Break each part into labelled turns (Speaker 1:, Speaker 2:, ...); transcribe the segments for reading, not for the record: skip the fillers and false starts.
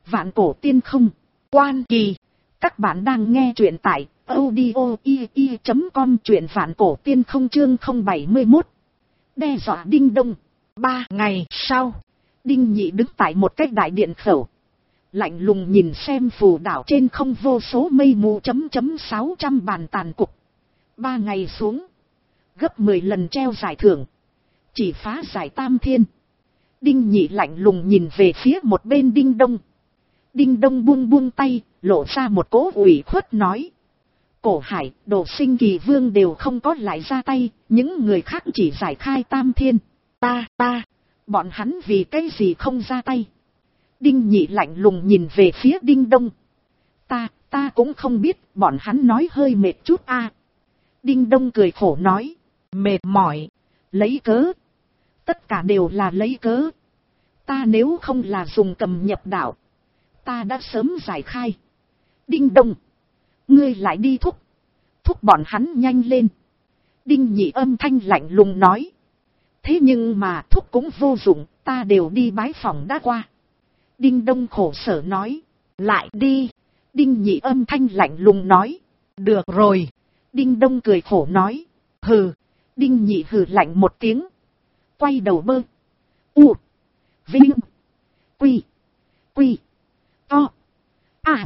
Speaker 1: Vạn cổ tiên không. Quan Kỳ. Các bạn đang nghe truyện tại audio.com, truyện vạn cổ tiên không chương 071. Đe dọa Đinh Đông. 3 ngày sau, Đinh Nhị đứng tại một cái đại điện khẩu. Lạnh lùng nhìn xem phù đảo trên không vô số mây mù .600 bàn tàn cục. 3 ngày xuống, gấp 10 lần treo giải thưởng. Chỉ phá giải tam thiên. Đinh Nhị lạnh lùng nhìn về phía một bên Đinh Đông. Đinh Đông buông tay, lộ ra một cỗ ủy khuất nói. Cổ Hải, Đồ Sinh Kỳ Vương đều không có lại ra tay, những người khác chỉ giải khai tam thiên. Bọn hắn vì cái gì không ra tay? Đinh Nhị lạnh lùng nhìn về phía Đinh Đông. Ta cũng không biết, bọn hắn nói hơi mệt chút a. Đinh Đông cười khổ nói. Mệt mỏi, lấy cớ. Tất cả đều là lấy cớ. Ta nếu không là dùng cầm nhập đạo, ta đã sớm giải khai. Đinh Đông, ngươi lại đi thúc bọn hắn nhanh lên. Đinh Nhị âm thanh lạnh lùng nói. Thế nhưng mà thúc cũng vô dụng, ta đều đi bái phỏng đã qua. Đinh Đông khổ sở nói. Lại đi. Đinh Nhị âm thanh lạnh lùng nói. Được rồi. Đinh Đông cười khổ nói. Hừ. Đinh Nhị hừ lạnh một tiếng. Quay đầu bơ. U. Vinh. Quy. To. À.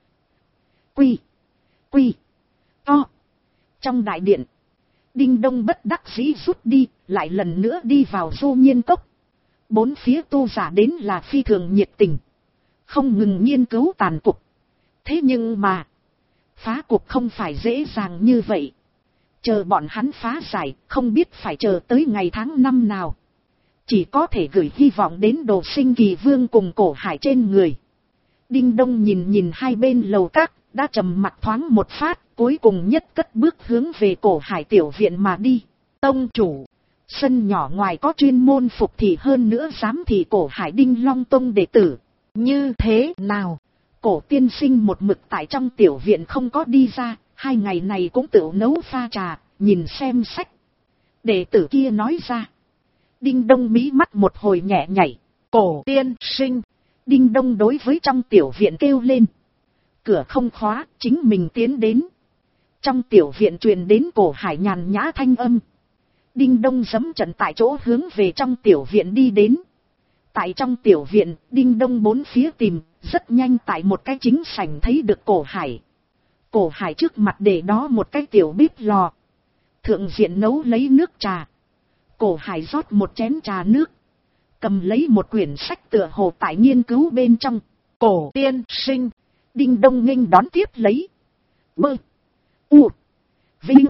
Speaker 1: Quy. To. Trong đại điện, Đinh Đông bất đắc dĩ rút đi, lại lần nữa đi vào vô nhiên cốc. Bốn phía tu giả đến là phi thường nhiệt tình, không ngừng nghiên cứu tàn cục. Thế nhưng mà, phá cục không phải dễ dàng như vậy. Chờ bọn hắn phá giải, không biết phải chờ tới ngày tháng năm nào. Chỉ có thể gửi hy vọng đến Đồ Sinh Kỳ Vương cùng Cổ Hải trên người. Đinh Đông nhìn hai bên lầu các, đã trầm mặt thoáng một phát, cuối cùng nhất cất bước hướng về Cổ Hải tiểu viện mà đi. Tông chủ, sân nhỏ ngoài có chuyên môn phục thị hơn nữa giám thị Cổ Hải Đinh Long Tông đệ tử. Như thế nào? Cổ tiên sinh một mực tại trong tiểu viện không có đi ra, 2 ngày này cũng tự nấu pha trà, nhìn xem sách. Đệ tử kia nói ra. Đinh Đông mí mắt một hồi nhẹ nhảy. Cổ tiên sinh. Đinh Đông đối với trong tiểu viện kêu lên. Cửa không khóa, chính mình tiến đến. Trong tiểu viện truyền đến Cổ Hải nhàn nhã thanh âm. Đinh Đông giẫm trận tại chỗ hướng về trong tiểu viện đi đến. Tại trong tiểu viện, Đinh Đông bốn phía tìm, rất nhanh tại một cái chính sảnh thấy được Cổ Hải. Cổ Hải trước mặt để đó một cái tiểu bếp lò. Thượng diện nấu lấy nước trà. Cổ Hải rót một chén trà nước. Cầm lấy một quyển sách tựa hồ tại nghiên cứu bên trong. Cổ tiên sinh. Đinh Đông nghênh đón tiếp lấy. Bơ. U. Vinh.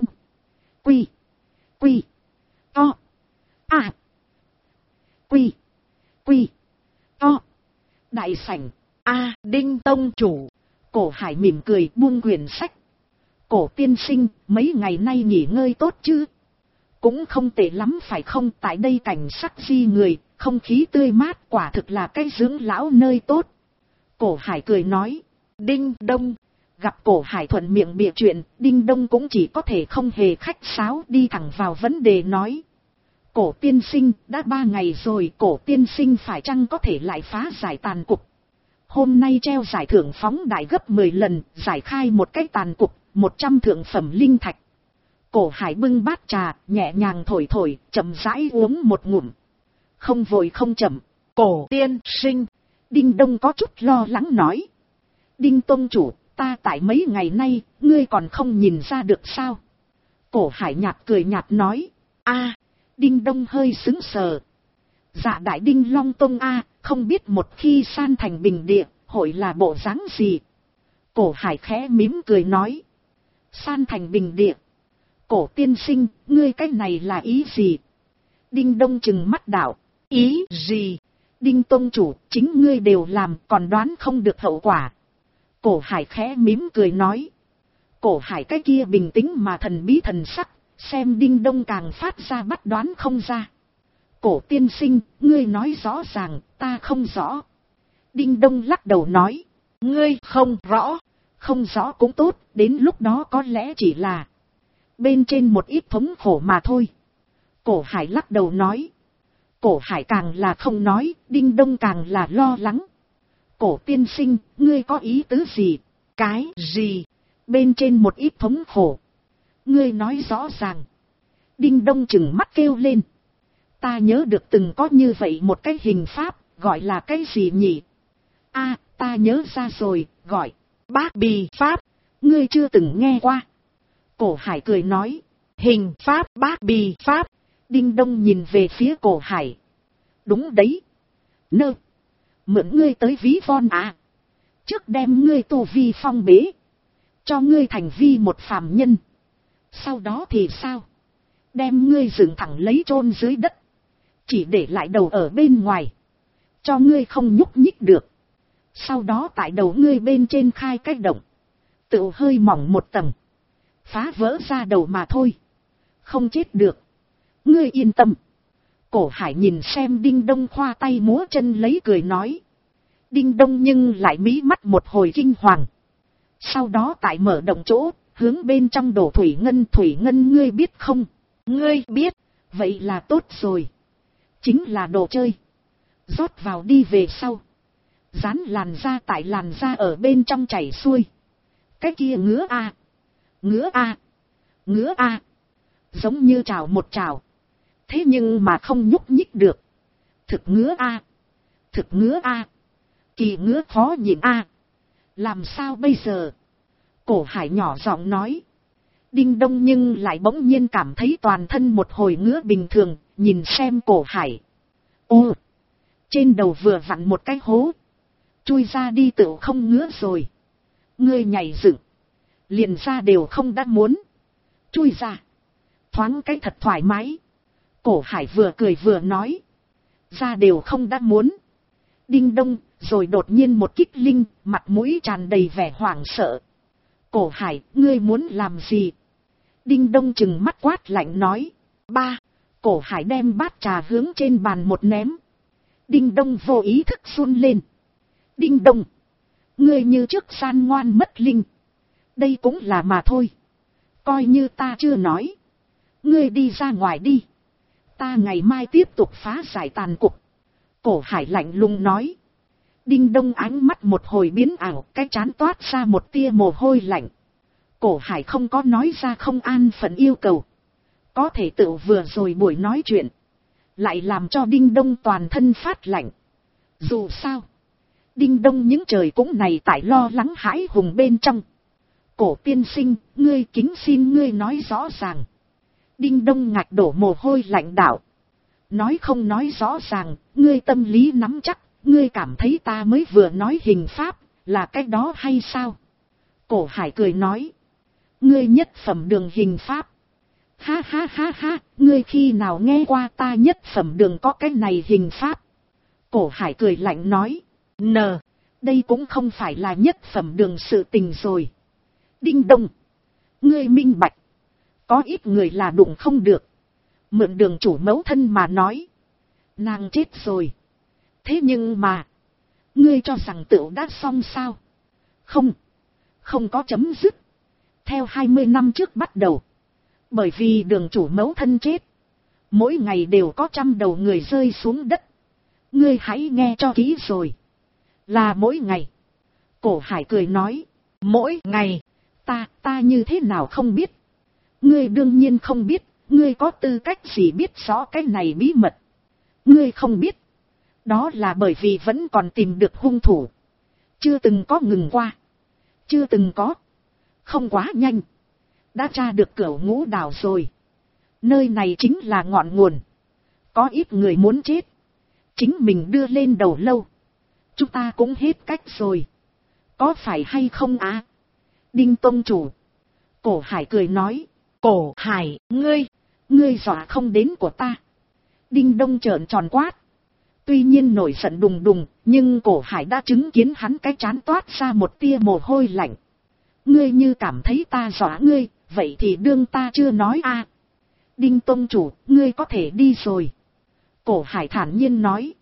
Speaker 1: Quy. To. À. Quy. To. Đại sảnh. A. Đinh tông chủ. Cổ Hải mỉm cười buông quyển sách. Cổ tiên sinh, mấy ngày nay nghỉ ngơi tốt chứ? Cũng không tệ lắm phải không? Tại đây cảnh sắc di người, không khí tươi mát, quả thực là cái dưỡng lão nơi tốt. Cổ Hải cười nói. Đinh Đông. Gặp Cổ Hải thuận miệng bịa chuyện, Đinh Đông cũng chỉ có thể không hề khách sáo, đi thẳng vào vấn đề nói. Cổ tiên sinh, đã 3 ngày rồi, cổ tiên sinh phải chăng có thể lại phá giải tàn cục? Hôm nay treo giải thưởng phóng đại gấp 10 lần, giải khai một cái tàn cục, 100 thượng phẩm linh thạch. Cổ Hải bưng bát trà, nhẹ nhàng thổi, chậm rãi uống một ngụm. Không vội không chậm. Cổ tiên sinh. Đinh Đông có chút lo lắng nói. Đinh tông chủ, ta tại mấy ngày nay, ngươi còn không nhìn ra được sao? Cổ Hải cười nhạt nói. A. Đinh Đông hơi sững sờ. Dạ đại Đinh Long Tông a, không biết một khi san thành bình địa, hội là bộ dáng gì? Cổ Hải khẽ mỉm cười nói. San thành bình địa. Cổ tiên sinh, ngươi cái này là ý gì? Đinh Đông trừng mắt đạo. Ý gì? Đinh tông chủ, chính ngươi đều làm, còn đoán không được hậu quả. Cổ Hải khẽ mỉm cười nói. Cổ Hải cái kia bình tĩnh mà thần bí thần sắc, xem Đinh Đông càng phát ra bắt đoán không ra. Cổ tiên sinh, ngươi nói rõ ràng, ta không rõ. Đinh Đông lắc đầu nói. Ngươi không rõ. Không rõ cũng tốt, đến lúc đó có lẽ chỉ là bên trên một ít thống khổ mà thôi. Cổ Hải lắc đầu nói. Cổ Hải càng là không nói, Đinh Đông càng là lo lắng. Cổ tiên sinh, ngươi có ý tứ gì? Cái gì? Bên trên một ít thống khổ. Ngươi nói rõ ràng. Đinh Đông chừng mắt kêu lên. Ta nhớ được từng có như vậy một cái hình pháp, gọi là cái gì nhỉ? A, ta nhớ ra rồi, gọi Bát Bì Pháp. Ngươi chưa từng nghe qua. Cổ Hải cười nói. Hình pháp Bát Bì Pháp. Đinh Đông nhìn về phía Cổ Hải. Đúng đấy. Nơ. Mượn ngươi tới ví von à. Trước đem ngươi tu vi phong bế. Cho ngươi thành vi một phàm nhân. Sau đó thì sao? Đem ngươi dựng thẳng lấy chôn dưới đất. Chỉ để lại đầu ở bên ngoài. Cho ngươi không nhúc nhích được. Sau đó tại đầu ngươi bên trên khai cái động. Tự hơi mỏng một tầng. Phá vỡ ra đầu mà thôi. Không chết được. Ngươi yên tâm. Cổ Hải nhìn xem Đinh Đông khoa tay múa chân lấy cười nói. Đinh Đông nhưng lại mí mắt một hồi kinh hoàng. Sau đó tại mở động chỗ, hướng bên trong đổ thủy ngân ngươi biết không? Ngươi biết, vậy là tốt rồi. Chính là đồ chơi. Rót vào đi về sau. Dán làn da tại làn da ở bên trong chảy xuôi. Cái kia ngứa a, ngứa a, ngứa a. Giống như chảo một chảo. Thế nhưng mà không nhúc nhích được. Thực ngứa a, thực ngứa a. Kỳ ngứa khó nhịn a. Làm sao bây giờ? Cổ Hải nhỏ giọng nói. Đinh Đông nhưng lại bỗng nhiên cảm thấy toàn thân một hồi ngứa bình thường, nhìn xem Cổ Hải. Ô! Trên đầu vừa vặn một cái hố. Chui ra đi tự không ngứa rồi. Ngươi nhảy dựng. Liền ra đều không đã muốn. Chui ra. Thoáng cái thật thoải mái. Cổ Hải vừa cười vừa nói. Ra đều không đã muốn. Đinh Đông, rồi đột nhiên một kích linh, mặt mũi tràn đầy vẻ hoảng sợ. Cổ Hải, ngươi muốn làm gì? Đinh Đông chừng mắt quát lạnh nói. Ba. Cổ Hải đem bát trà hướng trên bàn một ném. Đinh Đông vô ý thức run lên. Đinh Đông. Ngươi như trước san ngoan mất linh. Đây cũng là mà thôi. Coi như ta chưa nói. Ngươi đi ra ngoài đi. Ta ngày mai tiếp tục phá giải tàn cục. Cổ Hải lạnh lùng nói. Đinh Đông ánh mắt một hồi biến ảo, cái trán toát ra một tia mồ hôi lạnh. Cổ Hải không có nói ra không an phận yêu cầu. Có thể tự vừa rồi buổi nói chuyện. Lại làm cho Đinh Đông toàn thân phát lạnh. Dù sao. Đinh Đông những trời cũng này tại lo lắng hãi hùng bên trong. Cổ tiên sinh, ngươi kính xin ngươi nói rõ ràng. Đinh Đông ngạch đổ mồ hôi lạnh đạo. Nói không nói rõ ràng, ngươi tâm lý nắm chắc, ngươi cảm thấy ta mới vừa nói hình pháp, là cái đó hay sao? Cổ Hải cười nói. Ngươi nhất phẩm đường hình pháp. Ha ha ha ha, ngươi khi nào nghe qua ta nhất phẩm đường có cái này hình pháp? Cổ Hải cười lạnh nói. Đây cũng không phải là nhất phẩm đường sự tình rồi. Đinh Đông. Ngươi minh bạch. Có ít người là đụng không được. Mượn đường chủ mẫu thân mà nói. Nàng chết rồi. Thế nhưng mà. Ngươi cho rằng tựu đã xong sao? Không. Không có chấm dứt. Theo 20 năm trước bắt đầu. Bởi vì đường chủ mẫu thân chết. Mỗi ngày đều có trăm đầu người rơi xuống đất. Ngươi hãy nghe cho kỹ rồi. Là mỗi ngày. Cổ Hải cười nói. Mỗi ngày. Ta như thế nào không biết. Ngươi đương nhiên không biết. Ngươi có tư cách gì biết rõ cái này bí mật. Ngươi không biết. Đó là bởi vì vẫn còn tìm được hung thủ. Chưa từng có ngừng qua. Chưa từng có. Không quá nhanh. Đã tra được Cửu Ngũ Đảo rồi. Nơi này chính là ngọn nguồn. Có ít người muốn chết. Chính mình đưa lên đầu lâu. Chúng ta cũng hết cách rồi. Có phải hay không á? Đinh tông chủ. Cổ Hải cười nói. Cổ Hải, ngươi dọa không đến của ta. Đinh Đông trợn tròn quát. Tuy nhiên nổi giận đùng đùng, nhưng Cổ Hải đã chứng kiến hắn cái trán toát ra một tia mồ hôi lạnh. Ngươi như cảm thấy ta dọa ngươi, vậy thì đương ta chưa nói a. Đinh tông chủ, ngươi có thể đi rồi. Cổ Hải thản nhiên nói.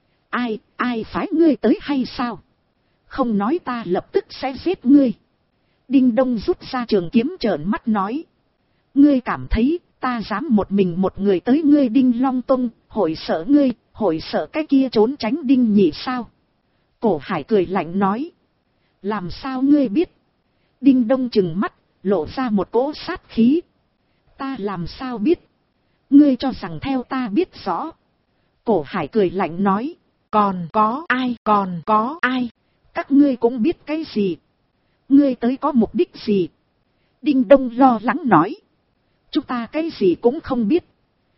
Speaker 1: Ai phái ngươi tới hay sao? Không nói ta lập tức sẽ giết ngươi. Đinh Đông rút ra trường kiếm trợn mắt nói. Ngươi cảm thấy ta dám một mình một người tới ngươi Đinh Long Tông, hội sợ ngươi, hội sợ cái kia trốn tránh Đinh Nhị sao? Cổ Hải cười lạnh nói. Làm sao ngươi biết? Đinh Đông trừng mắt, lộ ra một cỗ sát khí. Ta làm sao biết? Ngươi cho rằng theo ta biết rõ. Cổ Hải cười lạnh nói. Còn có ai? Các ngươi cũng biết cái gì? Ngươi tới có mục đích gì? Đinh Đông lo lắng nói. Chúng ta cái gì cũng không biết.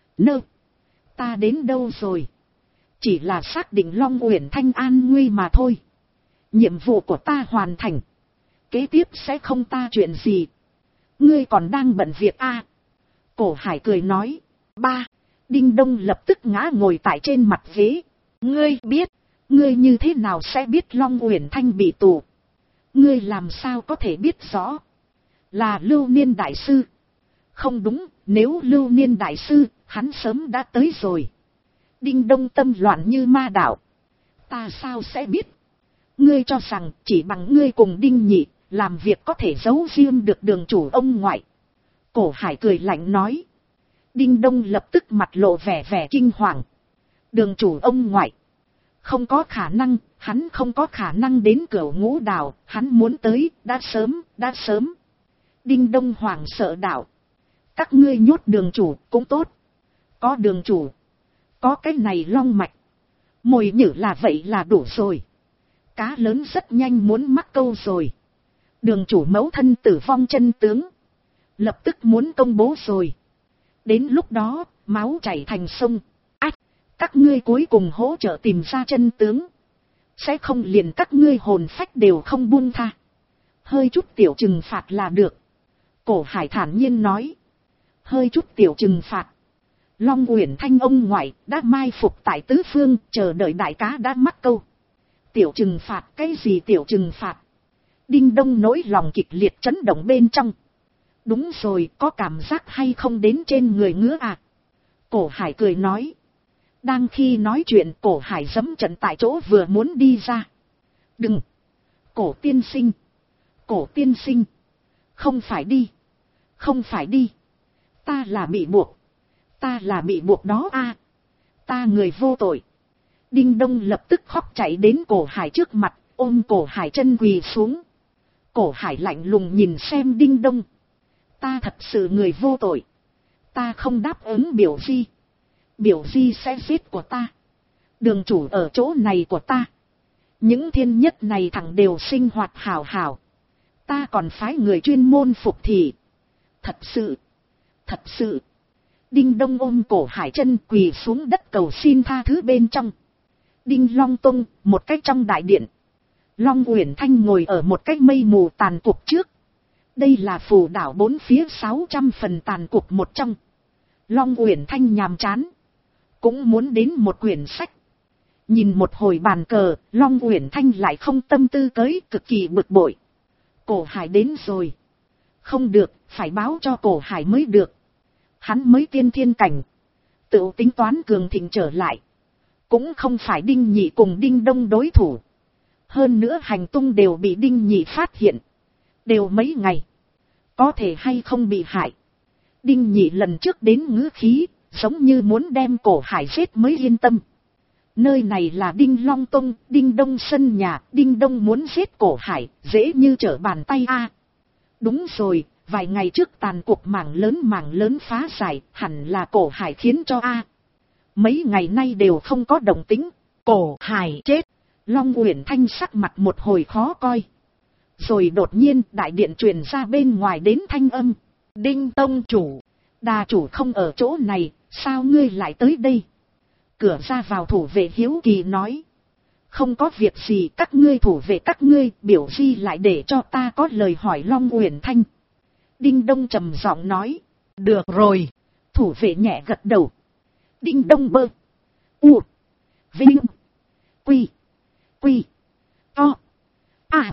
Speaker 1: Ta đến đâu rồi? Chỉ là xác định Long Uyển Thanh an nguy mà thôi. Nhiệm vụ của ta hoàn thành. Kế tiếp sẽ không ta chuyện gì. Ngươi còn đang bận việc à? Cổ Hải cười nói. Ba. Đinh Đông lập tức ngã ngồi tại trên mặt ghế. Ngươi biết. Ngươi như thế nào sẽ biết Long Uyển Thanh bị tù? Ngươi làm sao có thể biết rõ? Là Lưu Niên Đại Sư. Không đúng, nếu Lưu Niên Đại Sư, hắn sớm đã tới rồi. Đinh Đông tâm loạn như ma đạo. Ta sao sẽ biết? Ngươi cho rằng chỉ bằng ngươi cùng Đinh Nhị, làm việc có thể giấu riêng được đường chủ ông ngoại. Cổ Hải cười lạnh nói. Đinh Đông lập tức mặt lộ vẻ kinh hoàng. Đường chủ ông ngoại. Không có khả năng, hắn không có khả năng đến Cửu Ngũ Đảo, hắn muốn tới, đã sớm. Đinh Đông hoảng sợ đạo. Các ngươi nhốt đường chủ cũng tốt. Có đường chủ. Có cái này long mạch. Mồi nhử là vậy là đủ rồi. Cá lớn rất nhanh muốn mắc câu rồi. Đường chủ mẫu thân tử vong chân tướng. Lập tức muốn công bố rồi. Đến lúc đó, máu chảy thành sông. Các ngươi cuối cùng hỗ trợ tìm ra chân tướng. Sẽ không liền các ngươi hồn phách đều không buông tha. Hơi chút tiểu trừng phạt là được. Cổ Hải thản nhiên nói. Hơi chút tiểu trừng phạt. Long Uyển Thanh ông ngoại đã mai phục tại tứ phương, chờ đợi đại cá đã mắc câu. Tiểu trừng phạt, cái gì tiểu trừng phạt? Đinh Đông nỗi lòng kịch liệt chấn động bên trong. Đúng rồi, có cảm giác hay không đến trên người ngứa à? Cổ Hải cười nói. Đang khi nói chuyện, Cổ Hải giẫm trận tại chỗ vừa muốn đi ra. Đừng! Cổ tiên sinh! Không phải đi! Ta là bị buộc đó à! Ta người vô tội! Đinh Đông lập tức khóc chạy đến Cổ Hải trước mặt, ôm Cổ Hải chân quỳ xuống. Cổ Hải lạnh lùng nhìn xem Đinh Đông. Ta thật sự người vô tội. Ta không đáp ứng biểu di. Biểu di sẽ giết của ta. Đường chủ ở chỗ này của ta. Những thiên nhất này thẳng đều sinh hoạt hảo hảo. Ta còn phái người chuyên môn phục thị. Thật sự. Đinh Đông ôm Cổ Hải chân quỳ xuống đất cầu xin tha thứ bên trong. Đinh Long Tông, một cách trong đại điện. Long Uyển Thanh ngồi ở một cái mây mù tàn cục trước. Đây là phù đảo bốn phía 600 phần tàn cục một trong. Long Uyển Thanh nhàm chán. Cũng muốn đến một quyển sách. Nhìn một hồi bàn cờ, Long Uyển Thanh lại không tâm tư tới, cực kỳ bực bội. Cổ Hải đến rồi. Không được, phải báo cho Cổ Hải mới được. Hắn mới tiên thiên cảnh. Tự tính toán cường thịnh trở lại. Cũng không phải Đinh Nhị cùng Đinh Đông đối thủ. Hơn nữa hành tung đều bị Đinh Nhị phát hiện. Đều mấy ngày. Có thể hay không bị hại. Đinh Nhị lần trước đến ngữ khí, giống như muốn đem Cổ Hải giết mới yên tâm. Nơi này là Đinh Long Tông, Đinh Đông sân nhà, Đinh Đông muốn giết Cổ Hải, dễ như trở bàn tay a. Đúng rồi, vài ngày trước tàn cuộc mảng lớn phá giải, hẳn là Cổ Hải khiến cho a. Mấy ngày nay đều không có động tĩnh. Cổ Hải chết. Long Uyển Thanh sắc mặt một hồi khó coi. Rồi đột nhiên đại điện truyền ra bên ngoài đến thanh âm. Đinh Tông chủ. Đà chủ không ở chỗ này, sao ngươi lại tới đây? Cửa ra vào thủ vệ hiếu kỳ nói. Không có việc gì, các ngươi thủ vệ các ngươi, biểu di lại để cho ta có lời hỏi Long Uyển Thanh. Đinh Đông trầm giọng nói. Được rồi. Thủ vệ nhẹ gật đầu. Đinh Đông bơ. U. Vinh. Quy. To. À.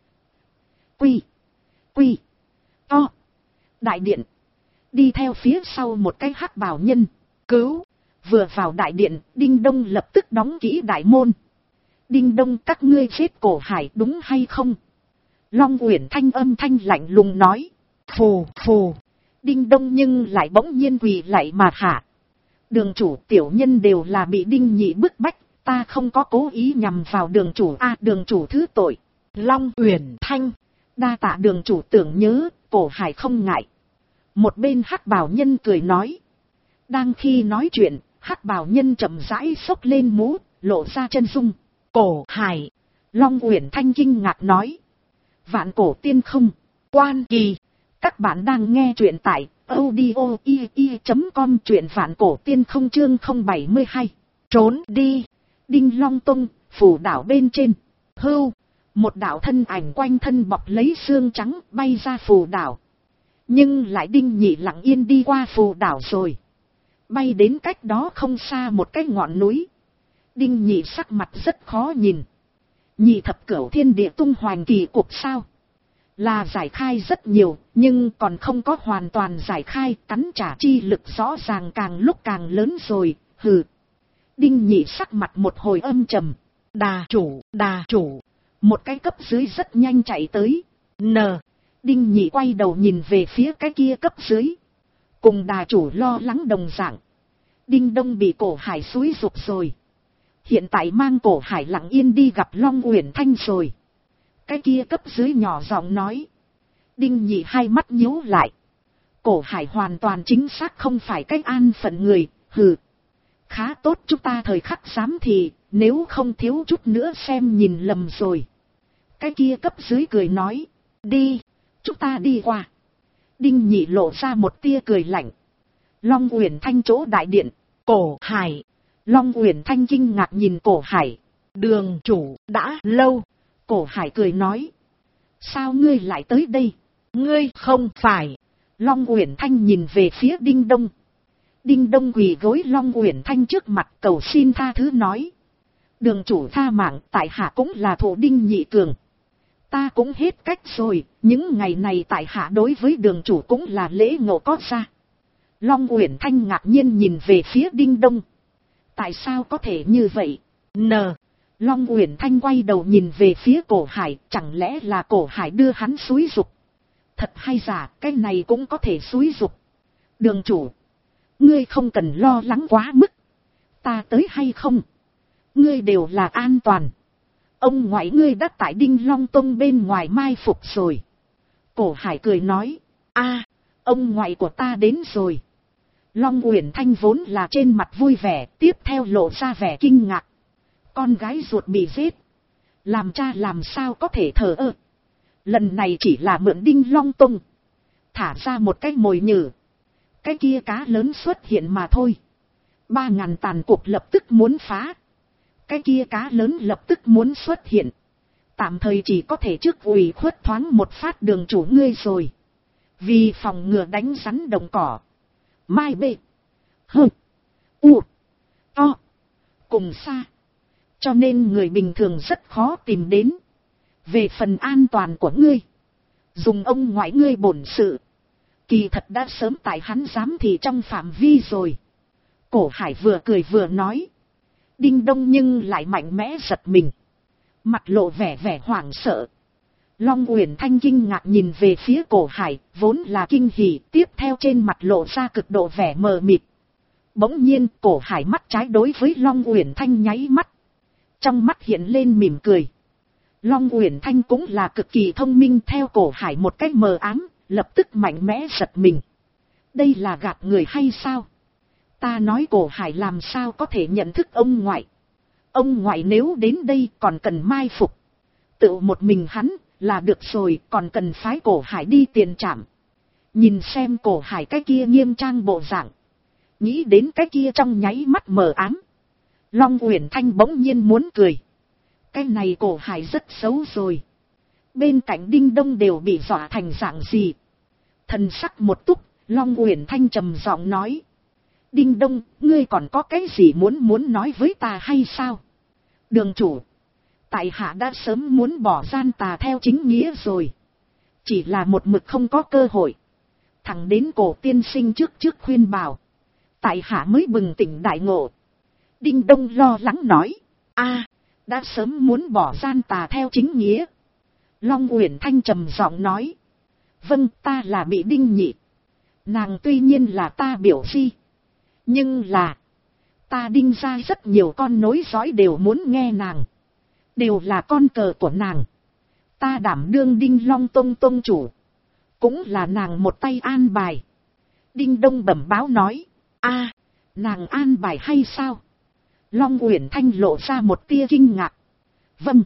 Speaker 1: Quy. To. Đại điện. Đi theo phía sau một cái hắc bào nhân. Cứu. Vừa vào đại điện, Đinh Đông lập tức đóng kỹ đại môn. Đinh Đông, các ngươi giết Cổ Hải đúng hay không? Long Uyển Thanh âm thanh lạnh lùng nói. Phù. Đinh Đông nhưng lại bỗng nhiên quỳ lại mà hạ. Đường chủ tiểu nhân đều là bị Đinh Nhị bức bách, Ta không có cố ý nhằm vào đường chủ đường chủ thứ tội. Long Uyển Thanh, đa tạ đường chủ tưởng nhớ, Cổ Hải không ngại. Một bên hắc bào nhân cười nói. Đang khi nói chuyện, hắc bào nhân chậm rãi xốc lên mũ, lộ ra chân dung. Cổ Hải. Long Uyển Thanh kinh ngạc nói. Vạn cổ tiên không, quan kỳ. Các bạn đang nghe truyện tại audio.com, truyện vạn cổ tiên không chương 072. Trốn đi. Đinh Long Tông, phù đảo bên trên. Hưu. Một đạo thân ảnh quanh thân bọc lấy xương trắng bay ra phù đảo. Nhưng lại Đinh Nhị lặng yên đi qua phù đảo rồi. Bay đến cách đó không xa một cái ngọn núi. Đinh Nhị sắc mặt rất khó nhìn. Nhị thập cửu thiên địa tung hoành kỳ cục sao? Là giải khai rất nhiều, nhưng còn không có hoàn toàn giải khai, cắn trả chi lực rõ ràng càng lúc càng lớn rồi, hừ. Đinh Nhị sắc mặt một hồi âm trầm. Đà chủ. Một cái cấp dưới rất nhanh chạy tới. Đinh Nhị quay đầu nhìn về phía cái kia cấp dưới. Cùng đà chủ lo lắng đồng dạng. Đinh Đông bị Cổ Hải xúi giục rồi. Hiện tại mang Cổ Hải lặng yên đi gặp Long Uyển Thanh rồi. Cái kia cấp dưới nhỏ giọng nói. Đinh Nhị hai mắt nhíu lại. Cổ Hải hoàn toàn chính xác không phải cách an phận người, hừ. Khá tốt chúng ta thời khắc dám thì, nếu không thiếu chút nữa xem nhìn lầm rồi. Cái kia cấp dưới cười nói. Đi, chúng ta đi qua. Đinh Nhị lộ ra một tia cười lạnh. Long Uyển Thanh chỗ đại điện. Cổ Hải. Long Uyển Thanh kinh ngạc nhìn Cổ Hải. Đường chủ đã lâu. Cổ Hải cười nói. Sao ngươi lại tới đây? Ngươi không phải. Long Uyển Thanh nhìn về phía Đinh Đông. Đinh Đông quỳ gối Long Uyển Thanh trước mặt cầu xin tha thứ nói. Đường chủ tha mạng, tại hạ cũng là thủ Đinh Nhị cường. Ta cũng hết cách rồi, những ngày này tại hạ đối với đường chủ cũng là lễ ngộ có ra. Long Uyển Thanh ngạc nhiên nhìn về phía Đinh Đông. Tại sao có thể như vậy? Long Uyển Thanh quay đầu nhìn về phía Cổ Hải, chẳng lẽ là Cổ Hải đưa hắn xúi giục? Thật hay giả, cái này cũng có thể xúi giục. Đường chủ, ngươi không cần lo lắng quá mức. Ta tới hay không? Ngươi đều là an toàn. Ông ngoại ngươi đã tại Đinh Long Tông bên ngoài mai phục rồi. Cổ Hải cười nói. Ông ngoại của ta đến rồi. Long Uyển Thanh vốn là trên mặt vui vẻ, tiếp theo lộ ra vẻ kinh ngạc. Con gái ruột bị giết. Làm cha làm sao có thể thờ ơ. Lần này chỉ là mượn Đinh Long Tông. Thả ra một cái mồi nhử. Cái kia cá lớn xuất hiện mà thôi. 3.000 tàn cuộc lập tức muốn phá. Cái kia cá lớn lập tức muốn xuất hiện. Tạm thời chỉ có thể trước ủy khuất thoáng một phát đường chủ ngươi rồi. Vì phòng ngừa đánh rắn đồng cỏ. Mai bê. Hơ. U. To. Cùng xa. Cho nên người bình thường rất khó tìm đến. Về phần an toàn của ngươi. Dùng ông ngoại ngươi bổn sự. Kỳ thật đã sớm tại hắn dám thì trong phạm vi rồi. Cổ Hải vừa cười vừa nói. Đinh Đông nhưng lại mạnh mẽ giật mình. Mặt lộ vẻ hoảng sợ. Long Uyển Thanh kinh ngạc nhìn về phía Cổ Hải, vốn là kinh hỉ, tiếp theo trên mặt lộ ra cực độ vẻ mờ mịt. Bỗng nhiên Cổ Hải mắt trái đối với Long Uyển Thanh nháy mắt. Trong mắt hiện lên mỉm cười. Long Uyển Thanh cũng là cực kỳ thông minh, theo Cổ Hải một cách mờ ám, lập tức mạnh mẽ giật mình. Đây là gạt người hay sao? Ta nói Cổ Hải làm sao có thể nhận thức ông ngoại. Ông ngoại nếu đến đây còn cần mai phục. Tự một mình hắn là được rồi, còn cần phái Cổ Hải đi tiền trảm. Nhìn xem Cổ Hải cái kia nghiêm trang bộ dạng. Nghĩ đến cái kia trong nháy mắt mờ ám. Long Uyển Thanh bỗng nhiên muốn cười. Cái này Cổ Hải rất xấu rồi. Bên cạnh Đinh Đông đều bị dọa thành dạng gì. Thần sắc một túc, Long Uyển Thanh trầm giọng nói. Đinh Đông, ngươi còn có cái gì muốn nói với ta hay sao? Đường chủ, tại hạ đã sớm muốn bỏ gian tà theo chính nghĩa rồi. Chỉ là một mực không có cơ hội. Thẳng đến Cổ tiên sinh trước khuyên bảo. Tại hạ mới bừng tỉnh đại ngộ. Đinh Đông lo lắng nói. Đã sớm muốn bỏ gian tà theo chính nghĩa. Long Uyển Thanh trầm giọng nói. Vâng, ta là bị Đinh Nhị. Nàng tuy nhiên là ta biểu di. Nhưng là. Ta Đinh ra rất nhiều con nối dõi đều muốn nghe nàng. Đều là con cờ của nàng. Ta đảm đương Đinh Long Tông tông chủ. Cũng là nàng một tay an bài. Đinh Đông bẩm báo nói. A, nàng an bài hay sao? Long Uyển Thanh lộ ra một tia kinh ngạc. Vâng.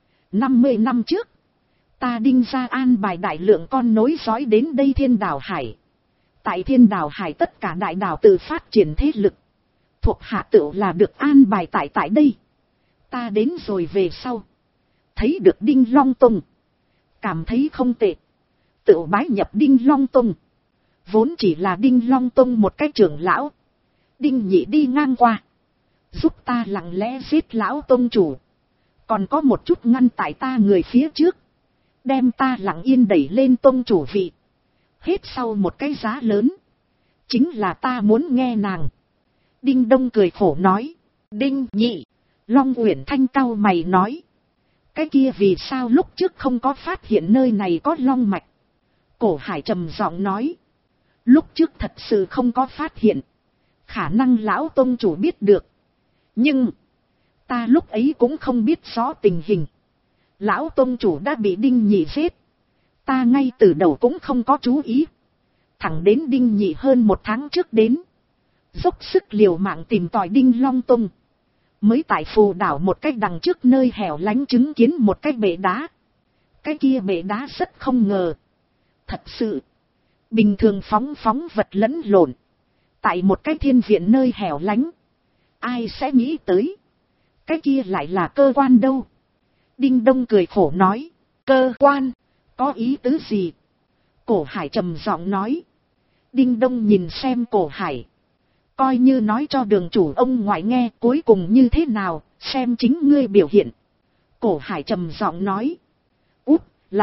Speaker 1: 50 năm trước. Ta Đinh ra an bài đại lượng con nối dõi đến đây Thiên Đảo Hải. Tại Thiên Đảo Hải tất cả đại đảo tự phát triển thế lực. Thuộc hạ tựu là được an bài tại đây. Ta đến rồi về sau. Thấy được Đinh Long Tông. Cảm thấy không tệ. Tựu bái nhập Đinh Long Tông. Vốn chỉ là Đinh Long Tông một cái trưởng lão. Đinh Nhị đi ngang qua. Giúp ta lặng lẽ giết lão tông chủ. Còn có một chút ngăn tại ta người phía trước. Đem ta lặng yên đẩy lên tông chủ vị. Hết sau một cái giá lớn. Chính là ta muốn nghe nàng. Đinh Đông cười khổ nói. Đinh Nhị. Long Uyển Thanh cau mày nói. Cái kia vì sao lúc trước không có phát hiện nơi này có long mạch? Cổ Hải trầm giọng nói. Lúc trước thật sự không có phát hiện. Khả năng lão tông chủ biết được. Nhưng. Ta lúc ấy cũng không biết rõ tình hình. Lão tông chủ đã bị Đinh Nhị giết. Ta ngay từ đầu cũng không có chú ý. Thẳng đến Đinh Nhị hơn 1 tháng trước đến. Dốc sức liều mạng tìm tòi Đinh Long Tông. Mới tại Phù Đảo một cách đằng trước nơi hẻo lánh chứng kiến một cái bệ đá. Cái kia bệ đá rất không ngờ. Thật sự. Bình thường phóng vật lẫn lộn. Tại một cái thiên viện nơi hẻo lánh. Ai sẽ nghĩ tới. Cái kia lại là cơ quan đâu. Đinh Đông cười khổ nói. Cơ quan. Có ý tứ gì? Cổ Hải trầm giọng nói. Đinh Đông nhìn xem Cổ Hải. Coi như nói cho đường chủ ông ngoại nghe cuối cùng như thế nào, xem chính ngươi biểu hiện. Cổ Hải trầm giọng nói. Út,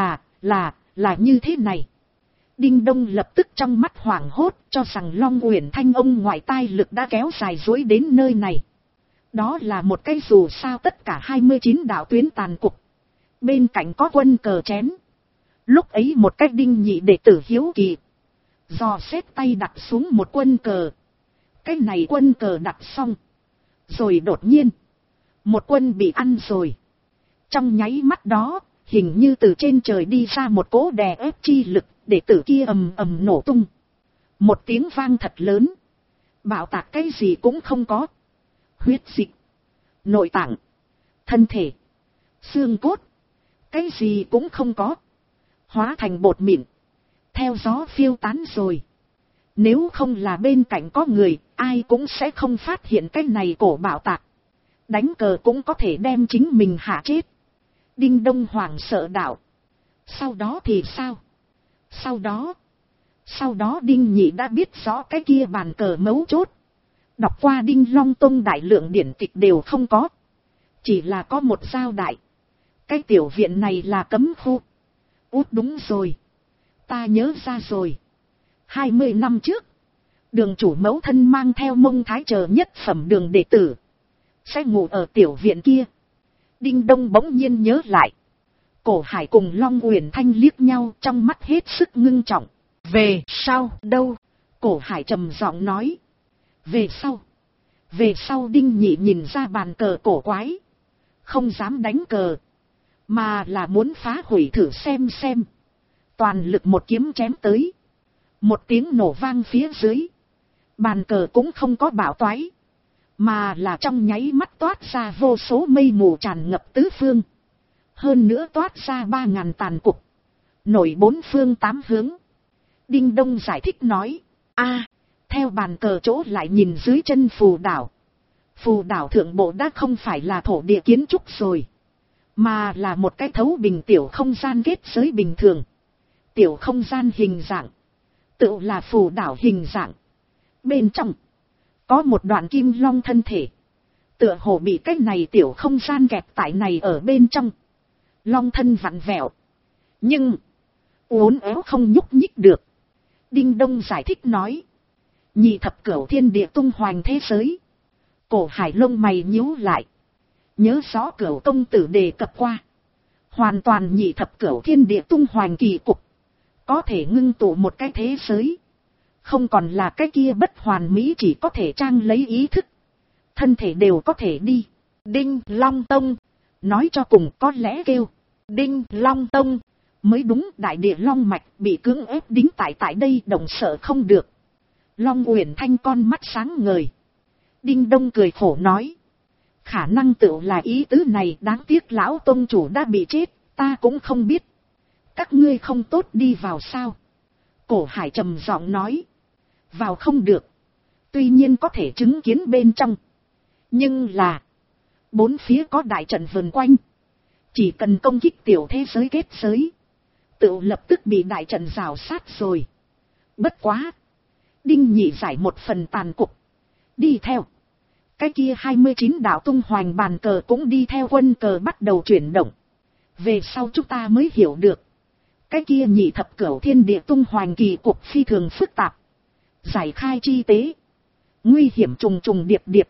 Speaker 1: là như thế này. Đinh Đông lập tức trong mắt hoảng hốt cho rằng Long Uyển Thanh ông ngoại tai lực đã kéo dài dối đến nơi này. Đó là một cái dù sao tất cả 29 đạo tuyến tàn cục. Bên cạnh có quân cờ chén. Lúc ấy một cách Đinh Nhị đệ tử hiếu kỳ. Dò xét tay đặt xuống một quân cờ. Cái này quân cờ đặt xong. Rồi đột nhiên. Một quân bị ăn rồi. Trong nháy mắt đó. Hình như từ trên trời đi ra một cỗ đè ép chi lực. Đệ tử kia ầm ầm nổ tung. Một tiếng vang thật lớn. Bạo tạc cái gì cũng không có. Huyết dịch. Nội tạng. Thân thể. Xương cốt. Cái gì cũng không có. Hóa thành bột mịn. Theo gió phiêu tán rồi. Nếu không là bên cạnh có người, ai cũng sẽ không phát hiện cái này cổ bạo tạc. Đánh cờ cũng có thể đem chính mình hạ chết. Đinh Đông hoảng sợ đạo. Sau đó thì sao? Sau đó Đinh Nhị đã biết rõ cái kia bàn cờ mấu chốt. Đọc qua Đinh Long Tông đại lượng điển tịch đều không có. Chỉ là có một giao đại. Cái tiểu viện này là cấm khu. Út đúng rồi. Ta nhớ ra rồi. 20 năm trước. Đường chủ mẫu thân mang theo Mông Thái chờ nhất phẩm đường đệ tử. Sẽ ngủ ở tiểu viện kia. Đinh Đông bỗng nhiên nhớ lại. Cổ Hải cùng Long Uyển Thanh liếc nhau trong mắt hết sức ngưng trọng. Về sau đâu? Cổ Hải trầm giọng nói. Về sau Đinh Nhị nhìn ra bàn cờ cổ quái. Không dám đánh cờ. Mà là muốn phá hủy thử xem. Toàn lực một kiếm chém tới. Một tiếng nổ vang phía dưới. Bàn cờ cũng không có bạo toái. Mà là trong nháy mắt toát ra vô số mây mù tràn ngập tứ phương. Hơn nữa toát ra 3000 tàn cục. Nổi 4 phương 8 hướng. Đinh Đông giải thích nói. Theo bàn cờ chỗ lại nhìn dưới chân Phù Đảo. Phù Đảo thượng bộ đã không phải là thổ địa kiến trúc rồi. Mà là một cái thấu bình tiểu không gian kết giới bình thường. Tiểu không gian hình dạng. Tự là Phù Đảo hình dạng. Bên trong. Có một đoạn kim long thân thể. Tựa hồ bị cái này tiểu không gian kẹp tại này ở bên trong. Long thân vặn vẹo. Nhưng. Uốn éo không nhúc nhích được. Đinh Đông giải thích nói. Nhị thập cửu thiên địa tung hoành thế giới. Cổ Hải lông mày nhíu lại. Nhớ rõ cửu công tử đề cập qua. Hoàn toàn nhị thập cửu thiên địa tung hoành kỳ cục. Có thể ngưng tụ một cái thế giới. Không còn là cái kia bất hoàn mỹ chỉ có thể trang lấy ý thức. thân thể đều có thể đi. Đinh Long Tông, nói cho cùng có lẽ kêu Đinh Long Tông mới đúng. Đại địa long mạch bị cưỡng ép đính tại đây, động sợ không được. Long Uyển Thanh con mắt sáng ngời. Đinh Đông cười khổ nói, khả năng tựu là ý tứ này, đáng tiếc lão tông chủ đã bị chết, ta cũng không biết. Các ngươi không tốt đi vào sao? Cổ Hải trầm giọng nói, vào không được, tuy nhiên có thể chứng kiến bên trong, nhưng là bốn phía có đại trận vần quanh, chỉ cần công kích tiểu thế giới kết giới, tựu lập tức bị đại trận rào sát rồi. Bất quá, Đinh Nhị giải một phần tàn cục, đi theo. Cái kia 29 đạo tung hoành bàn cờ cũng đi theo quân cờ bắt đầu chuyển động. Về sau chúng ta mới hiểu được, cái kia nhị thập cửu thiên địa tung hoành kỳ cục phi thường phức tạp, giải khai chi tế, nguy hiểm trùng trùng điệp điệp,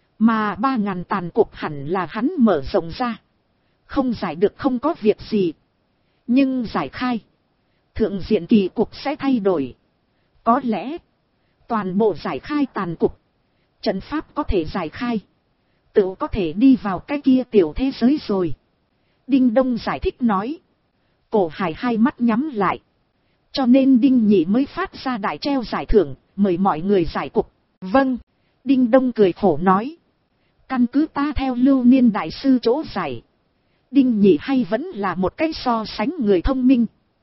Speaker 1: mà 3.000 tàn cục hẳn là hắn mở rộng ra, không giải được không có việc gì, nhưng giải khai, thượng diện kỳ cục sẽ thay đổi. Có lẽ toàn bộ giải khai tàn cục, trận pháp có thể giải khai, tự có thể đi vào cái kia tiểu thế giới rồi. Đinh Đông giải thích nói. Cổ Hải hai mắt nhắm lại, cho nên Đinh Nhị mới phát ra đại treo giải thưởng, mời mọi người giải cục. Vâng. Đinh Đông cười khổ nói, căn cứ ta theo Lưu Niên đại sư chỗ giải, Đinh Nhị hay vẫn là một cái so sánh người thông minh.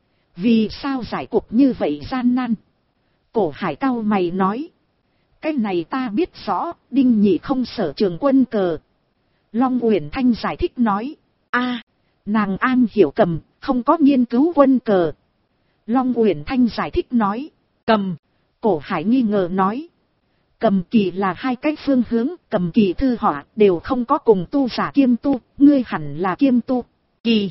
Speaker 1: Vì sao giải cục như vậy gian nan? Cổ Hải cau mày nói, cái này ta biết rõ, Đinh Nhị không sở trường quân cờ. Long Uyển Thanh giải thích nói, a, nàng an hiểu cầm, không có nghiên cứu quân cờ. Long Uyển Thanh giải thích nói, cầm. Cổ Hải nghi ngờ nói, cầm kỳ là hai cái phương hướng, cầm kỳ thư họa đều không có cùng tu giả kiêm tu, ngươi hẳn là kiêm tu. Kỳ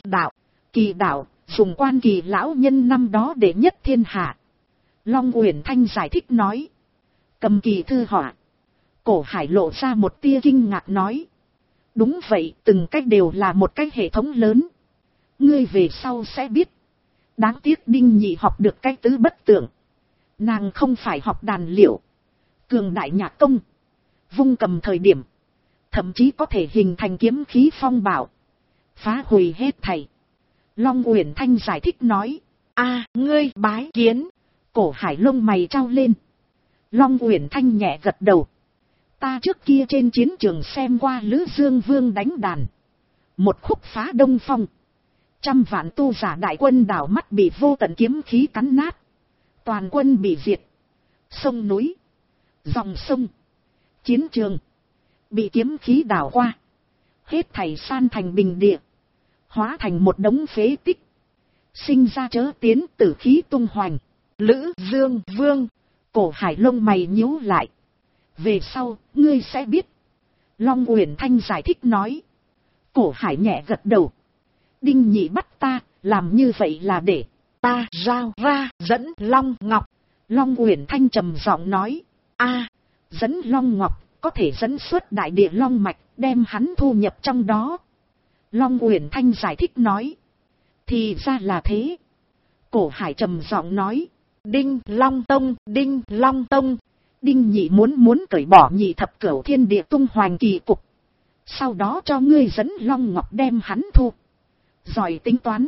Speaker 1: đạo, dùng quan kỳ lão nhân năm đó để nhất thiên hạ. Long Uyển Thanh giải thích nói, cầm kỳ thư họa. Cổ Hải lộ ra một tia kinh ngạc nói, đúng vậy, từng cách đều là một cái hệ thống lớn. Ngươi về sau sẽ biết. Đáng tiếc Đinh Nhị học được cái tứ bất tượng. Nàng không phải học đàn liệu, cường đại nhạc công, vung cầm thời điểm, thậm chí có thể hình thành kiếm khí phong bạo, phá hủy hết thảy. Long Uyển Thanh giải thích nói, a, ngươi bái kiến. Cổ Hải lông mày trao lên. Long Uyển Thanh nhẹ gật đầu. Ta trước kia trên chiến trường xem qua Lữ Dương Vương đánh đàn, một khúc phá đông phong, trăm vạn tu giả đại quân đảo mắt bị vô tận kiếm khí cắn nát, toàn quân bị diệt. Sông núi, dòng sông, chiến trường bị kiếm khí đảo qua, hết thảy san thành bình địa, hóa thành một đống phế tích. Sinh ra chớ tiến, tử khí tung hoành. Lữ Dương Vương. Cổ Hải lông mày nhíu lại. Về sau, ngươi sẽ biết. Long Uyển Thanh giải thích nói. Cổ Hải nhẹ gật đầu. Đinh Nhị bắt ta, làm như vậy là để ta giao ra dẫn Long Ngọc. Long Uyển Thanh trầm giọng nói. a, dẫn Long Ngọc, có thể dẫn xuất đại địa long mạch, đem hắn thu nhập trong đó. Long Uyển Thanh giải thích nói. Thì ra là thế. Cổ Hải trầm giọng nói. Đinh Long Tông, Đinh Long Tông. Đinh Nhị muốn cởi bỏ nhị thập cửu thiên địa tung hoành kỳ cục, sau đó cho ngươi dẫn Long Ngọc đem hắn thu. Giỏi tính toán.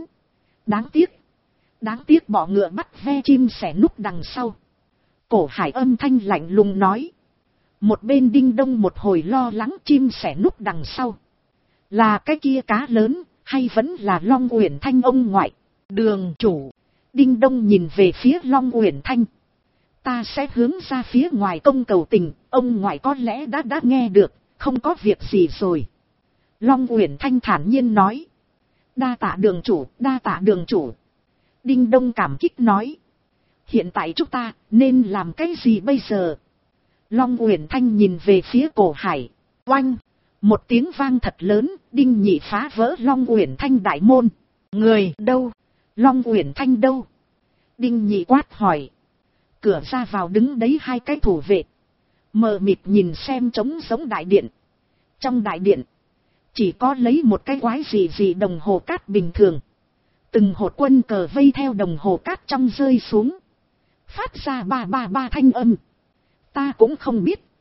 Speaker 1: Đáng tiếc bỏ ngựa bắt ve chim sẻ núp đằng sau. Cổ Hải âm thanh lạnh lùng nói. Một bên Đinh Đông một hồi lo lắng, chim sẻ núp đằng sau là cái kia cá lớn, hay vẫn là Long Uyển Thanh ông ngoại? Đường chủ. Đinh Đông nhìn về phía Long Uyển Thanh. Ta sẽ hướng ra phía ngoài công cầu tình, ông ngoại có lẽ đã nghe được, không có việc gì rồi. Long Uyển Thanh thản nhiên nói. Đa tạ đường chủ, đa tạ đường chủ. Đinh Đông cảm kích nói. Hiện tại chúng ta nên làm cái gì bây giờ? Long Uyển Thanh nhìn về phía Cổ Hải. Oanh! Một tiếng vang thật lớn, Đinh Nhị phá vỡ Long Uyển Thanh đại môn. Người đâu? Long Uyển Thanh đâu? Đinh Nhị quát hỏi. Cửa ra vào đứng đấy hai cái thủ vệ, mờ mịt nhìn xem trống giống đại điện. Trong đại điện chỉ có lấy một cái quái gì đồng hồ cát bình thường. Từng hột quân cờ vây theo đồng hồ cát trong rơi xuống, phát ra ba thanh âm. Ta cũng không biết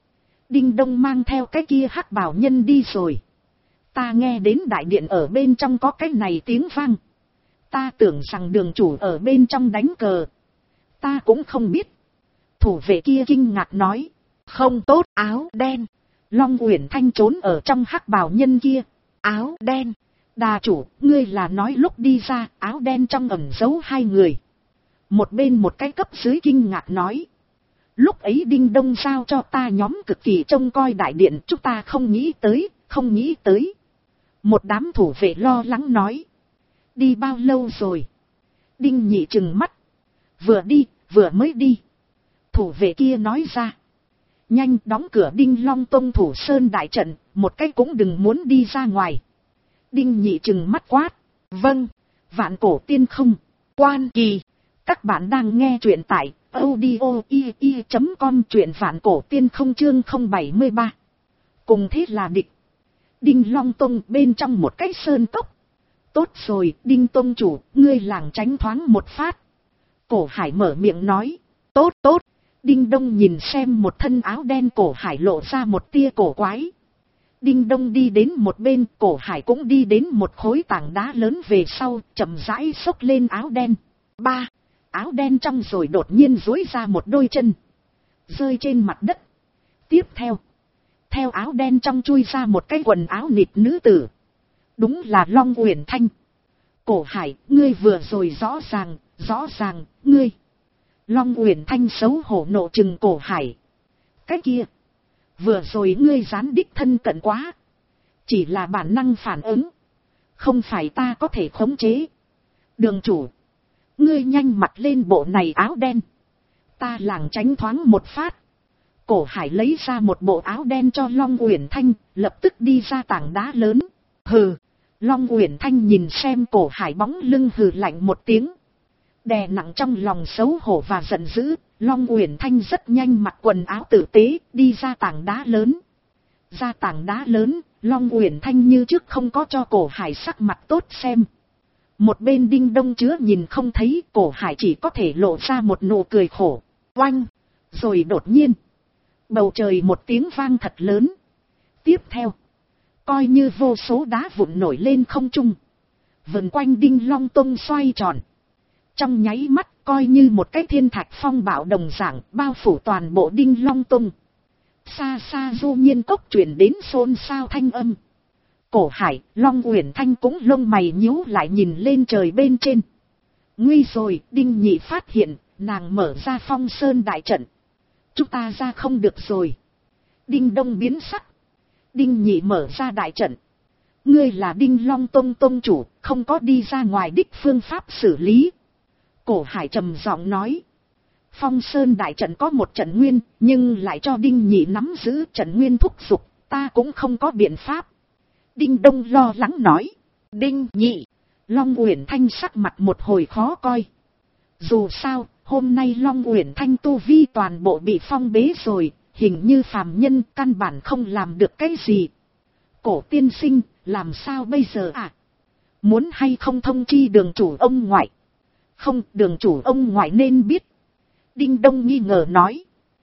Speaker 1: Đinh Đông mang theo cái kia hắc bào nhân đi rồi. Ta nghe đến đại điện ở bên trong có cái này tiếng vang. Ta tưởng rằng đường chủ ở bên trong đánh cờ. Ta cũng không biết. Thủ vệ kia kinh ngạc nói. Không tốt, áo đen. Long Uyển Thanh trốn ở trong hắc bào nhân kia. Áo đen. Đà chủ, ngươi là nói lúc đi ra, áo đen trong ẩn giấu hai người. Một bên một cái cấp dưới kinh ngạc nói. Lúc ấy Đinh Đông giao cho ta nhóm cực kỳ trông coi đại điện, chúng ta không nghĩ tới. Một đám thủ vệ lo lắng nói. Đi bao lâu rồi? Đinh Nhị trừng mắt. Vừa mới đi. Thủ vệ kia nói ra. Nhanh đóng cửa Đinh Long Tông thủ sơn đại trận, một cái cũng đừng muốn đi ra ngoài. Đinh Nhị trừng mắt quát. Vâng, Vạn Cổ Tiên Không, Quan Kỳ. Các bạn đang nghe truyện tại audio.com, truyện Vạn Cổ Tiên Không chương 073. Cùng thế là địch. Đinh Long Tông bên trong một cái sơn cốc. Tốt rồi, Đinh Tông chủ, ngươi làng tránh thoáng một phát. Cổ Hải mở miệng nói. Tốt. Đinh Đông nhìn xem một thân áo đen Cổ Hải lộ ra một tia cổ quái. Đinh Đông đi đến một bên, Cổ Hải cũng đi đến một khối tảng đá lớn về sau, chậm rãi xốc lên áo đen. Áo đen trong rồi đột nhiên duỗi ra một đôi chân. Rơi trên mặt đất. Tiếp theo áo đen trong chui ra một cái quần áo nịt nữ tử. Đúng là Long Uyển Thanh. Cổ Hải, ngươi vừa rồi rõ ràng, ngươi. Long Uyển Thanh xấu hổ nộ trừng Cổ Hải. Cái kia. Vừa rồi ngươi dán đích thân cận quá. Chỉ là bản năng phản ứng. Không phải ta có thể khống chế. Đường chủ. Ngươi nhanh mặc lên bộ này áo đen. Ta lảng tránh thoáng một phát. Cổ Hải lấy ra một bộ áo đen cho Long Uyển Thanh, lập tức đi ra tảng đá lớn. Hừ. Long Uyển Thanh nhìn xem Cổ Hải bóng lưng hừ lạnh một tiếng. Đè nặng trong lòng xấu hổ và giận dữ, Long Uyển Thanh rất nhanh mặc quần áo tử tế, đi ra tảng đá lớn. Ra tảng đá lớn, Long Uyển Thanh như trước không có cho Cổ Hải sắc mặt tốt xem. Một bên Đinh Đông chứa nhìn không thấy, Cổ Hải chỉ có thể lộ ra một nụ cười khổ. Oanh! Rồi đột nhiên, bầu trời một tiếng vang thật lớn. Tiếp theo, coi như vô số đá vụn nổi lên không trung. Vần quanh Đinh Long Tông xoay tròn. Trong nháy mắt, coi như một cái thiên thạch phong bạo đồng dạng, bao phủ toàn bộ Đinh Long Tông. Xa xa du nhiên cốc chuyển đến xôn xao thanh âm. Cổ Hải, Long Uyển Thanh cũng lông mày nhíu lại nhìn lên trời bên trên. Nguy rồi, Đinh Nhị phát hiện, nàng mở ra phong sơn đại trận. Chúng ta ra không được rồi. Đinh Đông biến sắc. Đinh Nhị mở ra đại trận. Ngươi là Đinh Long Tông tông chủ, không có đi ra ngoài đích phương pháp xử lý. Cổ Hải trầm giọng nói. Phong sơn đại trận có một trận nguyên, nhưng lại cho Đinh Nhị nắm giữ trận nguyên thúc giục, ta cũng không có biện pháp. Đinh Đông lo lắng nói. Đinh Nhị. Long Uyển Thanh sắc mặt một hồi khó coi. Dù sao, hôm nay Long Uyển Thanh tu vi toàn bộ bị phong bế rồi, hình như phàm nhân căn bản không làm được cái gì. Cổ tiên sinh, làm sao bây giờ à? Muốn hay không thông chi đường chủ ông ngoại? Không, đường chủ ông ngoại nên biết. Đinh Đông nghi ngờ nói.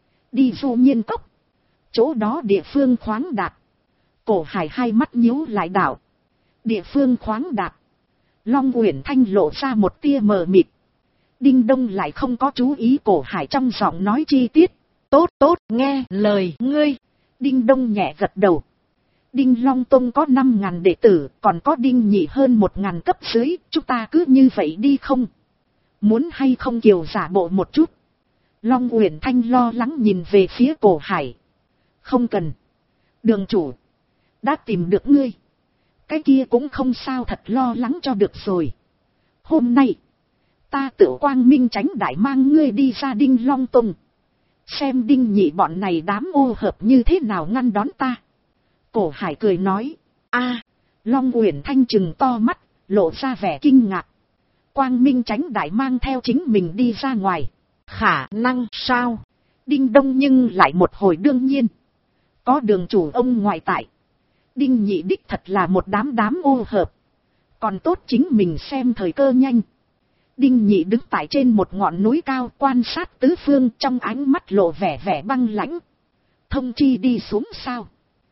Speaker 1: Đi du nhiên cốc. Chỗ đó địa phương khoáng đạt. Cổ Hải hai mắt nhíu lại đảo. Địa phương khoáng đạt. Long Uyển Thanh lộ ra một tia mờ mịt. Đinh Đông lại không có chú ý Cổ Hải trong giọng nói chi tiết. Tốt, nghe lời ngươi. Đinh Đông nhẹ gật đầu. Đinh Long Tông có 5.000 đệ tử, còn có Đinh Nhị hơn 1.000 cấp dưới, chúng ta cứ như vậy đi không? Muốn hay không kiều giả bộ một chút? Long Uyển Thanh lo lắng nhìn về phía Cổ Hải. Không cần. Đường chủ. Đã tìm được ngươi. Cái kia cũng không sao, thật lo lắng cho được rồi. Hôm nay, ta tự quang minh tránh đại mang ngươi đi ra Đinh Long Tông. Xem Đinh Nhị bọn này đám ô hợp như thế nào ngăn đón ta. Cổ Hải cười nói. Long Uyển Thanh trừng to mắt, lộ ra vẻ kinh ngạc. Quang minh tránh đại mang theo chính mình đi ra ngoài. Khả năng sao? Đinh Đông nhưng lại một hồi đương nhiên. Có đường chủ ông ngoại tại. Đinh Nhị đích thật là một đám ô hợp. Còn tốt chính mình xem thời cơ nhanh. Đinh Nhị đứng tại trên một ngọn núi cao quan sát tứ phương, trong ánh mắt lộ vẻ băng lãnh. thông chi đi xuống sao?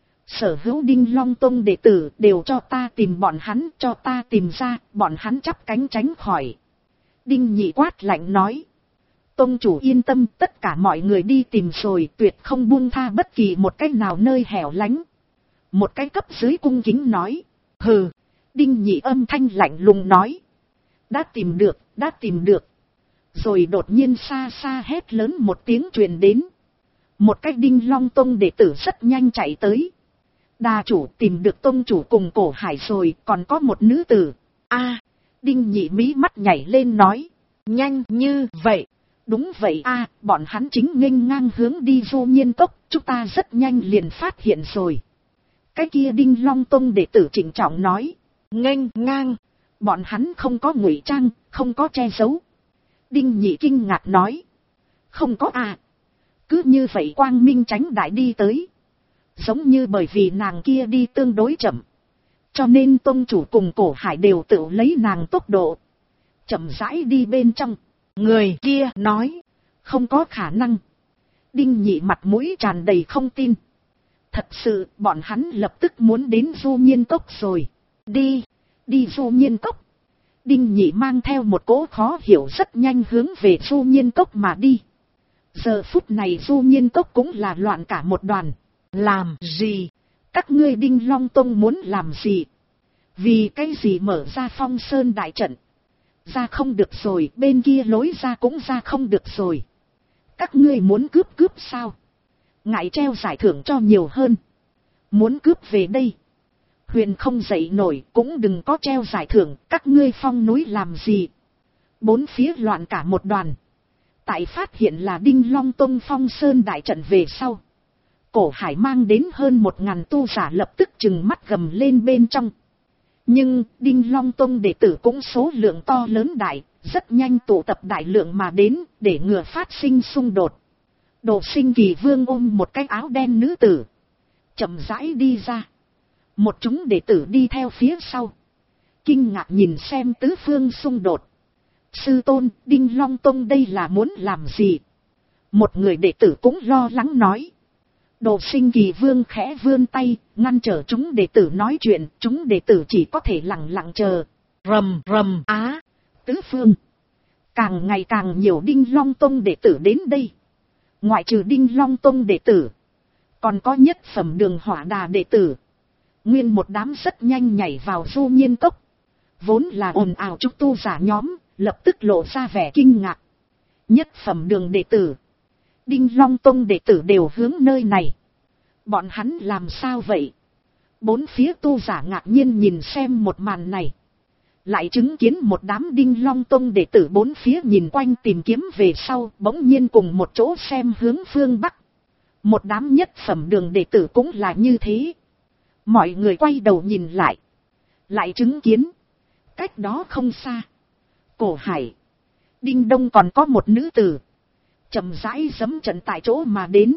Speaker 1: Sở hữu Đinh Long Tông đệ tử đều cho ta tìm bọn hắn, cho ta tìm ra, bọn hắn chắp cánh tránh khỏi. Đinh Nhị quát lạnh nói. Tông chủ yên tâm, tất cả mọi người đi tìm rồi, tuyệt không buông tha bất kỳ một cái nào nơi hẻo lánh. Một cái cấp dưới cung kính nói. Hừ. Đinh Nhị âm thanh lạnh lùng nói. Đã tìm được, đã tìm được. Rồi đột nhiên xa xa hét lớn một tiếng truyền đến. Một cái Đinh Long Tông đệ tử rất nhanh chạy tới. Đà chủ tìm được tông chủ cùng Cổ Hải rồi, còn có một nữ tử. A, Đinh Nhị mí mắt nhảy lên nói. Nhanh như vậy. Đúng vậy a, bọn hắn chính nghênh ngang hướng đi Vô Nhiên Cốc, chúng ta rất nhanh liền phát hiện rồi. Cái kia Đinh Long Tông đệ tử trịnh trọng nói. Nghênh ngang, bọn hắn không có ngụy trang, không có che giấu. Đinh Nhị kinh ngạc nói. Không có à. Cứ như vậy quang minh chánh đại đi tới. Giống như bởi vì nàng kia đi tương đối chậm. Cho nên tông chủ cùng Cổ Hải đều tự lấy nàng tốc độ. Chậm rãi đi bên trong. Người kia nói. Không có khả năng. Đinh Nhị mặt mũi tràn đầy không tin. Thật sự bọn hắn lập tức muốn đến Vô Nhiên Cốc rồi. Đi Vô Nhiên Cốc. Đinh Nhị mang theo một cỗ khó hiểu rất nhanh hướng về Vô Nhiên Cốc mà đi. Giờ phút này Vô Nhiên Cốc cũng là loạn cả một đoàn. Làm gì? Các ngươi Đinh Long Tông muốn làm gì? Vì cái gì mở ra Phong Sơn đại trận? Ra không được rồi, bên kia lối ra cũng ra không được rồi. Các ngươi muốn cướp sao? Ngại treo giải thưởng cho nhiều hơn. Muốn cướp về đây. Huyền không dậy nổi, cũng đừng có treo giải thưởng, các ngươi phong núi làm gì? Bốn phía loạn cả một đoàn. Tại phát hiện là Đinh Long Tông Phong Sơn đại trận về sau. Cổ Hải mang đến hơn 1000 tu giả lập tức trừng mắt gầm lên bên trong. Nhưng Đinh Long Tông đệ tử cũng số lượng to lớn đại, rất nhanh tụ tập đại lượng mà đến để ngừa phát sinh xung đột. Đồ Sinh Kỳ Vương ôm một cái áo đen nữ tử. Chậm rãi đi ra. Một chúng đệ tử đi theo phía sau. Kinh ngạc nhìn xem tứ phương xung đột. Sư tôn, Đinh Long Tông đây là muốn làm gì? Một người đệ tử cũng lo lắng nói. Đồ Sinh Kỳ Vương khẽ vươn tay, ngăn trở chúng đệ tử nói chuyện, chúng đệ tử chỉ có thể lặng lặng chờ. Rầm rầm á, tứ phương. Càng ngày càng nhiều Đinh Long Tông đệ tử đến đây. Ngoại trừ Đinh Long Tông đệ tử, còn có nhất phẩm Đường Hỏa Đà đệ tử. Nguyên một đám rất nhanh nhảy vào Vô Nhiên Cốc. Vốn là ồn ào chúc tu giả nhóm, lập tức lộ ra vẻ kinh ngạc. Nhất phẩm Đường đệ tử, Đinh Long Tông đệ tử đều hướng nơi này. Bọn hắn làm sao vậy? Bốn phía tu giả ngạc nhiên nhìn xem một màn này. Lại chứng kiến một đám Đinh Long Tông đệ tử bốn phía nhìn quanh tìm kiếm về sau, bỗng nhiên cùng một chỗ xem hướng phương Bắc. Một đám nhất phẩm Đường đệ tử cũng là như thế. Mọi người quay đầu nhìn lại. Lại chứng kiến. Cách đó không xa. Cổ Hải. Đinh Đông còn có một nữ tử. Chậm rãi giẫm trận tại chỗ mà đến.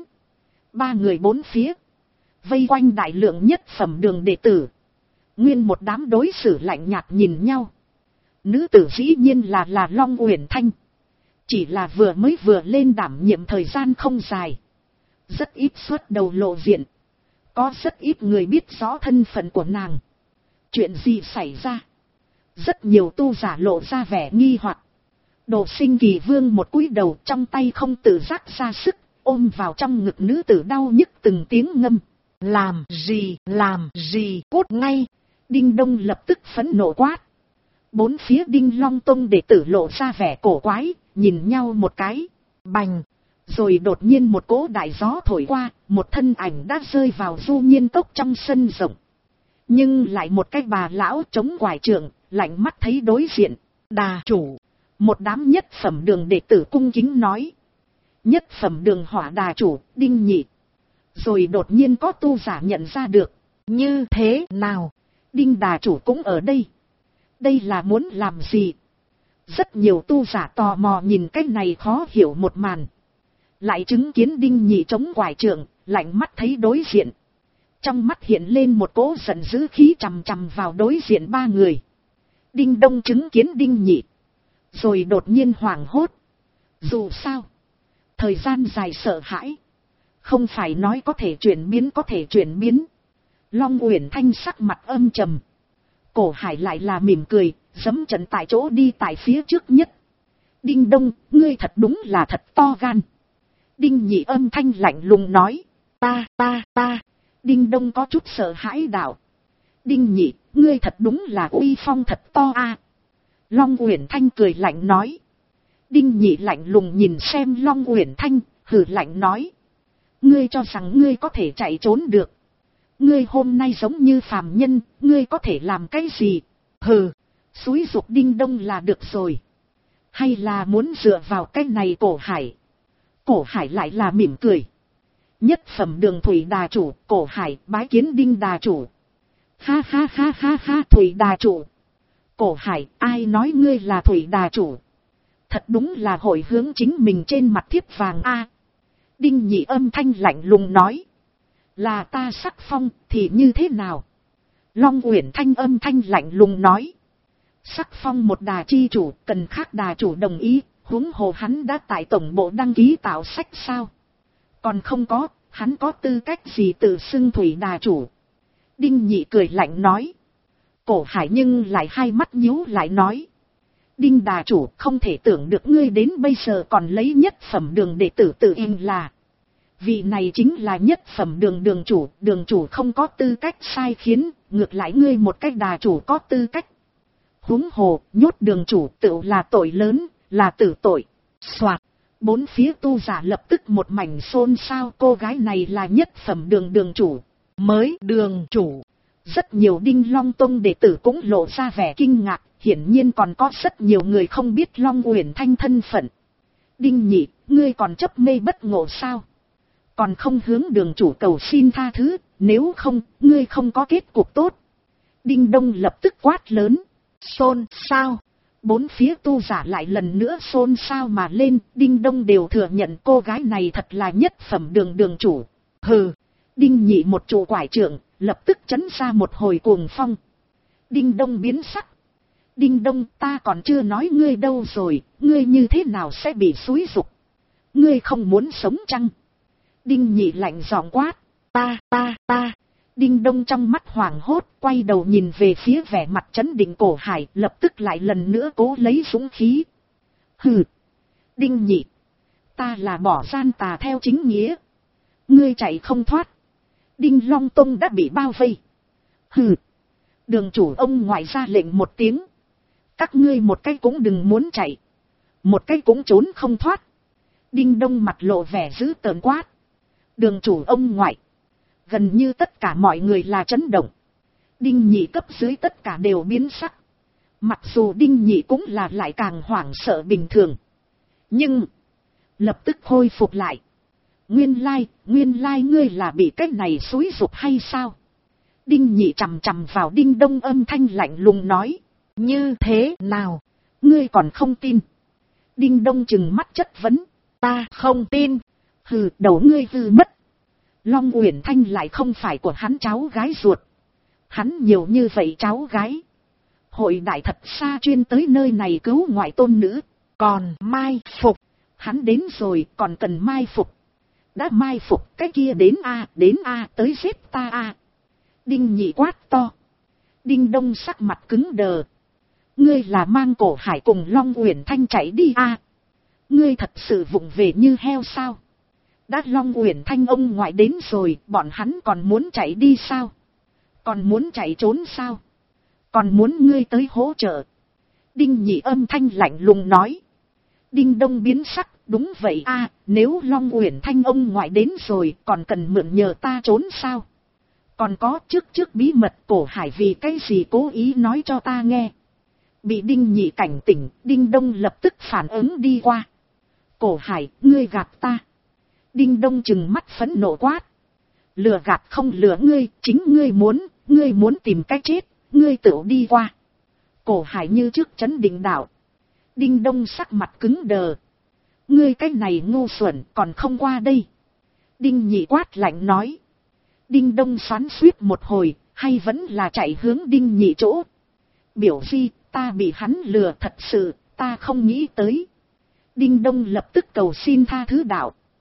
Speaker 1: 3 người bốn phía. Vây quanh đại lượng nhất phẩm Đường đệ tử. Nguyên một đám đối xử lạnh nhạt nhìn nhau. Nữ tử dĩ nhiên là Long Uyển Thanh. Chỉ là vừa lên đảm nhiệm thời gian không dài. Rất ít xuất đầu lộ diện. Có rất ít người biết rõ thân phận của nàng. Chuyện gì xảy ra? Rất nhiều tu giả lộ ra vẻ nghi hoặc. Đồ Sinh Kỳ Vương một cúi đầu trong tay không tự giác ra sức, ôm vào trong ngực nữ tử đau nhức từng tiếng ngâm. Làm gì, cút ngay. Đinh Đông lập tức phẫn nộ quát. Bốn phía Đinh Long Tông đệ tử lộ ra vẻ cổ quái, nhìn nhau một cái. Bành. Rồi đột nhiên một cỗ đại gió thổi qua, một thân ảnh đã rơi vào Vô Nhiên Cốc trong sân rộng. Nhưng lại một cái bà lão chống quải trượng, lạnh mắt thấy đối diện. Đà chủ. Một đám nhất phẩm Đường đệ tử cung kính nói. Nhất phẩm Đường Hỏa Đà chủ, Đinh Nhị. Rồi đột nhiên có tu giả nhận ra được. Như thế nào? Đinh Đà chủ cũng ở đây. Đây là muốn làm gì? Rất nhiều tu giả tò mò nhìn cái này khó hiểu một màn. Lại chứng kiến Đinh Nhị chống quải trượng, lạnh mắt thấy đối diện. Trong mắt hiện lên một cỗ giận dữ khí chằm chằm vào đối diện 3 người. Đinh Đông chứng kiến Đinh Nhị. Rồi đột nhiên hoảng hốt. Dù sao, thời gian dài sợ hãi. Không phải nói có thể chuyển biến. Long Uyển Thanh sắc mặt âm trầm. Cổ Hải lại là mỉm cười, giẫm trận tại chỗ đi tại phía trước nhất. Đinh Đông, ngươi thật đúng là thật to gan. Đinh Nhị âm thanh lạnh lùng nói. Ta. Đinh Đông có chút sợ hãi đạo. Đinh Nhị, ngươi thật đúng là uy phong thật to a. Long Uyển Thanh cười lạnh nói. Đinh Nhị lạnh lùng nhìn xem Long Uyển Thanh, hừ lạnh nói. Ngươi cho rằng ngươi có thể chạy trốn được. Ngươi hôm nay giống như phàm nhân, ngươi có thể làm cái gì? Hừ, xúi giục Đinh Đông là được rồi. Hay là muốn dựa vào cái này Cổ Hải? Cổ Hải lại là mỉm cười. Nhất phẩm Đường Thủy đà chủ, Cổ Hải bái kiến Đinh đà chủ. Ha, Thủy đà chủ. Cổ Hải, ai nói ngươi là Thủy đà chủ? Thật đúng là hội hướng chính mình trên mặt thiếp vàng a. Đinh Nhị âm thanh lạnh lùng nói. Là ta sắc phong thì như thế nào? Long Uyển Thanh âm thanh lạnh lùng nói. Sắc phong một đà chi chủ cần khác đà chủ đồng ý, huống hồ hắn đã tại tổng bộ đăng ký tạo sách sao? Còn không có, hắn có tư cách gì tự xưng Thủy đà chủ? Đinh Nhị cười lạnh nói. Cổ Hải nhưng lại hai mắt nhíu lại nói. Đinh đà chủ, không thể tưởng được ngươi đến bây giờ còn lấy nhất phẩm Đường đệ tử tự in là. Vị này chính là nhất phẩm đường chủ không có tư cách sai khiến, ngược lại ngươi một cách đà chủ có tư cách. Huống hồ, nhốt đường chủ tự là tội lớn, là tử tội. Soạt, bốn phía tu giả lập tức một mảnh xôn xao, cô gái này là nhất phẩm đường chủ, mới đường chủ. Rất nhiều Đinh Long Tông đệ tử cũng lộ ra vẻ kinh ngạc, hiển nhiên còn có rất nhiều người không biết Long Uyển Thanh thân phận. Đinh Nhị, ngươi còn chấp mê bất ngộ sao? Còn không hướng đường chủ cầu xin tha thứ, nếu không, ngươi không có kết cục tốt. Đinh Đông lập tức quát lớn. Xôn xao. Bốn phía tu giả lại lần nữa xôn xao mà lên, Đinh Đông đều thừa nhận cô gái này thật là nhất phẩm đường chủ. Hừ. Đinh Nhị một trụ quải trượng, lập tức chấn ra một hồi cuồng phong. Đinh Đông biến sắc. Đinh Đông, ta còn chưa nói ngươi đâu rồi, ngươi như thế nào sẽ bị xúi giục? Ngươi không muốn sống chăng? Đinh Nhị lạnh giọng quát. Ta. Đinh Đông trong mắt hoảng hốt, quay đầu nhìn về phía vẻ mặt trấn định Cổ Hải, lập tức lại lần nữa cố lấy dũng khí. Hừ. Đinh Nhị. Ta là bỏ gian tà theo chính nghĩa. Ngươi chạy không thoát. Đinh Long Tông đã bị bao vây. Hừ. Đường chủ ông ngoại ra lệnh một tiếng. Các ngươi một cái cũng đừng muốn chạy. Một cái cũng trốn không thoát. Đinh Đông mặt lộ vẻ dữ tợn quát. Đường chủ ông ngoại. Gần như tất cả mọi người là chấn động. Đinh Nhị cấp dưới tất cả đều biến sắc. Mặc dù Đinh Nhị cũng là lại càng hoảng sợ bình thường. Nhưng. Lập tức khôi phục lại. Nguyên lai ngươi là bị cái này xúi giục hay sao? Đinh Nhị chằm chằm vào Đinh Đông âm thanh lạnh lùng nói. Như thế nào? Ngươi còn không tin? Đinh Đông trừng mắt chất vấn. Ta không tin. Hừ, đầu ngươi hư mất. Long Uyển Thanh lại không phải của hắn cháu gái ruột. Hắn nhiều như vậy cháu gái. Hội đại thật xa chuyên tới nơi này cứu ngoại tôn nữ. Còn mai phục. Hắn đến rồi còn cần mai phục. Đã mai phục cái kia đến a tới giết ta a. Đinh Nhị quát to. Đinh Đông sắc mặt cứng đờ. Ngươi là mang Cổ Hải cùng Long Uyển Thanh chạy đi a. Ngươi thật sự vụng về như heo sao? Đã Long Uyển Thanh ông ngoại đến rồi, bọn hắn còn muốn chạy đi sao? Còn muốn chạy trốn sao? Còn muốn ngươi tới hỗ trợ? Đinh Nhị âm thanh lạnh lùng nói. Đinh Đông biến sắc, đúng vậy a, nếu Long Uyển Thanh ông ngoại đến rồi, còn cần mượn nhờ ta trốn sao? Còn có trước bí mật Cổ Hải vì cái gì cố ý nói cho ta nghe. Bị Đinh Nhị cảnh tỉnh, Đinh Đông lập tức phản ứng đi qua. Cổ Hải, ngươi gạt ta. Đinh Đông trừng mắt phẫn nộ quát. Lừa gạt không lừa ngươi, chính ngươi muốn tìm cách chết, ngươi tự đi qua. Cổ Hải như trước chấn định đạo. Đinh Đông sắc mặt cứng đờ. Ngươi cái này ngu xuẩn còn không qua đây. Đinh Nhị quát lạnh nói. Đinh Đông xoắn xuýt một hồi, hay vẫn là chạy hướng Đinh Nhị chỗ. Biểu di, ta bị hắn lừa thật sự, ta không nghĩ tới. Đinh Đông lập tức cầu xin tha thứ đạo.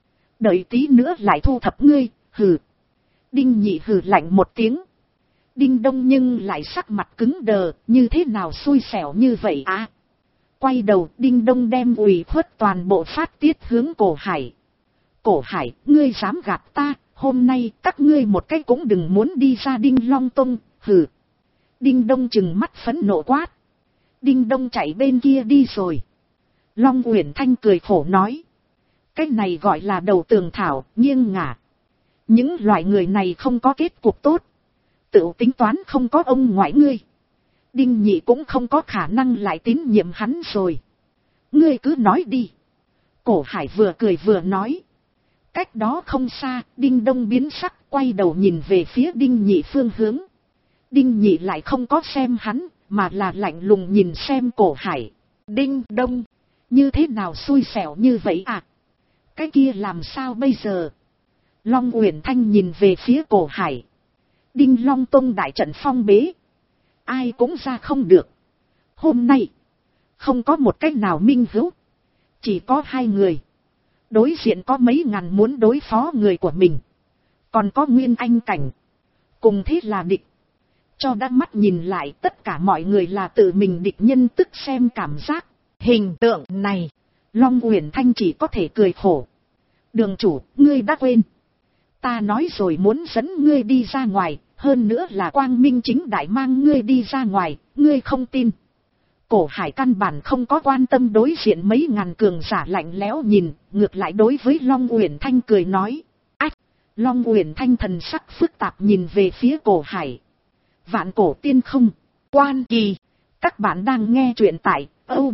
Speaker 1: Đợi tí nữa lại thu thập ngươi, hừ. Đinh Nhị hừ lạnh một tiếng. Đinh Đông nhưng lại sắc mặt cứng đờ, như thế nào xui xẻo như vậy à? Quay đầu, Đinh Đông đem ủy khuất toàn bộ phát tiết hướng Cổ Hải. Cổ Hải, ngươi dám gạt ta, hôm nay các ngươi một cái cũng đừng muốn đi ra Đinh Long Tông, hừ. Đinh Đông trừng mắt phẫn nộ quát. Đinh Đông chạy bên kia đi rồi. Long Uyển Thanh cười khổ nói. Cái này gọi là đầu tường thảo, nghiêng ngả. Những loại người này không có kết cục tốt. Tự tính toán không có ông ngoại ngươi. Đinh Nhị cũng không có khả năng lại tín nhiệm hắn rồi. Ngươi cứ nói đi. Cổ Hải vừa cười vừa nói. Cách đó không xa, Đinh Đông biến sắc, quay đầu nhìn về phía Đinh Nhị phương hướng. Đinh Nhị lại không có xem hắn, mà là lạnh lùng nhìn xem Cổ Hải. Đinh Đông, như thế nào xui xẻo như vậy à? Cái kia làm sao bây giờ? Long Uyển Thanh nhìn về phía Cổ Hải. Đinh Long Tông đại trận phong bế. Ai cũng ra không được. Hôm nay, không có một cách nào minh hữu. Chỉ có hai người. Đối diện có mấy ngàn muốn đối phó người của mình. Còn có Nguyên Anh cảnh. Cùng thế là địch. Cho đã mắt nhìn lại tất cả mọi người là tự mình địch nhân, tức xem cảm giác. Hình tượng này, Long Uyển Thanh chỉ có thể cười khổ. Đường chủ, ngươi đã quên. Ta nói rồi muốn dẫn ngươi đi ra ngoài, hơn nữa là quang minh chính đại mang ngươi đi ra ngoài, ngươi không tin. Cổ Hải căn bản không có quan tâm đối diện mấy ngàn cường giả lạnh lẽo nhìn, ngược lại đối với Long Uyển Thanh cười nói. Ách! Long Uyển Thanh thần sắc phức tạp nhìn về phía Cổ Hải. Vạn Cổ Tiên Không, Quan Kỳ. Các bạn đang nghe truyện tại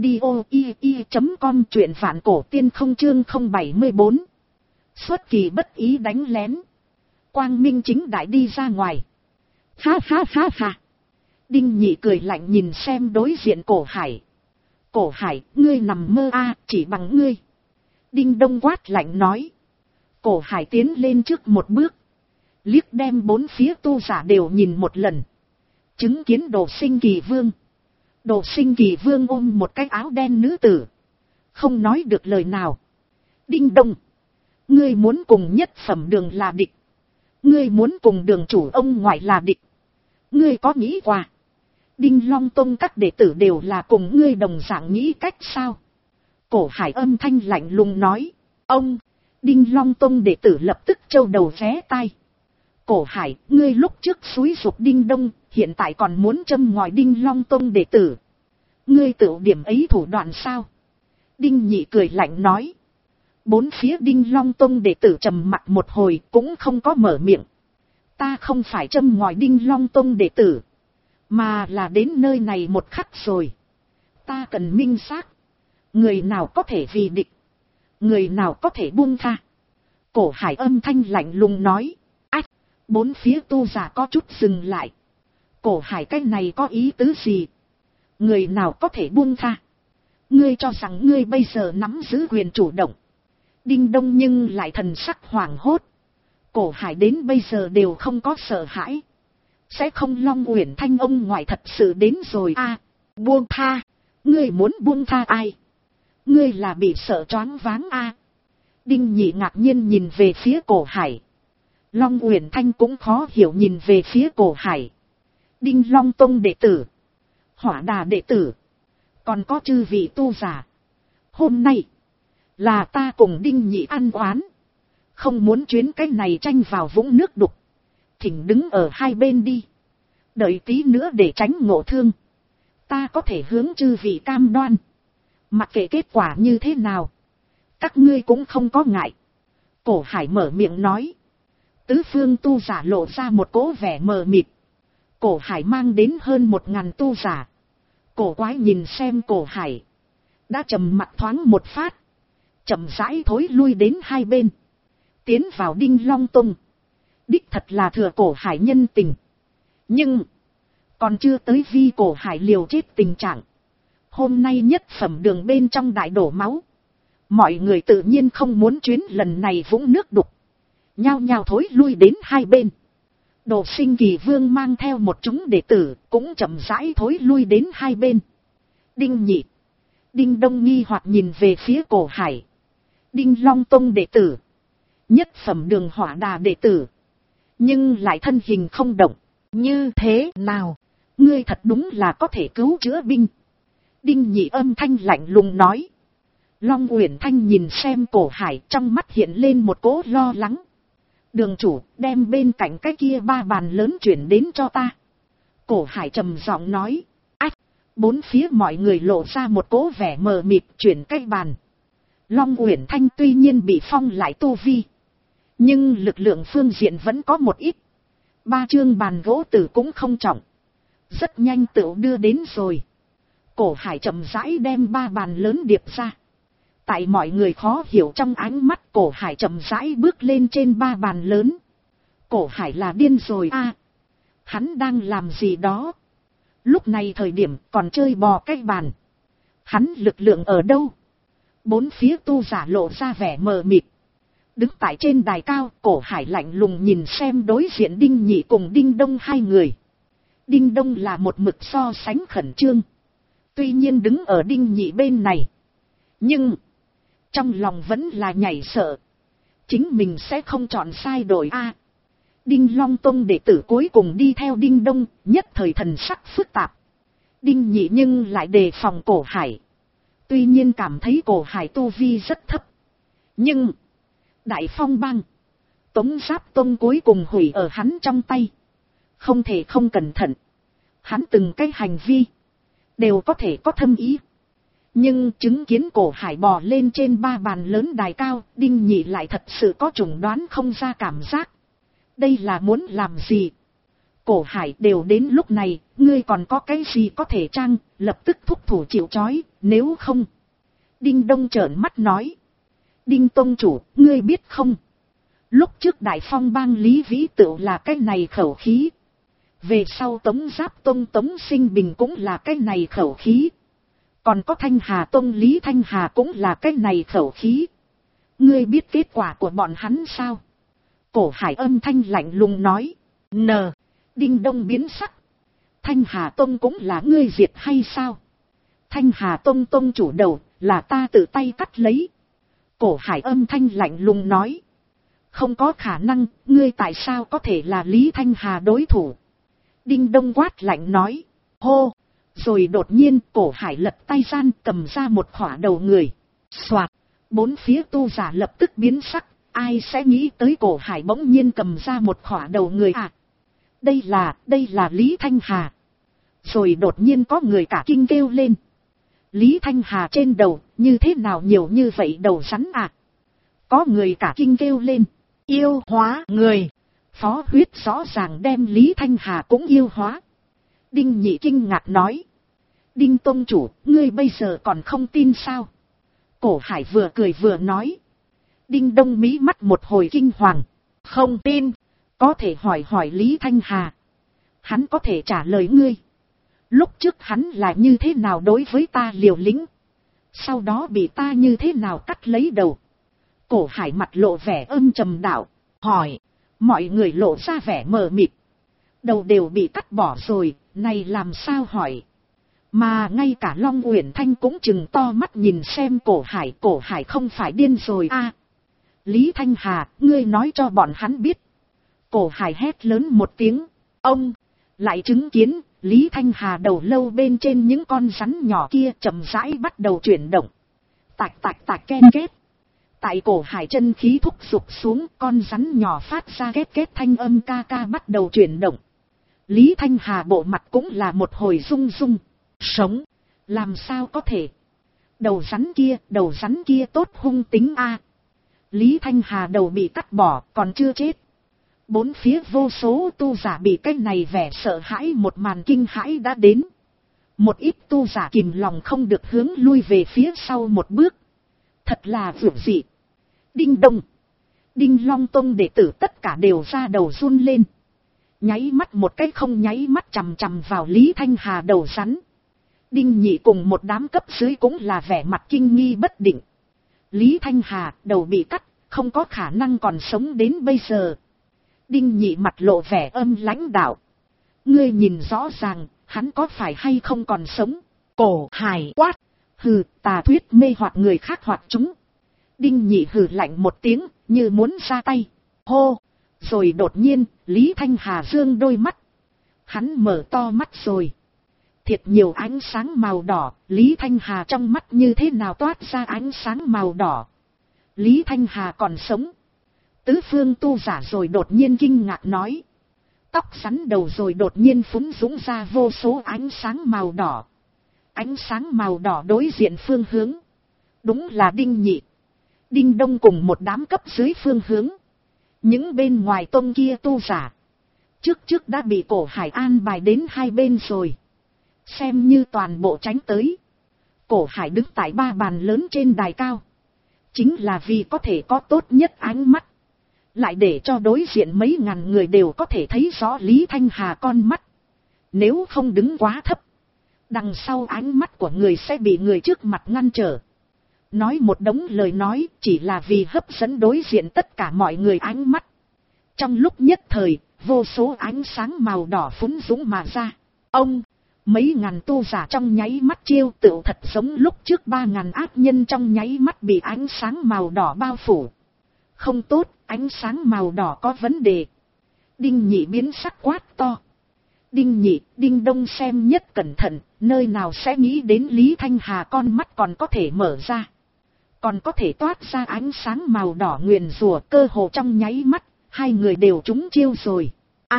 Speaker 1: audio.com, truyện Vạn Cổ Tiên Không chương 074. Xuất kỳ bất ý đánh lén. Quang minh chính đại đi ra ngoài. Ha ha ha ha. Đinh Nhị cười lạnh nhìn xem đối diện Cổ Hải. Cổ Hải, ngươi nằm mơ a, chỉ bằng ngươi. Đinh Đông quát lạnh nói. Cổ Hải tiến lên trước một bước. Liếc đem bốn phía tu giả đều nhìn một lần. Chứng kiến Đồ Sinh Kỳ Vương. Đồ Sinh Kỳ Vương ôm một cái áo đen nữ tử. Không nói được lời nào. Đinh Đông. Ngươi muốn cùng Nhất Phẩm Đường là địch. Ngươi muốn cùng đường chủ ông ngoại là địch. Ngươi có nghĩ qua. Đinh Long Tông các đệ tử đều là cùng ngươi đồng dạng nghĩ cách sao? Cổ Hải âm thanh lạnh lùng nói. Ông. Đinh Long Tông đệ tử lập tức trâu đầu vé tai. Cổ Hải, ngươi lúc trước xúi giục Đinh Đông, hiện tại còn muốn châm ngòi Đinh Long Tông đệ tử. Ngươi tự điểm ấy thủ đoạn sao? Đinh Nhị cười lạnh nói. Bốn phía Đinh Long Tông đệ tử trầm mặt một hồi cũng không có mở miệng. Ta không phải châm ngòi Đinh Long Tông đệ tử, mà là đến nơi này một khắc rồi. Ta cần minh xác. Người nào có thể vì địch, người nào có thể buông tha. Cổ Hải âm thanh lạnh lùng nói. Ách! Bốn phía tu giả có chút dừng lại. Cổ Hải cái này có ý tứ gì? Người nào có thể buông tha? Ngươi cho rằng ngươi bây giờ nắm giữ quyền chủ động. Đinh Đông nhưng lại thần sắc hoảng hốt. Cổ Hải đến bây giờ đều không có sợ hãi. Sẽ không Long Uyển Thanh ông ngoại thật sự đến rồi à? Buông tha? Ngươi muốn buông tha ai? Ngươi là bị sợ choáng váng à? Đinh Nhị ngạc nhiên nhìn về phía Cổ Hải. Long Uyển Thanh cũng khó hiểu nhìn về phía Cổ Hải. Đinh Long Tông đệ tử, Hỏa Đà đệ tử, còn có chư vị tu giả. Hôm nay là ta cùng Đinh Nhị ăn oán, không muốn chuyến cái này tranh vào vũng nước đục. Thỉnh đứng ở hai bên đi. Đợi tí nữa để tránh ngộ thương. Ta có thể hướng chư vị cam đoan. Mặc kệ kết quả như thế nào, các ngươi cũng không có ngại. Cổ Hải mở miệng nói. Tứ phương tu giả lộ ra một cỗ vẻ mờ mịt. Cổ Hải mang đến hơn 1000 tu giả. Cổ quái nhìn xem Cổ Hải. Đã trầm mặt thoáng một phát. Chậm rãi thối lui đến hai bên. Tiến vào Đinh Long Tông. Đích thật là thừa Cổ Hải nhân tình. Nhưng còn chưa tới vi Cổ Hải liều chết tình trạng. Hôm nay Nhất Phẩm Đường bên trong đại đổ máu. Mọi người tự nhiên không muốn chuyến lần này vũng nước đục. Nhao nhao thối lui đến hai bên. Đồ Sinh Kỳ Vương mang theo một chúng đệ tử cũng chậm rãi thối lui đến hai bên. Đinh Nhị, Đinh Đông nghi hoặc nhìn về phía Cổ Hải. Đinh Long Tông đệ tử, Nhất phẩm Đường Hỏa Đà đệ tử. Nhưng lại thân hình không động. Như thế nào? Ngươi thật đúng là có thể cứu chữa binh. Đinh Nhị âm thanh lạnh lùng nói. Long Uyển Thanh nhìn xem Cổ Hải, trong mắt hiện lên một cỗ lo lắng. Đường chủ, đem bên cạnh cái kia 3 bàn lớn chuyển đến cho ta. Cổ Hải trầm giọng nói. Ách! Bốn phía mọi người lộ ra một cỗ vẻ mờ mịt, chuyển cái bàn. Long Uyển Thanh tuy nhiên bị phong lại tu vi, nhưng lực lượng phương diện vẫn có một ít. 3 chương bàn gỗ tử cũng không trọng. Rất nhanh tựu đưa đến rồi. Cổ Hải chậm rãi đem 3 bàn lớn điệp ra. Tại mọi người khó hiểu trong ánh mắt, Cổ Hải chậm rãi bước lên trên 3 bàn lớn. Cổ Hải là điên rồi a! Hắn đang làm gì đó? Lúc này thời điểm còn chơi bò cái bàn. Hắn lực lượng ở đâu? Bốn phía tu giả lộ ra vẻ mờ mịt. Đứng tại trên đài cao, Cổ Hải lạnh lùng nhìn xem đối diện Đinh Nhị cùng Đinh Đông hai người. Đinh Đông là một mực so sánh khẩn trương. Tuy nhiên đứng ở Đinh Nhị bên này, nhưng trong lòng vẫn là nhảy sợ. Chính mình sẽ không chọn sai đội a. Đinh Long Tông đệ tử cuối cùng đi theo Đinh Đông, nhất thời thần sắc phức tạp. Đinh Nhị nhưng lại đề phòng Cổ Hải. Tuy nhiên cảm thấy Cổ Hải tu vi rất thấp. Nhưng Đại Phong Bang, Tống Giáp Tông cuối cùng hủy ở hắn trong tay. Không thể không cẩn thận. Hắn từng cái hành vi đều có thể có thâm ý. Nhưng chứng kiến Cổ Hải bò lên trên 3 bàn lớn đài cao, Đinh Nhị lại thật sự có chủng đoán không ra cảm giác. Đây là muốn làm gì? Cổ Hải đều đến lúc này, ngươi còn có cái gì có thể trang, lập tức thúc thủ chịu trói, nếu không. Đinh Đông trợn mắt nói. Đinh Tông chủ, ngươi biết không? Lúc trước Đại Phong Bang Lý Vĩ Tựu là cái này khẩu khí. Về sau Tống Giáp Tông Tống Sinh Bình cũng là cái này khẩu khí. Còn có Thanh Hà Tông Lý Thanh Hà cũng là cái này khẩu khí. Ngươi biết kết quả của bọn hắn sao? Cổ Hải âm thanh lạnh lùng nói. Đinh Đông biến sắc. Thanh Hà Tông cũng là ngươi diệt hay sao? Thanh Hà Tông Tông chủ đầu là ta tự tay cắt lấy. Cổ Hải âm thanh lạnh lùng nói. Không có khả năng, ngươi tại sao có thể là Lý Thanh Hà đối thủ? Đinh Đông quát lạnh nói. Hô! Rồi đột nhiên Cổ Hải lật tay gian cầm ra một khỏa đầu người. Soạt! Bốn phía tu giả lập tức biến sắc. Ai sẽ nghĩ tới Cổ Hải bỗng nhiên cầm ra một khỏa đầu người à? Đây là Lý Thanh Hà. Rồi đột nhiên có người cả kinh kêu lên. Lý Thanh Hà trên đầu, như thế nào nhiều như vậy đầu rắn à? Có người cả kinh kêu lên. Yêu hóa người. Phó Huyết rõ ràng đem Lý Thanh Hà cũng yêu hóa. Đinh Nhị kinh ngạc nói. Đinh Tông chủ, ngươi bây giờ còn không tin sao? Cổ Hải vừa cười vừa nói. Đinh Đông mí mắt một hồi kinh hoàng. Không tin. Có thể hỏi Lý Thanh Hà. Hắn có thể trả lời ngươi. Lúc trước hắn là như thế nào đối với ta liều lĩnh. Sau đó bị ta như thế nào cắt lấy đầu. Cổ Hải mặt lộ vẻ âm trầm đạo. Hỏi. Mọi người lộ ra vẻ mờ mịt. Đầu đều bị cắt bỏ rồi. Này làm sao hỏi. Mà ngay cả Long Uyển Thanh cũng chừng to mắt nhìn xem Cổ Hải. Cổ Hải không phải điên rồi à. Lý Thanh Hà, ngươi nói cho bọn hắn biết. Cổ Hải hét lớn một tiếng. Ông lại chứng kiến Lý Thanh Hà đầu lâu bên trên những con rắn nhỏ kia chậm rãi bắt đầu chuyển động. Tạch tạch tạch ken két. Tại Cổ Hải chân khí thúc giục xuống, con rắn nhỏ phát ra két két thanh âm ca ca bắt đầu chuyển động. Lý Thanh Hà bộ mặt cũng là một hồi rung rung. Sống. Làm sao có thể. Đầu rắn kia tốt hung tính a. Lý Thanh Hà đầu bị cắt bỏ còn chưa chết. Bốn phía vô số tu giả bị cái này vẻ sợ hãi một màn kinh hãi đã đến. Một ít tu giả kìm lòng không được hướng lui về phía sau một bước. Thật là vượt dị. Đinh Đông, Đinh Long Tông đệ tử tất cả đều ra đầu run lên. Nháy mắt một cái không nháy mắt chằm chằm vào Lý Thanh Hà đầu rắn. Đinh Nhị cùng một đám cấp dưới cũng là vẻ mặt kinh nghi bất định. Lý Thanh Hà đầu bị cắt, không có khả năng còn sống đến bây giờ. Đinh Nhị mặt lộ vẻ âm lãnh đạo. Ngươi nhìn rõ ràng, hắn có phải hay không còn sống? Cổ Hải quát. Hừ, tà thuyết mê hoặc người khác hoặc chúng. Đinh Nhị hừ lạnh một tiếng, như muốn ra tay. Hô! Rồi đột nhiên, Lý Thanh Hà dương đôi mắt. Hắn mở to mắt rồi. Thiệt nhiều ánh sáng màu đỏ, Lý Thanh Hà trong mắt như thế nào toát ra ánh sáng màu đỏ. Lý Thanh Hà còn sống. Tứ phương tu giả rồi đột nhiên kinh ngạc nói. Tóc rắn đầu rồi đột nhiên phúng dũng ra vô số ánh sáng màu đỏ. Ánh sáng màu đỏ đối diện phương hướng. Đúng là Đinh Nhị, Đinh Đông cùng một đám cấp dưới phương hướng. Những bên ngoài tông kia tu giả. Trước đã bị Cổ Hải an bài đến hai bên rồi. Xem như toàn bộ tránh tới. Cổ Hải đứng tại ba bàn lớn trên đài cao. Chính là vì có thể có tốt nhất ánh mắt. Lại để cho đối diện mấy ngàn người đều có thể thấy rõ Lý Thanh Hà con mắt. Nếu không đứng quá thấp, đằng sau ánh mắt của người sẽ bị người trước mặt ngăn trở. Nói một đống lời nói chỉ là vì hấp dẫn đối diện tất cả mọi người ánh mắt. Trong lúc nhất thời, vô số ánh sáng màu đỏ phúng dũng mà ra. Mấy ngàn tu giả trong nháy mắt chiêu tựu thật giống lúc trước 3.000 ác nhân trong nháy mắt bị ánh sáng màu đỏ bao phủ. Không tốt, ánh sáng màu đỏ có vấn đề. Đinh Nhị biến sắc quát to. Đinh Nhị, Đinh Đông xem nhất cẩn thận, nơi nào sẽ nghĩ đến Lý Thanh Hà con mắt còn có thể mở ra. Còn có thể toát ra ánh sáng màu đỏ nguyền rủa, cơ hồ trong nháy mắt, hai người đều trúng chiêu rồi.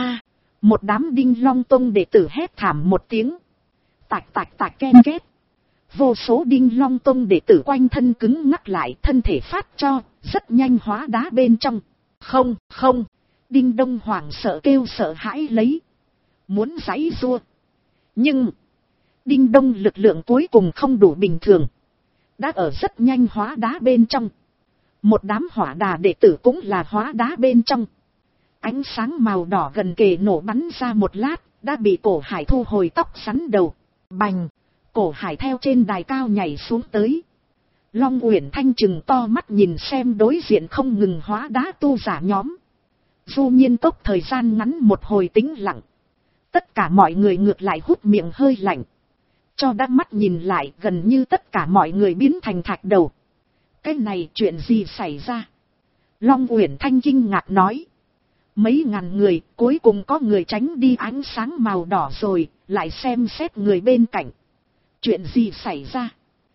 Speaker 1: Một đám Đinh Long Tông đệ tử hét thảm một tiếng. Tạch tạch tạch ken két. Vô số Đinh Long Tông đệ tử quanh thân cứng ngắc lại, thân thể phát cho, rất nhanh hóa đá bên trong. Không. Đinh Đông hoảng sợ kêu sợ hãi lấy. Muốn giãy giụa. Nhưng Đinh Đông lực lượng cuối cùng không đủ bình thường. Đã ở rất nhanh hóa đá bên trong. Một đám hỏa đà đệ tử cũng là hóa đá bên trong. Ánh sáng màu đỏ gần kề nổ bắn ra một lát, đã bị Cổ Hải thu hồi tóc rắn đầu. Bành! Cổ Hải theo trên đài cao nhảy xuống tới. Long Uyển Thanh trừng to mắt nhìn xem đối diện không ngừng hóa đá tu giả nhóm. Du nhiên tốc thời gian ngắn một hồi tĩnh lặng. Tất cả mọi người ngược lại hút miệng hơi lạnh. Cho đá mắt nhìn lại, gần như tất cả mọi người biến thành thạch đầu. Cái này chuyện gì xảy ra? Long Uyển Thanh kinh ngạc nói. Mấy ngàn người, cuối cùng có người tránh đi ánh sáng màu đỏ rồi, lại xem xét người bên cạnh. Chuyện gì xảy ra?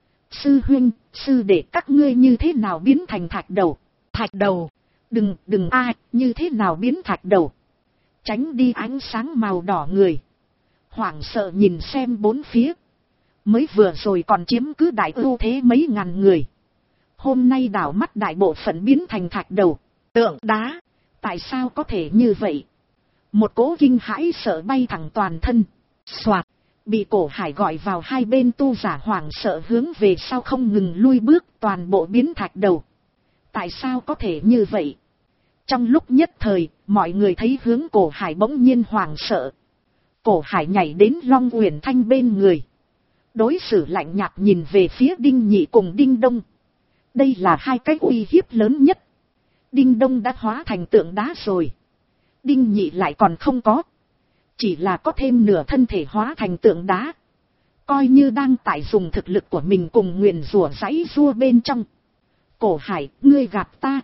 Speaker 1: Sư huynh, sư đệ, các ngươi như thế nào biến thành thạch đầu? Thạch đầu? Đừng như thế nào biến thạch đầu? Tránh đi ánh sáng màu đỏ người. Hoảng sợ nhìn xem bốn phía. Mới vừa rồi còn chiếm cứ đại ưu thế mấy ngàn người. Hôm nay đảo mắt đại bộ phận biến thành thạch đầu, tượng đá. Tại sao có thể như vậy? Một cỗ kinh hãi sợ bay thẳng toàn thân. Soạt, bị Cổ Hải gọi vào hai bên tu giả hoảng sợ hướng về sau không ngừng lui bước, toàn bộ biến thạch đầu. Tại sao có thể như vậy? Trong lúc nhất thời, mọi người thấy hướng Cổ Hải bỗng nhiên hoảng sợ. Cổ Hải nhảy đến Long Uyển Thanh bên người. Đối xử lạnh nhạt nhìn về phía Đinh Nhị cùng Đinh Đông. Đây là hai cái uy hiếp lớn nhất. Đinh Đông đã hóa thành tượng đá rồi. Đinh Nhị lại còn không có. Chỉ là có thêm nửa thân thể hóa thành tượng đá. Coi như đang tại dùng thực lực của mình cùng nguyền rủa giãy giụa bên trong. Cổ Hải, ngươi gạt ta,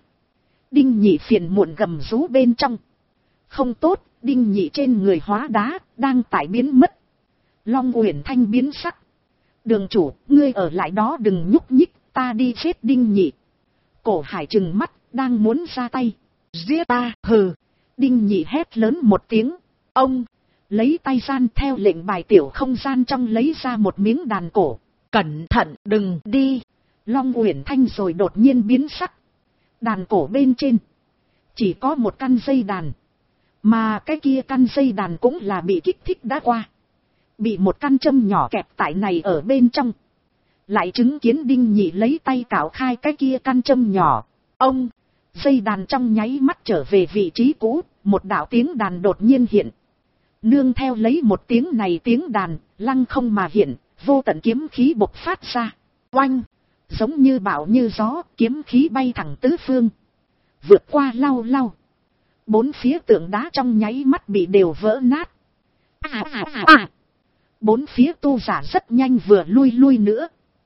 Speaker 1: Đinh Nhị phiền muộn gầm rú bên trong. Không tốt, Đinh Nhị trên người hóa đá, đang tại biến mất. Long Uyển Thanh biến sắc. Đường chủ, ngươi ở lại đó đừng nhúc nhích, ta đi chết Đinh Nhị. Cổ Hải trừng mắt, đang muốn ra tay. Giết ta, hừ. Đinh Nhị hét lớn một tiếng. Ông, lấy tay gian theo lệnh bài tiểu không gian trong lấy ra một miếng đàn cổ. Cẩn thận, đừng đi. Long Uyển Thanh rồi đột nhiên biến sắc. Đàn cổ bên trên chỉ có một căn dây đàn. Mà cái kia căn dây đàn cũng là bị kích thích đã qua. Bị một căn châm nhỏ kẹp tại này ở bên trong. Lại chứng kiến Đinh Nhị lấy tay cạo khai cái kia căn châm nhỏ. Ông, dây đàn trong nháy mắt trở về vị trí cũ, một đạo tiếng đàn đột nhiên hiện. Nương theo lấy một tiếng này tiếng đàn, lăng không mà hiện, vô tận kiếm khí bộc phát ra. Oanh, giống như bão như gió, kiếm khí bay thẳng tứ phương. Vượt qua lau lau. Bốn phía tượng đá trong nháy mắt bị đều vỡ nát. Bốn phía tu giả rất nhanh vừa lui nữa.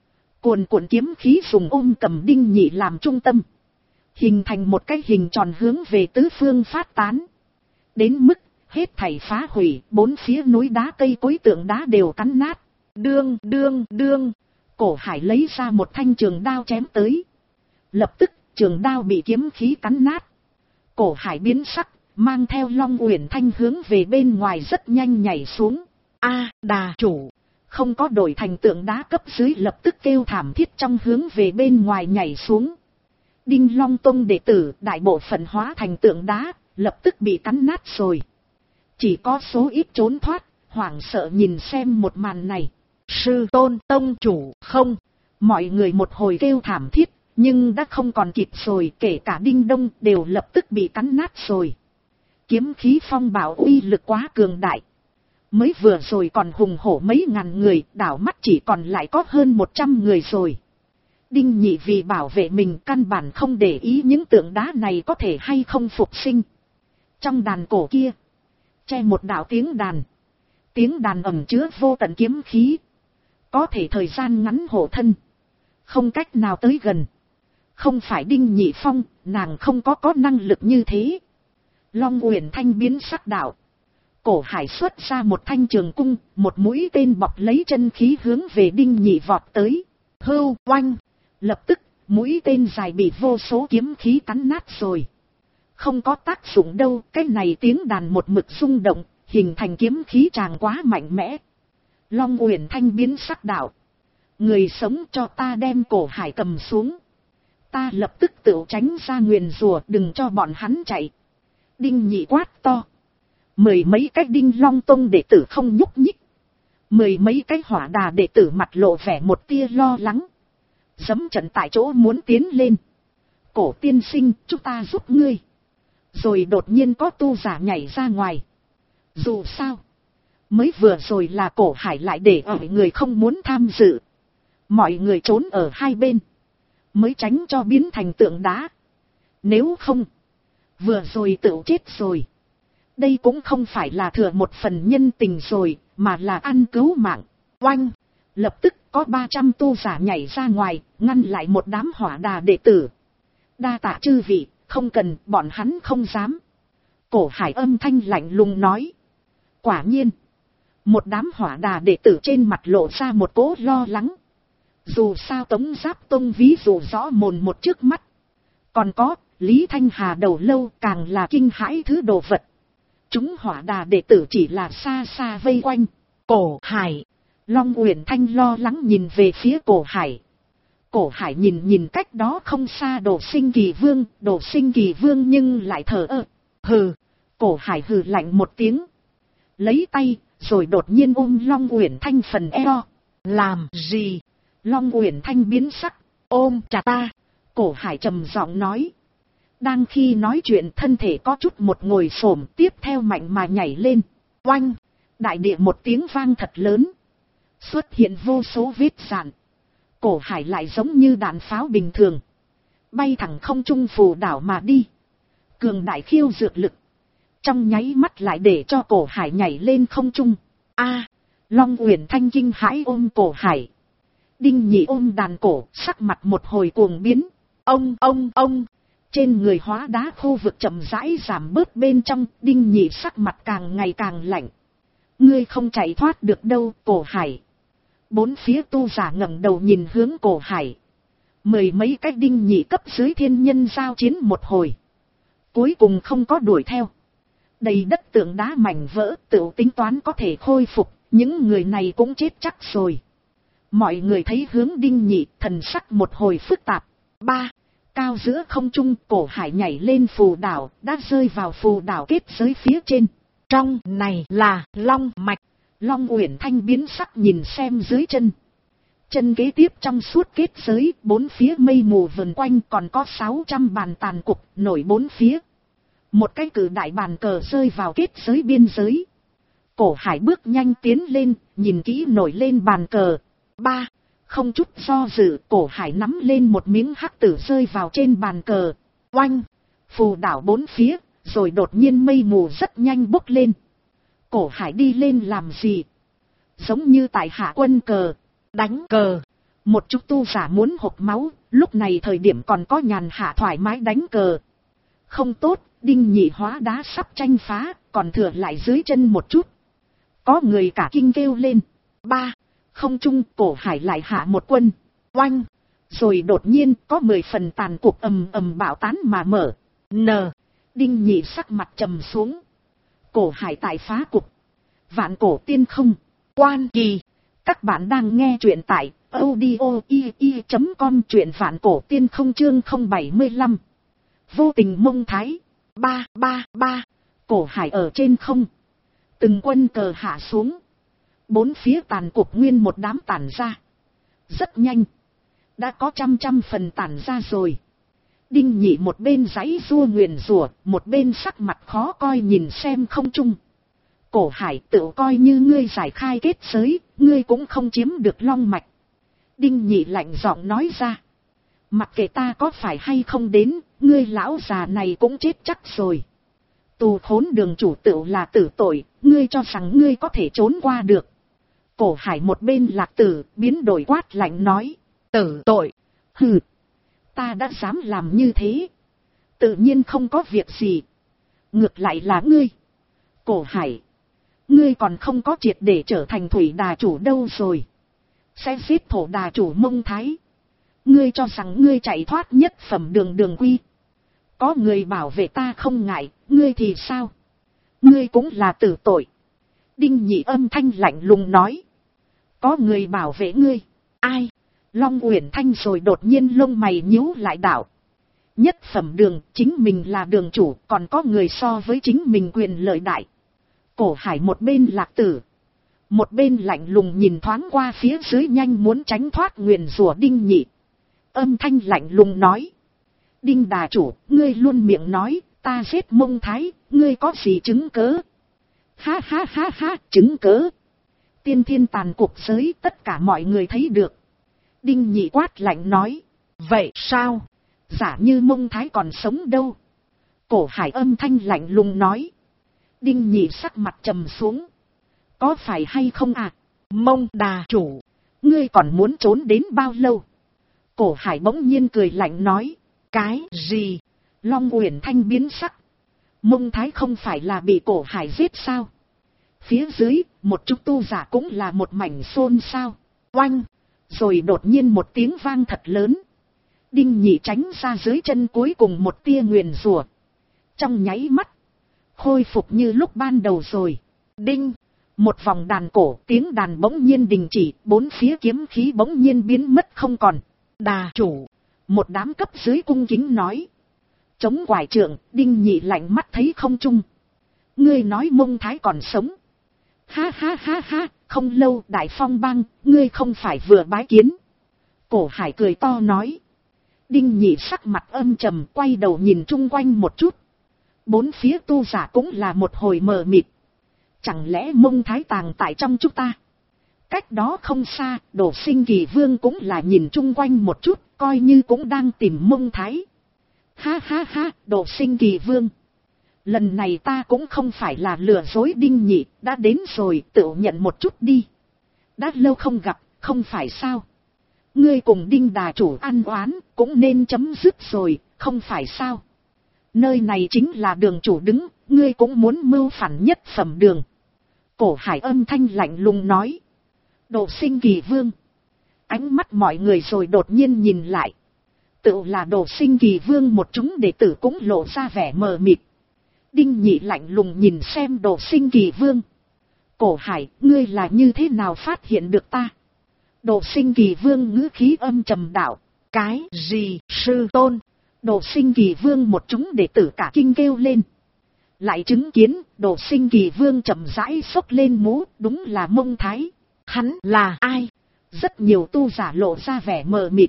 Speaker 1: Cuồn cuộn kiếm khí dùng ôm cầm Đinh Nhị làm trung tâm, hình thành một cái hình tròn hướng về tứ phương phát tán. Đến mức hết thảy phá hủy, bốn phía núi đá cây cối tượng đá đều cắn nát. Đương đương đương, Cổ Hải lấy ra một thanh trường đao chém tới. Lập tức trường đao bị kiếm khí cắn nát. Cổ Hải biến sắc, mang theo Long Uyển Thanh hướng về bên ngoài rất nhanh nhảy xuống. A Đà chủ, không có đổi thành tượng đá cấp dưới lập tức kêu thảm thiết trong hướng về bên ngoài nhảy xuống. Đinh Long Tông đệ tử đại bộ phận hóa thành tượng đá, lập tức bị cắn nát rồi. Chỉ có số ít trốn thoát, hoảng sợ nhìn xem một màn này. Sư tôn tông chủ không, mọi người một hồi kêu thảm thiết, nhưng đã không còn kịp rồi, kể cả Đinh Đông đều lập tức bị cắn nát rồi. Kiếm khí phong bạo uy lực quá cường đại. Mới vừa rồi còn hùng hổ mấy ngàn người, đảo mắt chỉ còn lại có hơn 100 người rồi. Đinh Nhị vì bảo vệ mình căn bản không để ý những tượng đá này có thể hay không phục sinh. Trong đàn cổ kia, che một đạo tiếng đàn. Tiếng đàn ẩn chứa vô tận kiếm khí. Có thể thời gian ngắn hộ thân, không cách nào tới gần. Không phải Đinh Nhị Phong, nàng không có năng lực như thế. Long Uyển Thanh biến sắc đạo. Cổ Hải xuất ra một thanh trường cung, một mũi tên bọc lấy chân khí hướng về Đinh Nhị vọt tới. Hưu oanh, lập tức mũi tên dài bị vô số kiếm khí cắn nát rồi. Không có tác dụng đâu, cái này tiếng đàn một mực rung động, hình thành kiếm khí tràng quá mạnh mẽ. Long Uyển Thanh biến sắc đạo. Người sống cho ta đem Cổ Hải cầm xuống. Ta lập tức tự tránh ra nguyền rủa, đừng cho bọn hắn chạy. Đinh Nhị quát to. Mười mấy cái Đinh Long Tông đệ tử không nhúc nhích. Mười mấy cái Hỏa Đà đệ tử mặt lộ vẻ một tia lo lắng. Dẫm trận tại chỗ muốn tiến lên. Cổ tiên sinh, chúng ta giúp ngươi. Rồi đột nhiên có tu giả nhảy ra ngoài. Dù sao, mới vừa rồi là Cổ Hải lại để ở người không muốn tham dự. Mọi người trốn ở hai bên, mới tránh cho biến thành tượng đá. Nếu không, vừa rồi tự chết rồi. Đây cũng không phải là thừa một phần nhân tình rồi, mà là ăn cứu mạng. Oanh! Lập tức có 300 tu giả nhảy ra ngoài, ngăn lại một đám Hỏa Đà đệ tử. Đa tạ chư vị, không cần, bọn hắn không dám. Cổ Hải âm thanh lạnh lùng nói. Quả nhiên, một đám Hỏa Đà đệ tử trên mặt lộ ra một cỗ lo lắng. Dù sao Tống Giáp Tông ví dụ rõ mồn một trước mắt. Còn có, Lý Thanh Hà đầu lâu càng là kinh hãi thứ đồ vật. Chúng Hỏa Đà đệ tử chỉ là xa xa vây quanh. Cổ Hải. Long Uyển Thanh lo lắng nhìn về phía Cổ Hải. Cổ Hải nhìn cách đó không xa Đồ Sinh Kỳ Vương. Đồ Sinh Kỳ Vương nhưng lại thờ ơ. Hừ. Cổ Hải hừ lạnh một tiếng. Lấy tay, rồi đột nhiên ôm Long Uyển Thanh phần eo. Làm gì? Long Uyển Thanh biến sắc. Ôm chặt ta. Cổ Hải trầm giọng nói. Đang khi nói chuyện thân thể có chút một ngồi xổm, tiếp theo mạnh mà nhảy lên. Oanh! Đại địa một tiếng vang thật lớn. Xuất hiện vô số vết rạn. Cổ Hải lại giống như đạn pháo bình thường. Bay thẳng không trung phù đảo mà đi. Cường đại khiêu dược lực. Trong nháy mắt lại để cho Cổ Hải nhảy lên không trung. A! Long Uyển Thanh kinh hãi ôm Cổ Hải. Đinh Nhị ôm đàn cổ, sắc mặt một hồi cuồng biến. Ông! Trên người Hóa Đá khu vực chậm rãi giảm bớt bên trong, Đinh Nhị sắc mặt càng ngày càng lạnh. Ngươi không chạy thoát được đâu, Cổ Hải. Bốn phía tu giả ngẩng đầu nhìn hướng Cổ Hải. Mười mấy cái Đinh Nhị cấp dưới thiên nhân giao chiến một hồi. Cuối cùng không có đuổi theo. Đầy đất tượng đá mảnh vỡ, tự tính toán có thể khôi phục, những người này cũng chết chắc rồi. Mọi người thấy hướng Đinh Nhị, thần sắc một hồi phức tạp. Cao giữa không trung, Cổ Hải nhảy lên phù đảo, đã rơi vào phù đảo kết giới phía trên. Trong này là Long Mạch. Long Uyển Thanh biến sắc nhìn xem dưới chân. Chân kế tiếp trong suốt kết giới, bốn phía mây mù vần quanh, còn có 600 bàn tàn cục nổi bốn phía. Một cái cử đại bàn cờ rơi vào kết giới biên giới. Cổ Hải bước nhanh tiến lên, nhìn kỹ nổi lên bàn cờ. Không chút do dự, Cổ Hải nắm lên một miếng hắc tử rơi vào trên bàn cờ. Oanh! Phù đảo bốn phía, rồi đột nhiên mây mù rất nhanh bốc lên. Cổ Hải đi lên làm gì? Giống như tại hạ quân cờ, đánh cờ. Một chút tu giả muốn hộc máu, lúc này thời điểm còn có nhàn hạ thoải mái đánh cờ. Không tốt, Đinh Nhị hóa đá sắp tranh phá, còn thừa lại dưới chân một chút. Có người cả kinh kêu lên. Ba, không trung Cổ Hải lại hạ một quân. Oanh! Rồi đột nhiên có 10 phần tàn cuộc ầm ầm bạo tán mà mở. Đinh Nhị sắc mặt trầm xuống. Cổ Hải tại phá cục. Vạn cổ tiên không. Quan kỳ. Các bạn đang nghe truyện tại audio.com, truyện vạn cổ tiên không chương 075. Vô tình mông thái. 333. Cổ Hải ở trên không. Từng quân cờ hạ xuống. Bốn phía tàn cục nguyên một đám tản ra. Rất nhanh. Đã có trăm phần tản ra rồi. Đinh Nhị một bên giãy giụa nguyền rủa, một bên sắc mặt khó coi nhìn xem không trung. Cổ Hải, tự coi như ngươi giải khai kết giới, ngươi cũng không chiếm được long mạch. Đinh Nhị lạnh giọng nói ra. Mặc kệ ta có phải hay không đến, ngươi lão già này cũng chết chắc rồi. Tù khốn đường chủ tựu là tử tội, ngươi cho rằng ngươi có thể trốn qua được. Cổ Hải một bên lạc tử, biến đổi quát lạnh nói. Tử tội. Hừ. Ta đã dám làm như thế. Tự nhiên không có việc gì. Ngược lại là ngươi. Cổ Hải. Ngươi còn không có triệt để trở thành thủy đà chủ đâu rồi. Sẽ giết thổ đà chủ Mông Thái. Ngươi cho rằng ngươi chạy thoát nhất phẩm đường quy. Có người bảo vệ ta không ngại, ngươi thì sao? Ngươi cũng là tử tội. Đinh Nhị âm thanh lạnh lùng nói. Có người bảo vệ ngươi. Ai? Long Uyển Thanh rồi đột nhiên lông mày nhíu lại đạo. Nhất phẩm đường, chính mình là đường chủ, còn có người so với chính mình quyền lợi đại. Cổ Hải một bên lạc tử. Một bên lạnh lùng nhìn thoáng qua phía dưới nhanh muốn tránh thoát nguyền rủa Đinh Nhị. Âm thanh lạnh lùng nói. Đinh đà chủ, ngươi luôn miệng nói, ta giết Mông Thái, ngươi có gì chứng cớ? Ha ha ha ha, chứng cớ. Tiên thiên tàn cuộc giới tất cả mọi người thấy được. Đinh Nhị quát lạnh nói. Vậy sao? Giả như Mông Thái còn sống đâu? Cổ Hải âm thanh lạnh lùng nói. Đinh Nhị sắc mặt trầm xuống. Có phải hay không à? Mông đà chủ, ngươi còn muốn trốn đến bao lâu? Cổ Hải bỗng nhiên cười lạnh nói. Cái gì? Long Uyển Thanh biến sắc. Mông Thái không phải là bị Cổ Hải giết sao? Phía dưới, một chút tu giả cũng là một mảnh xôn xao. Oanh! Rồi đột nhiên một tiếng vang thật lớn. Đinh Nhị tránh ra dưới chân cuối cùng một tia nguyền rủa. Trong nháy mắt, khôi phục như lúc ban đầu rồi. Đinh! Một vòng đàn cổ, tiếng đàn bỗng nhiên đình chỉ, bốn phía kiếm khí bỗng nhiên biến mất không còn. Đà chủ! Một đám cấp dưới cung kính nói. Chống quải trượng, Đinh Nhị lạnh mắt thấy không trung. Ngươi nói Mông Thái còn sống. Ha ha ha ha, không lâu Đại Phong bang, ngươi không phải vừa bái kiến. Cổ Hải cười to nói. Đinh Nhị sắc mặt âm trầm, quay đầu nhìn chung quanh một chút. Bốn phía tu giả cũng là một hồi mờ mịt. Chẳng lẽ Mông Thái tàng tại trong chúng ta? Cách đó không xa, Đồ Sinh Kỳ Vương cũng là nhìn chung quanh một chút, coi như cũng đang tìm Mông Thái. Ha ha ha, Đồ Sinh Kỳ Vương. Lần này ta cũng không phải là lừa dối Đinh Nhị, đã đến rồi, tự nhận một chút đi. Đã lâu không gặp, không phải sao? Ngươi cùng Đinh đà chủ ăn oán, cũng nên chấm dứt rồi, không phải sao? Nơi này chính là đường chủ đứng, ngươi cũng muốn mưu phản nhất phẩm đường. Cổ Hải âm thanh lạnh lùng nói. Đồ Sinh Kỳ Vương. Ánh mắt mọi người rồi đột nhiên nhìn lại. Tự là Đồ Sinh Kỳ Vương một chúng đệ tử cũng lộ ra vẻ mờ mịt. Đinh Nhị lạnh lùng nhìn xem Đồ Sinh Kỳ Vương. Cổ Hải, ngươi là như thế nào phát hiện được ta? Đồ Sinh Kỳ Vương ngữ khí âm trầm đạo. Cái gì, sư tôn? Đồ Sinh Kỳ Vương một chúng đệ tử cả kinh kêu lên. Lại chứng kiến, Đồ Sinh Kỳ Vương chậm rãi xốc lên mũ, đúng là Mông Thái. Hắn là ai? Rất nhiều tu giả lộ ra vẻ mờ mịt.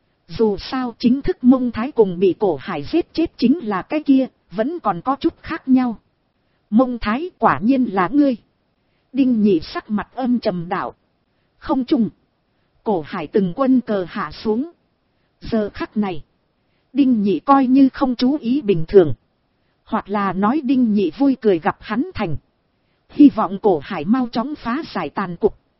Speaker 1: Dù sao chính thức Mông Thái cùng bị Cổ Hải giết chết chính là cái kia, vẫn còn có chút khác nhau. Mông Thái quả nhiên là ngươi. Đinh Nhị sắc mặt âm trầm đạo. Không chung. Cổ Hải từng quân cờ hạ xuống. Giờ khắc này, Đinh Nhị coi như không chú ý bình thường. Hoặc là nói Đinh Nhị vui cười gặp hắn thành. Hy vọng Cổ Hải mau chóng phá giải tàn cục.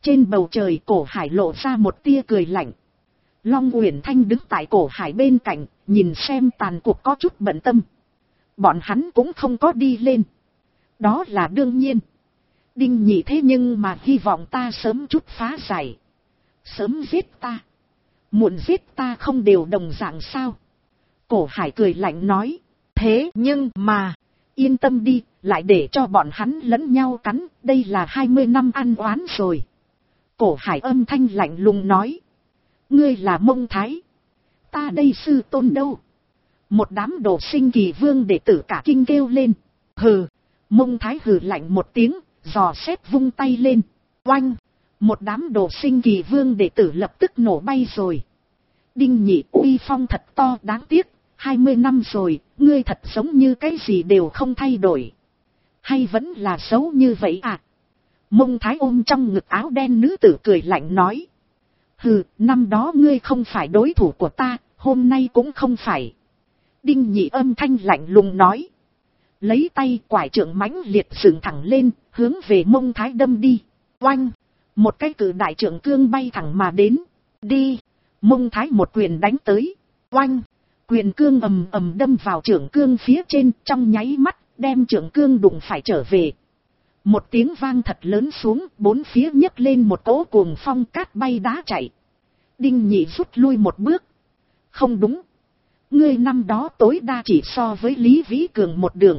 Speaker 1: Trên bầu trời Cổ Hải lộ ra một tia cười lạnh. Long Uyển Thanh đứng tại Cổ Hải bên cạnh, nhìn xem tàn cuộc có chút bận tâm. Bọn hắn cũng không có đi lên. Đó là đương nhiên. Đinh Nhị thế nhưng mà hy vọng ta sớm chút phá giải. Sớm giết ta. Muộn giết ta không đều đồng dạng sao? Cổ Hải cười lạnh nói. Thế nhưng mà, yên tâm đi, lại để cho bọn hắn lẫn nhau cắn, đây là 20 năm ăn oán rồi. Cổ Hải âm thanh lạnh lùng nói. Ngươi là Mông Thái. Ta đây sư tôn đâu? Một đám đồ sinh Kỳ Vương đệ tử cả kinh kêu lên. Hừ. Mông Thái hừ lạnh một tiếng, giò xét vung tay lên. Oanh. Một đám đồ sinh Kỳ Vương đệ tử lập tức nổ bay rồi. Đinh Nhị uy phong thật to, đáng tiếc. 20 năm rồi, ngươi thật giống như cái gì đều không thay đổi. Hay vẫn là xấu như vậy à? Mông Thái ôm trong ngực áo đen nữ tử cười lạnh nói. Hừ, năm đó ngươi không phải đối thủ của ta, hôm nay cũng không phải. Đinh Nhị âm thanh lạnh lùng nói. Lấy tay quải trượng mãnh liệt dựng thẳng lên, hướng về Mông Thái đâm đi. Oanh! Một cái cử đại trượng cương bay thẳng mà đến. Đi! Mông Thái một quyền đánh tới. Oanh! Quyền cương ầm ầm đâm vào trượng cương phía trên, trong nháy mắt, đem trượng cương đụng phải trở về. Một tiếng vang thật lớn xuống, bốn phía nhấc lên một cỗ cuồng phong, cát bay đá chạy. Đinh Nhị rút lui một bước. Không đúng. Ngươi năm đó tối đa chỉ so với Lý Vĩ Cường một đường.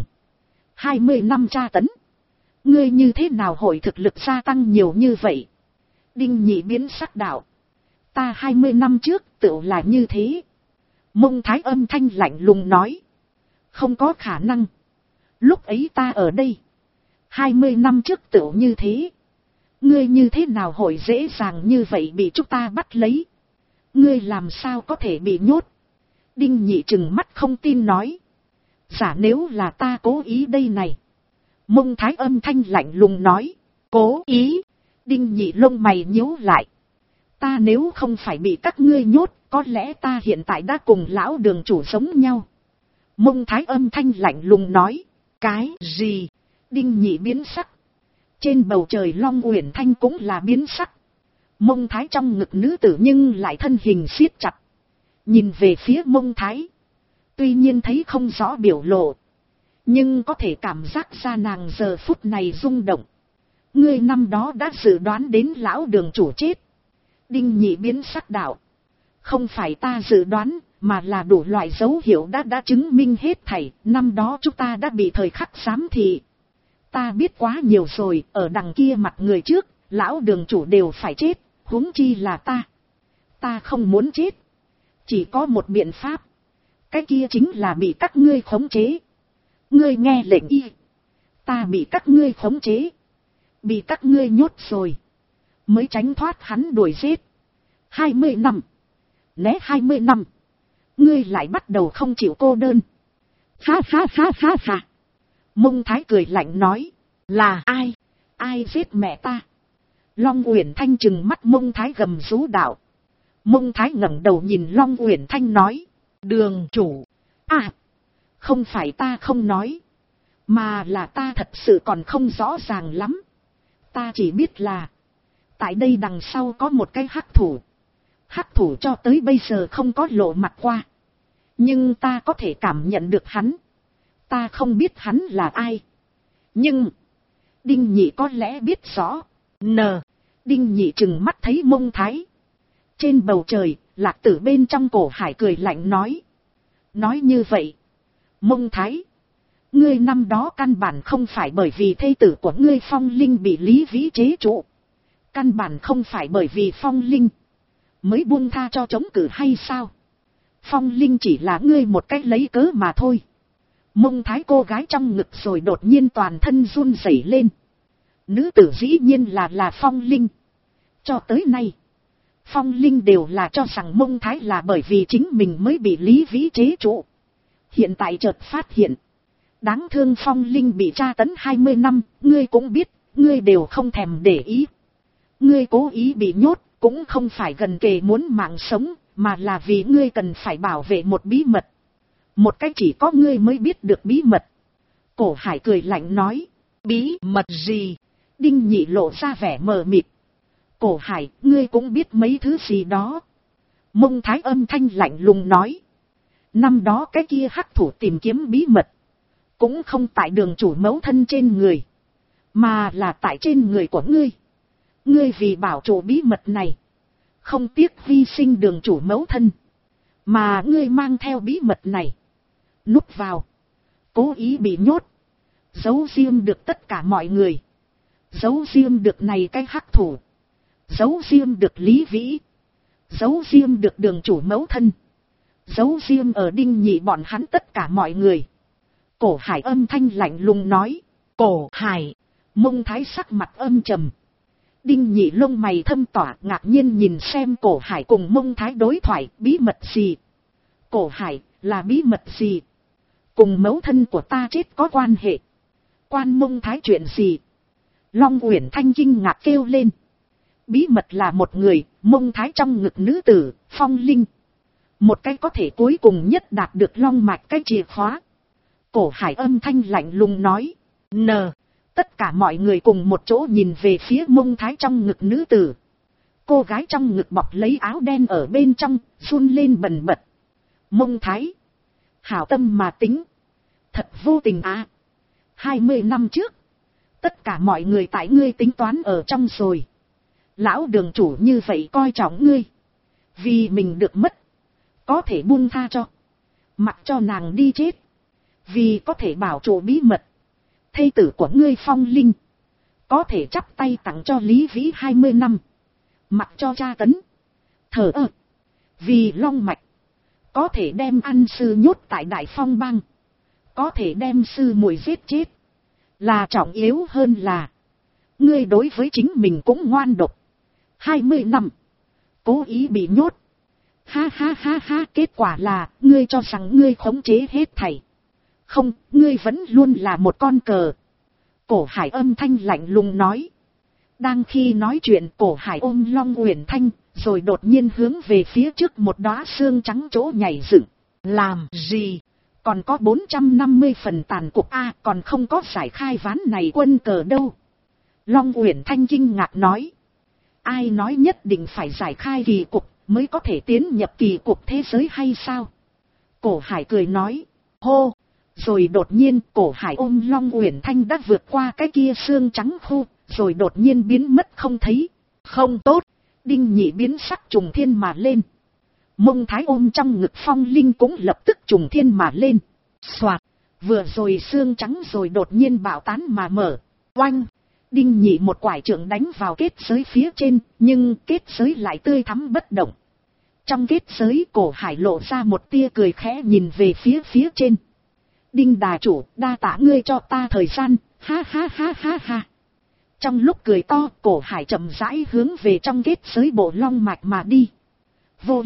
Speaker 1: 20 năm tra tấn. Ngươi như thế nào hội thực lực gia tăng nhiều như vậy? Đinh Nhị biến sắc đạo. Ta 20 năm trước tựu là như thế. Mông Thái âm thanh lạnh lùng nói. Không có khả năng. Lúc ấy ta ở đây. 20 năm trước tựu như thế. Ngươi như thế nào hội dễ dàng như vậy bị chúng ta bắt lấy? Ngươi làm sao có thể bị nhốt? Đinh Nhị trừng mắt không tin nói. Giả nếu là ta cố ý đây này. Mông Thái âm thanh lạnh lùng nói. Cố ý. Đinh Nhị lông mày nhíu lại. Ta nếu không phải bị các ngươi nhốt, có lẽ ta hiện tại đã cùng lão đường chủ giống nhau. Mông Thái âm thanh lạnh lùng nói. Cái gì? Đinh Nhị biến sắc. Trên bầu trời Long Uyển Thanh cũng là biến sắc. Mông Thái trong ngực nữ tử nhưng lại thân hình siết chặt. Nhìn về phía Mông Thái. Tuy nhiên thấy không rõ biểu lộ. Nhưng có thể cảm giác ra nàng giờ phút này rung động. Ngươi năm đó đã dự đoán đến lão đường chủ chết. Đinh Nhị biến sắc đạo. Không phải ta dự đoán, mà là đủ loại dấu hiệu đã chứng minh hết thảy. Năm đó chúng ta đã bị thời khắc giám thị. Ta biết quá nhiều rồi, ở đằng kia mặt người trước, lão đường chủ đều phải chết, huống chi là ta. Ta không muốn chết. Chỉ có một biện pháp. Cái kia chính là bị các ngươi khống chế. Ngươi nghe lệnh y. Ta bị các ngươi khống chế. Bị các ngươi nhốt rồi. Mới tránh thoát hắn đuổi giết. 20 năm. Né 20 năm. Ngươi lại bắt đầu không chịu cô đơn. Ha ha ha ha ha. Mông Thái cười lạnh nói. Là ai? Ai giết mẹ ta? Long Uyển Thanh trừng mắt Mông Thái gầm rú đạo. Mông Thái ngẩng đầu nhìn Long Uyển Thanh nói. Đường chủ. À. Không phải ta không nói. Mà là ta thật sự còn không rõ ràng lắm. Ta chỉ biết là. Tại đây đằng sau có một cái hắc thủ. Hắc thủ cho tới bây giờ không có lộ mặt qua. Nhưng ta có thể cảm nhận được hắn. Ta không biết hắn là ai. Nhưng. Đinh Nhị có lẽ biết rõ. Đinh Nhị trừng mắt thấy Mông Thái. Trên bầu trời, Lạc Tử bên trong Cổ Hải cười lạnh nói. Nói như vậy. Mông Thái. Ngươi năm đó căn bản không phải bởi vì thê tử của ngươi Phong Linh bị Lý Vĩ chế trụ. Căn bản không phải bởi vì Phong Linh mới buông tha cho chống cự hay sao? Phong Linh chỉ là ngươi một cách lấy cớ mà thôi. Mông Thái cô gái trong ngực rồi đột nhiên toàn thân run rẩy lên. Nữ tử dĩ nhiên là Phong Linh. Cho tới nay, Phong Linh đều là cho rằng Mông Thái là bởi vì chính mình mới bị Lý Vĩ chế trụ. Hiện tại chợt phát hiện. Đáng thương Phong Linh bị tra tấn 20 năm, ngươi cũng biết, ngươi đều không thèm để ý. Ngươi cố ý bị nhốt, cũng không phải gần kề muốn mạng sống, mà là vì ngươi cần phải bảo vệ một bí mật. Một cái chỉ có ngươi mới biết được bí mật. Cổ Hải cười lạnh nói. Bí mật gì? Đinh Nhị lộ ra vẻ mờ mịt. Cổ Hải, ngươi cũng biết mấy thứ gì đó. Mông Thái âm thanh lạnh lùng nói. Năm đó cái kia hắc thủ tìm kiếm bí mật. Cũng không tại đường chủ mẫu thân trên người. Mà là tại trên người của ngươi. Ngươi vì bảo trụ bí mật này. Không tiếc hy sinh đường chủ mẫu thân. Mà ngươi mang theo bí mật này. Núp vào. Cố ý bị nhốt. Giấu riêng được tất cả mọi người. Giấu riêng được này cái hắc thủ. Giấu riêng được Lý Vĩ. Giấu riêng được đường chủ mẫu thân. Giấu riêng ở Đinh Nhị bọn hắn tất cả mọi người. Cổ Hải âm thanh lạnh lùng nói. Cổ Hải. Mông Thái sắc mặt âm trầm. Đinh Nhị lông mày thâm tỏa, ngạc nhiên nhìn xem Cổ Hải cùng Mông Thái đối thoại. Bí mật gì? Cổ Hải, là bí mật gì? Cùng mẫu thân của ta chết có quan hệ. Quan Mông Thái chuyện gì? Long Uyển Thanh kinh ngạc kêu lên. Bí mật là một người, Mông Thái trong ngực nữ tử, Phong Linh. Một cái có thể cuối cùng nhất đạt được long mạch cái chìa khóa. Cổ Hải âm thanh lạnh lùng nói. Tất cả mọi người cùng một chỗ nhìn về phía Mông Thái trong ngực nữ tử. Cô gái trong ngực bọc lấy áo đen ở bên trong, run lên bần bật. Mông Thái. Hảo tâm mà tính. Thật vô tình à. 20 năm trước. Tất cả mọi người tại ngươi tính toán ở trong rồi. Lão đường chủ như vậy coi trọng ngươi. Vì mình được mất. Có thể buông tha cho. Mặc cho nàng đi chết. Vì có thể bảo trụ bí mật. Thê tử của ngươi Phong Linh. Có thể chắp tay tặng cho Lý Vĩ 20 năm. Mặc cho tra tấn. Thở ơ. Vì long mạch. Có thể đem ăn sư nhốt tại Đại Phong bang. Có thể đem sư muội giết chết. Là trọng yếu hơn là. Ngươi đối với chính mình cũng ngoan độc. 20 năm. Cố ý bị nhốt. Ha ha ha ha. Kết quả là. Ngươi cho rằng ngươi khống chế hết thảy. Không. Ngươi vẫn luôn là một con cờ. Cổ Hải âm thanh lạnh lùng nói. Đang khi nói chuyện Cổ Hải ôm Long Uyển Thanh. Rồi đột nhiên hướng về phía trước một đóa xương trắng chỗ nhảy dựng. Làm gì? Còn có 450 phần tàn cục A, còn không có giải khai ván này quân cờ đâu. Long Uyển Thanh kinh ngạc nói. Ai nói nhất định phải giải khai kỳ cục mới có thể tiến nhập kỳ cục thế giới hay sao? Cổ Hải cười nói. Hô! Rồi đột nhiên Cổ Hải ôm Long Uyển Thanh đã vượt qua cái kia xương trắng khu, rồi đột nhiên biến mất không thấy. Không tốt! Đinh Nhị biến sắc trùng thiên mà lên. Mông Thái ôm trong ngực Phong Linh cũng lập tức trùng thiên mà lên. Soạt, vừa rồi xương trắng rồi đột nhiên bạo tán mà mở. Oanh, Đinh Nhị một quải trượng đánh vào kết giới phía trên, nhưng kết giới lại tươi thắm bất động. Trong kết giới Cổ Hải lộ ra một tia cười khẽ nhìn về phía trên. Đinh đà chủ, đa tạ ngươi cho ta thời gian, ha ha ha ha ha. Trong lúc cười to, Cổ Hải chậm rãi hướng về trong kết giới bộ long mạch mà đi. Vô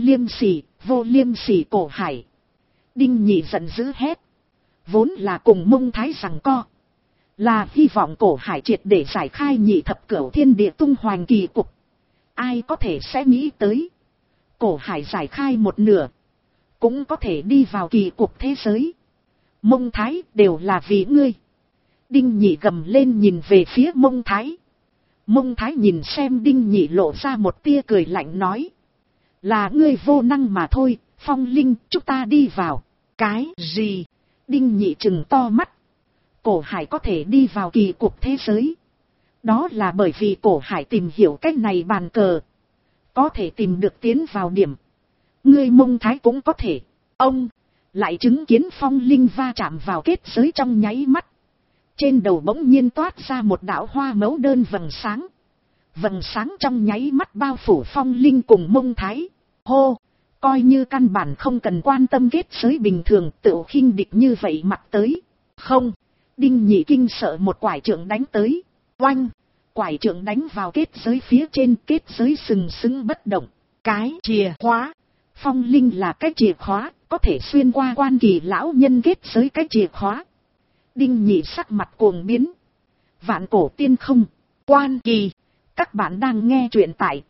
Speaker 1: liêm sỉ Cổ Hải. Đinh Nhị giận dữ hét. Vốn là cùng Mông Thái giằng co. Là hy vọng Cổ Hải triệt để giải khai nhị thập cửu thiên địa tung hoành kỳ cục. Ai có thể sẽ nghĩ tới. Cổ Hải giải khai một nửa. Cũng có thể đi vào kỳ cục thế giới. Mông Thái đều là vì ngươi. Đinh Nhị gầm lên nhìn về phía Mông Thái. Mông Thái nhìn xem Đinh Nhị lộ ra một tia cười lạnh nói. Là ngươi vô năng mà thôi, Phong Linh, chúng ta đi vào. Cái gì? Đinh Nhị trừng to mắt. Cổ Hải có thể đi vào kỳ cục thế giới. Đó là bởi vì Cổ Hải tìm hiểu cách này bàn cờ. Có thể tìm được tiến vào điểm. Ngươi Mông Thái cũng có thể. Ông lại chứng kiến Phong Linh va chạm vào kết giới trong nháy mắt. Trên đầu bỗng nhiên toát ra một đạo hoa mẫu đơn vầng sáng. Vầng sáng trong nháy mắt bao phủ Phong Linh cùng Mông Thái. Hô! Coi như căn bản không cần quan tâm kết giới bình thường tự khinh địch như vậy mặt tới. Không! Đinh Nhị kinh sợ một quải trượng đánh tới. Oanh! Quải trượng đánh vào kết giới phía trên, kết giới sừng sững bất động. Cái chìa khóa! Phong Linh là cái chìa khóa, có thể xuyên qua quan kỳ lão nhân kết giới cái chìa khóa. Đinh Nhị sắc mặt cuồng biến. Vạn cổ tiên không, quan kỳ. Các bạn đang nghe truyện tại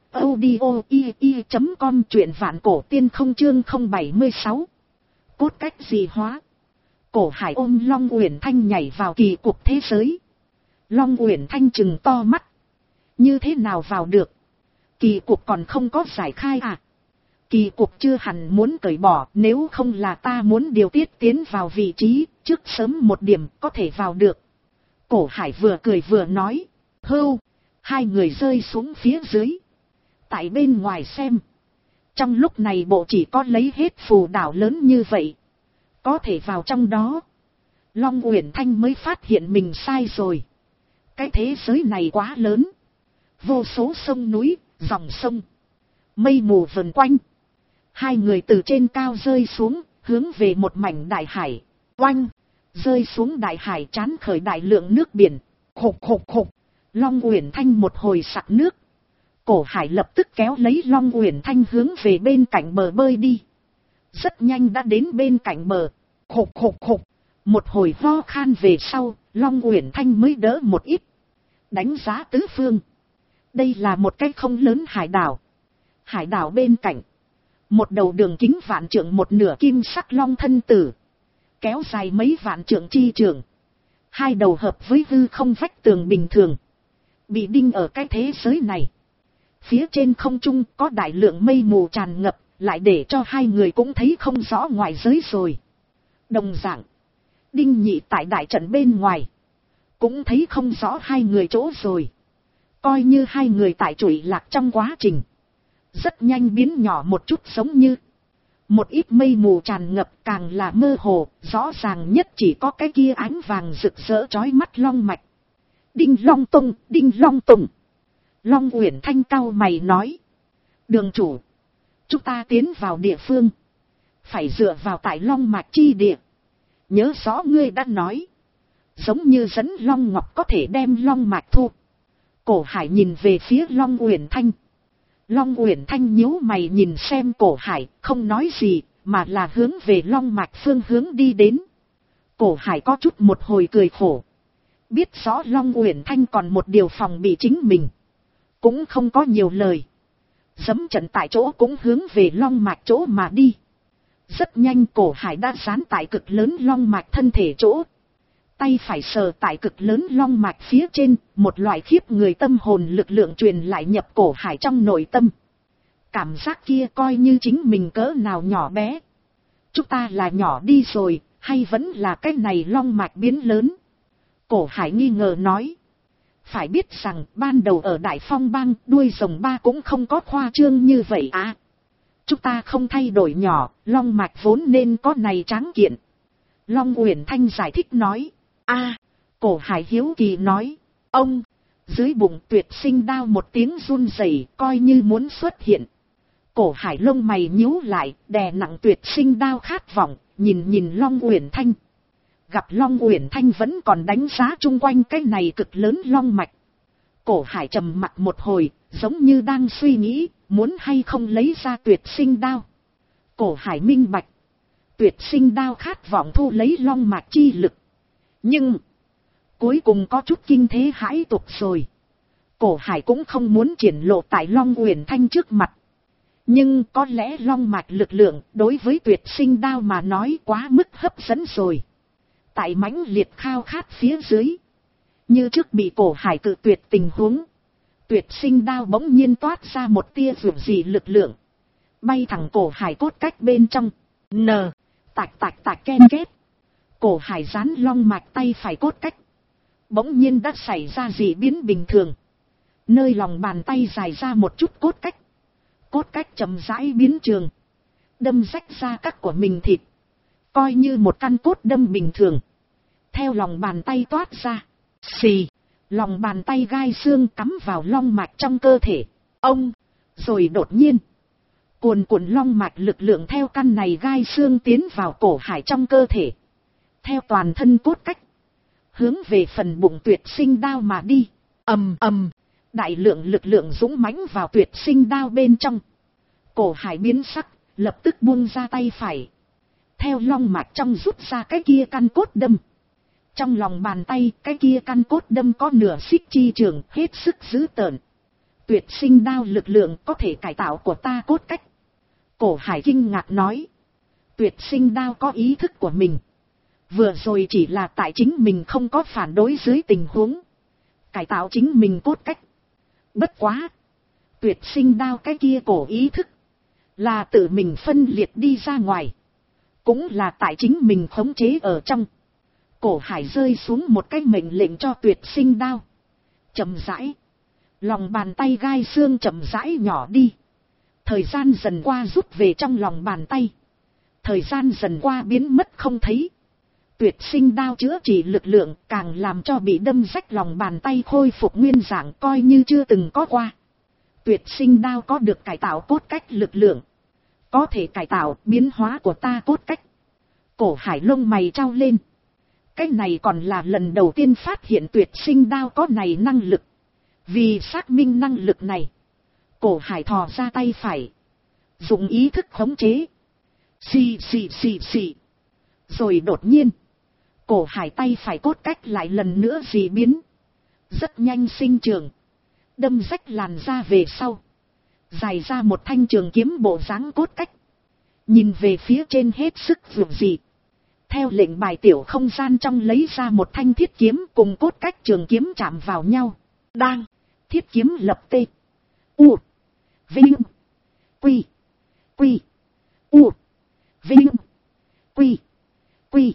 Speaker 1: audio.com, truyện vạn cổ tiên không chương 076. Cốt cách gì hóa? Cổ Hải ôm Long Uyển Thanh nhảy vào kỳ cục thế giới. Long Uyển Thanh trừng to mắt. Như thế nào vào được? Kỳ cục còn không có giải khai à? Kỳ cục chưa hẳn muốn cởi bỏ, nếu không là ta muốn điều tiết tiến vào vị trí, trước sớm một điểm có thể vào được. Cổ Hải vừa cười vừa nói, hưu, hai người rơi xuống phía dưới. Tại bên ngoài xem, trong lúc này bộ chỉ có lấy hết phù đảo lớn như vậy, có thể vào trong đó. Long Uyển Thanh mới phát hiện mình sai rồi. Cái thế giới này quá lớn, vô số sông núi, dòng sông, mây mù vần quanh. Hai người từ trên cao rơi xuống, hướng về một mảnh đại hải. Oanh, rơi xuống đại hải trán khởi đại lượng nước biển. Khục khục khục, Long Uyển Thanh một hồi sặc nước. Cổ Hải lập tức kéo lấy Long Uyển Thanh hướng về bên cạnh bờ bơi đi. Rất nhanh đã đến bên cạnh bờ. Khục khục khục, một hồi ho khan về sau, Long Uyển Thanh mới đỡ một ít. Đánh giá tứ phương. Đây là một cái không lớn hải đảo. Hải đảo bên cạnh, một đầu đường kính vạn trượng một nửa kim sắc long thân tử, kéo dài mấy vạn trượng chi trường. Hai đầu hợp với hư không vách tường bình thường, bị đinh ở cái thế giới này. Phía trên không trung có đại lượng mây mù tràn ngập, lại để cho hai người cũng thấy không rõ ngoại giới rồi. Đồng dạng, Đinh Nhị tại đại trận bên ngoài, cũng thấy không rõ hai người chỗ rồi. Coi như hai người tại trụy lạc trong quá trình, rất nhanh biến nhỏ một chút, giống như một ít mây mù tràn ngập, càng là mơ hồ, rõ ràng nhất chỉ có cái kia ánh vàng rực rỡ chói mắt long mạch. Đinh Long Tùng, Đinh Long Tùng. Long Uyển Thanh cau mày nói, đường chủ, chúng ta tiến vào địa phương, phải dựa vào tại long mạch chi địa. Nhớ rõ ngươi đã nói, giống như dẫn long ngọc có thể đem long mạch thu. Cổ Hải nhìn về phía Long Uyển Thanh. Long Uyển Thanh nhíu mày nhìn xem Cổ Hải, không nói gì, mà là hướng về long mạch phương hướng đi đến. Cổ Hải có chút một hồi cười khổ. Biết rõ Long Uyển Thanh còn một điều phòng bị chính mình, cũng không có nhiều lời. Dẫm trận tại chỗ cũng hướng về long mạch chỗ mà đi. Rất nhanh Cổ Hải đã dán tại cực lớn long mạch thân thể chỗ. Tay phải sờ tại cực lớn long mạch phía trên, một loại khiếp người tâm hồn lực lượng truyền lại nhập Cổ Hải trong nội tâm. Cảm giác kia coi như chính mình cỡ nào nhỏ bé. Chúng ta là nhỏ đi rồi, hay vẫn là cái này long mạch biến lớn? Cổ Hải nghi ngờ nói. Phải biết rằng ban đầu ở Đại Phong Bang, đuôi rồng ba cũng không có khoa trương như vậy à. Chúng ta không thay đổi nhỏ, long mạch vốn nên có này tráng kiện. Long Uyển Thanh giải thích nói. Cổ Hải hiếu kỳ nói. Ông, dưới bụng Tuyệt Sinh đao một tiếng run rẩy, coi như muốn xuất hiện. Cổ Hải lông mày nhíu lại, đè nặng Tuyệt Sinh đao khát vọng, nhìn Long Uyển Thanh. Gặp Long Uyển Thanh vẫn còn đánh giá chung quanh cái này cực lớn long mạch. Cổ Hải trầm mặt một hồi, giống như đang suy nghĩ, muốn hay không lấy ra Tuyệt Sinh đao. Cổ Hải minh bạch, Tuyệt Sinh đao khát vọng thu lấy long mạch chi lực. Nhưng cuối cùng có chút kinh thế hãi tục rồi. Cổ Hải cũng không muốn triển lộ tại Long Uyển Thanh trước mặt. Nhưng có lẽ long mạch lực lượng đối với Tuyệt Sinh đao mà nói quá mức hấp dẫn rồi. Tại mãnh liệt khao khát phía dưới, như trước bị Cổ Hải cự tuyệt tình huống, Tuyệt Sinh đao bỗng nhiên toát ra một tia dường dị lực lượng, bay thẳng Cổ Hải cốt cách bên trong. Tạch tạch tạch ken két. Cổ Hải dán long mạch tay phải cốt cách, bỗng nhiên đã xảy ra dị biến bình thường. Nơi lòng bàn tay dài ra một chút cốt cách. Cốt cách chậm rãi biến trường, đâm rách ra các của mình thịt, coi như một căn cốt đâm bình thường. Theo lòng bàn tay toát ra, xì, lòng bàn tay gai xương cắm vào long mạch trong cơ thể. Rồi đột nhiên, cuồn cuộn long mạch lực lượng theo căn này gai xương tiến vào Cổ Hải trong cơ thể. Theo toàn thân cốt cách, hướng về phần bụng Tuyệt Sinh đao mà đi. Đại lượng lực lượng dũng mãnh vào Tuyệt Sinh đao bên trong. Cổ Hải biến sắc, lập tức buông ra tay phải. Theo long mạch trong rút ra cái kia căn cốt đâm. Trong lòng bàn tay cái kia căn cốt đâm có nửa xích chi trường, hết sức dữ tợn. Tuyệt Sinh đao lực lượng có thể cải tạo của ta cốt cách. Cổ Hải kinh ngạc nói. Tuyệt Sinh đao có ý thức của mình. Vừa rồi chỉ là tại chính mình không có phản đối dưới tình huống cải tạo chính mình cốt cách. Bất quá, Tuyệt sinh đao cái kia cổ ý thức, là tự mình phân liệt đi ra ngoài, cũng là tại chính mình khống chế ở trong. Cổ Hải rơi xuống một cái mệnh lệnh cho tuyệt sinh đao. Chậm rãi, lòng bàn tay gai xương chậm rãi nhỏ đi. Thời gian dần qua rút về trong lòng bàn tay. Thời gian dần qua biến mất không thấy. Tuyệt sinh đao chữa trị lực lượng càng làm cho bị đâm rách lòng bàn tay khôi phục nguyên dạng coi như chưa từng có qua. Tuyệt sinh đao có được cải tạo cốt cách lực lượng. Có thể cải tạo biến hóa của ta cốt cách. Cổ Hải lông mày trao lên. Cái này còn là lần đầu tiên phát hiện tuyệt sinh đao có này năng lực. Vì xác minh năng lực này, Cổ Hải thò ra tay phải, dùng ý thức khống chế. Xì xì xì xì. Rồi đột nhiên, Cổ Hải tay phải cốt cách lại lần nữa dị biến. Rất nhanh sinh trường, đâm rách làn da về sau, dài ra một thanh trường kiếm bộ dáng cốt cách. Nhìn về phía trên hết sức vượt dị. Theo lệnh bài tiểu không gian trong lấy ra một thanh thiết kiếm cùng cốt cách trường kiếm chạm vào nhau. Đang, thiết kiếm lập tê. U. Vinh. Quy. Quy. U. Vinh. Quy. Quy.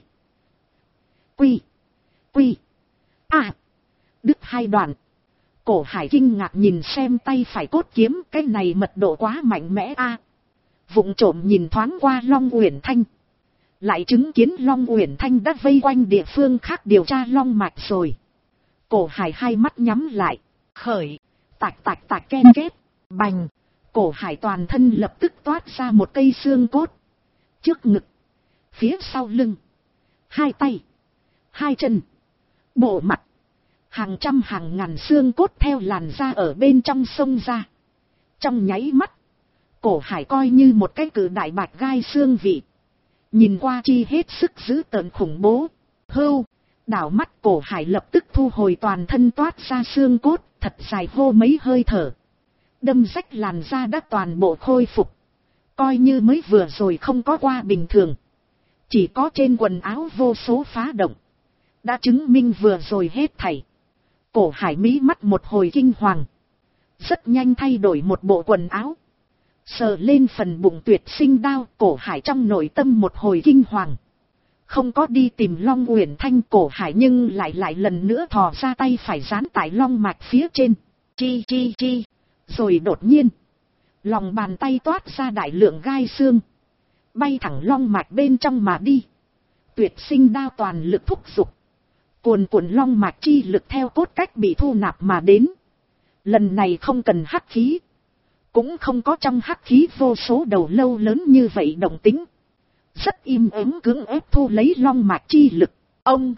Speaker 1: Quy. Quy. À. Đứt hai đoạn. Cổ Hải kinh ngạc nhìn xem tay phải cốt kiếm, cái này mật độ quá mạnh mẽ a. Vụng trộm nhìn thoáng qua Long Uyển Thanh. Lại chứng kiến Long Uyển Thanh đã vây quanh địa phương khác điều tra long mạch rồi. Cổ Hải hai mắt nhắm lại. Khởi. Tạch tạch tạch ken kết. Bành. Cổ Hải toàn thân lập tức toát ra một cây xương cốt. Trước ngực. Phía sau lưng. Hai tay. Hai chân. Bộ mặt. Hàng trăm hàng ngàn xương cốt theo làn da ở bên trong sông ra. Trong nháy mắt. Cổ Hải coi như một cái cự đại bạch gai xương vị. Nhìn qua chi hết sức dữ tợn khủng bố. Hưu. Đảo mắt Cổ Hải lập tức thu hồi toàn thân toát ra xương cốt. Thật dài hô mấy hơi thở. Đâm rách làn da đã toàn bộ khôi phục. Coi như mới vừa rồi không có qua bình thường. Chỉ có trên quần áo vô số phá động. Đã chứng minh vừa rồi hết thảy. Cổ Hải mí mắt một hồi kinh hoàng. Rất nhanh thay đổi một bộ quần áo. Sờ lên phần bụng tuyệt sinh đao. Cổ Hải trong nội tâm một hồi kinh hoàng. Không có đi tìm Long Uyển Thanh. Cổ Hải nhưng lại lần nữa thò ra tay phải dán tại long mạch phía trên. Chi chi chi. Rồi đột nhiên. Lòng bàn tay toát ra đại lượng gai xương. Bay thẳng long mạch bên trong mà đi. Tuyệt sinh đao toàn lực thúc giục. Cuồn cuộn long mạch chi lực theo cốt cách bị thu nạp mà đến. Lần này không cần hắc khí. Cũng không có trong hắc khí vô số đầu lâu lớn như vậy động tính. Rất im ắng cưỡng ép thu lấy long mạch chi lực. Ông.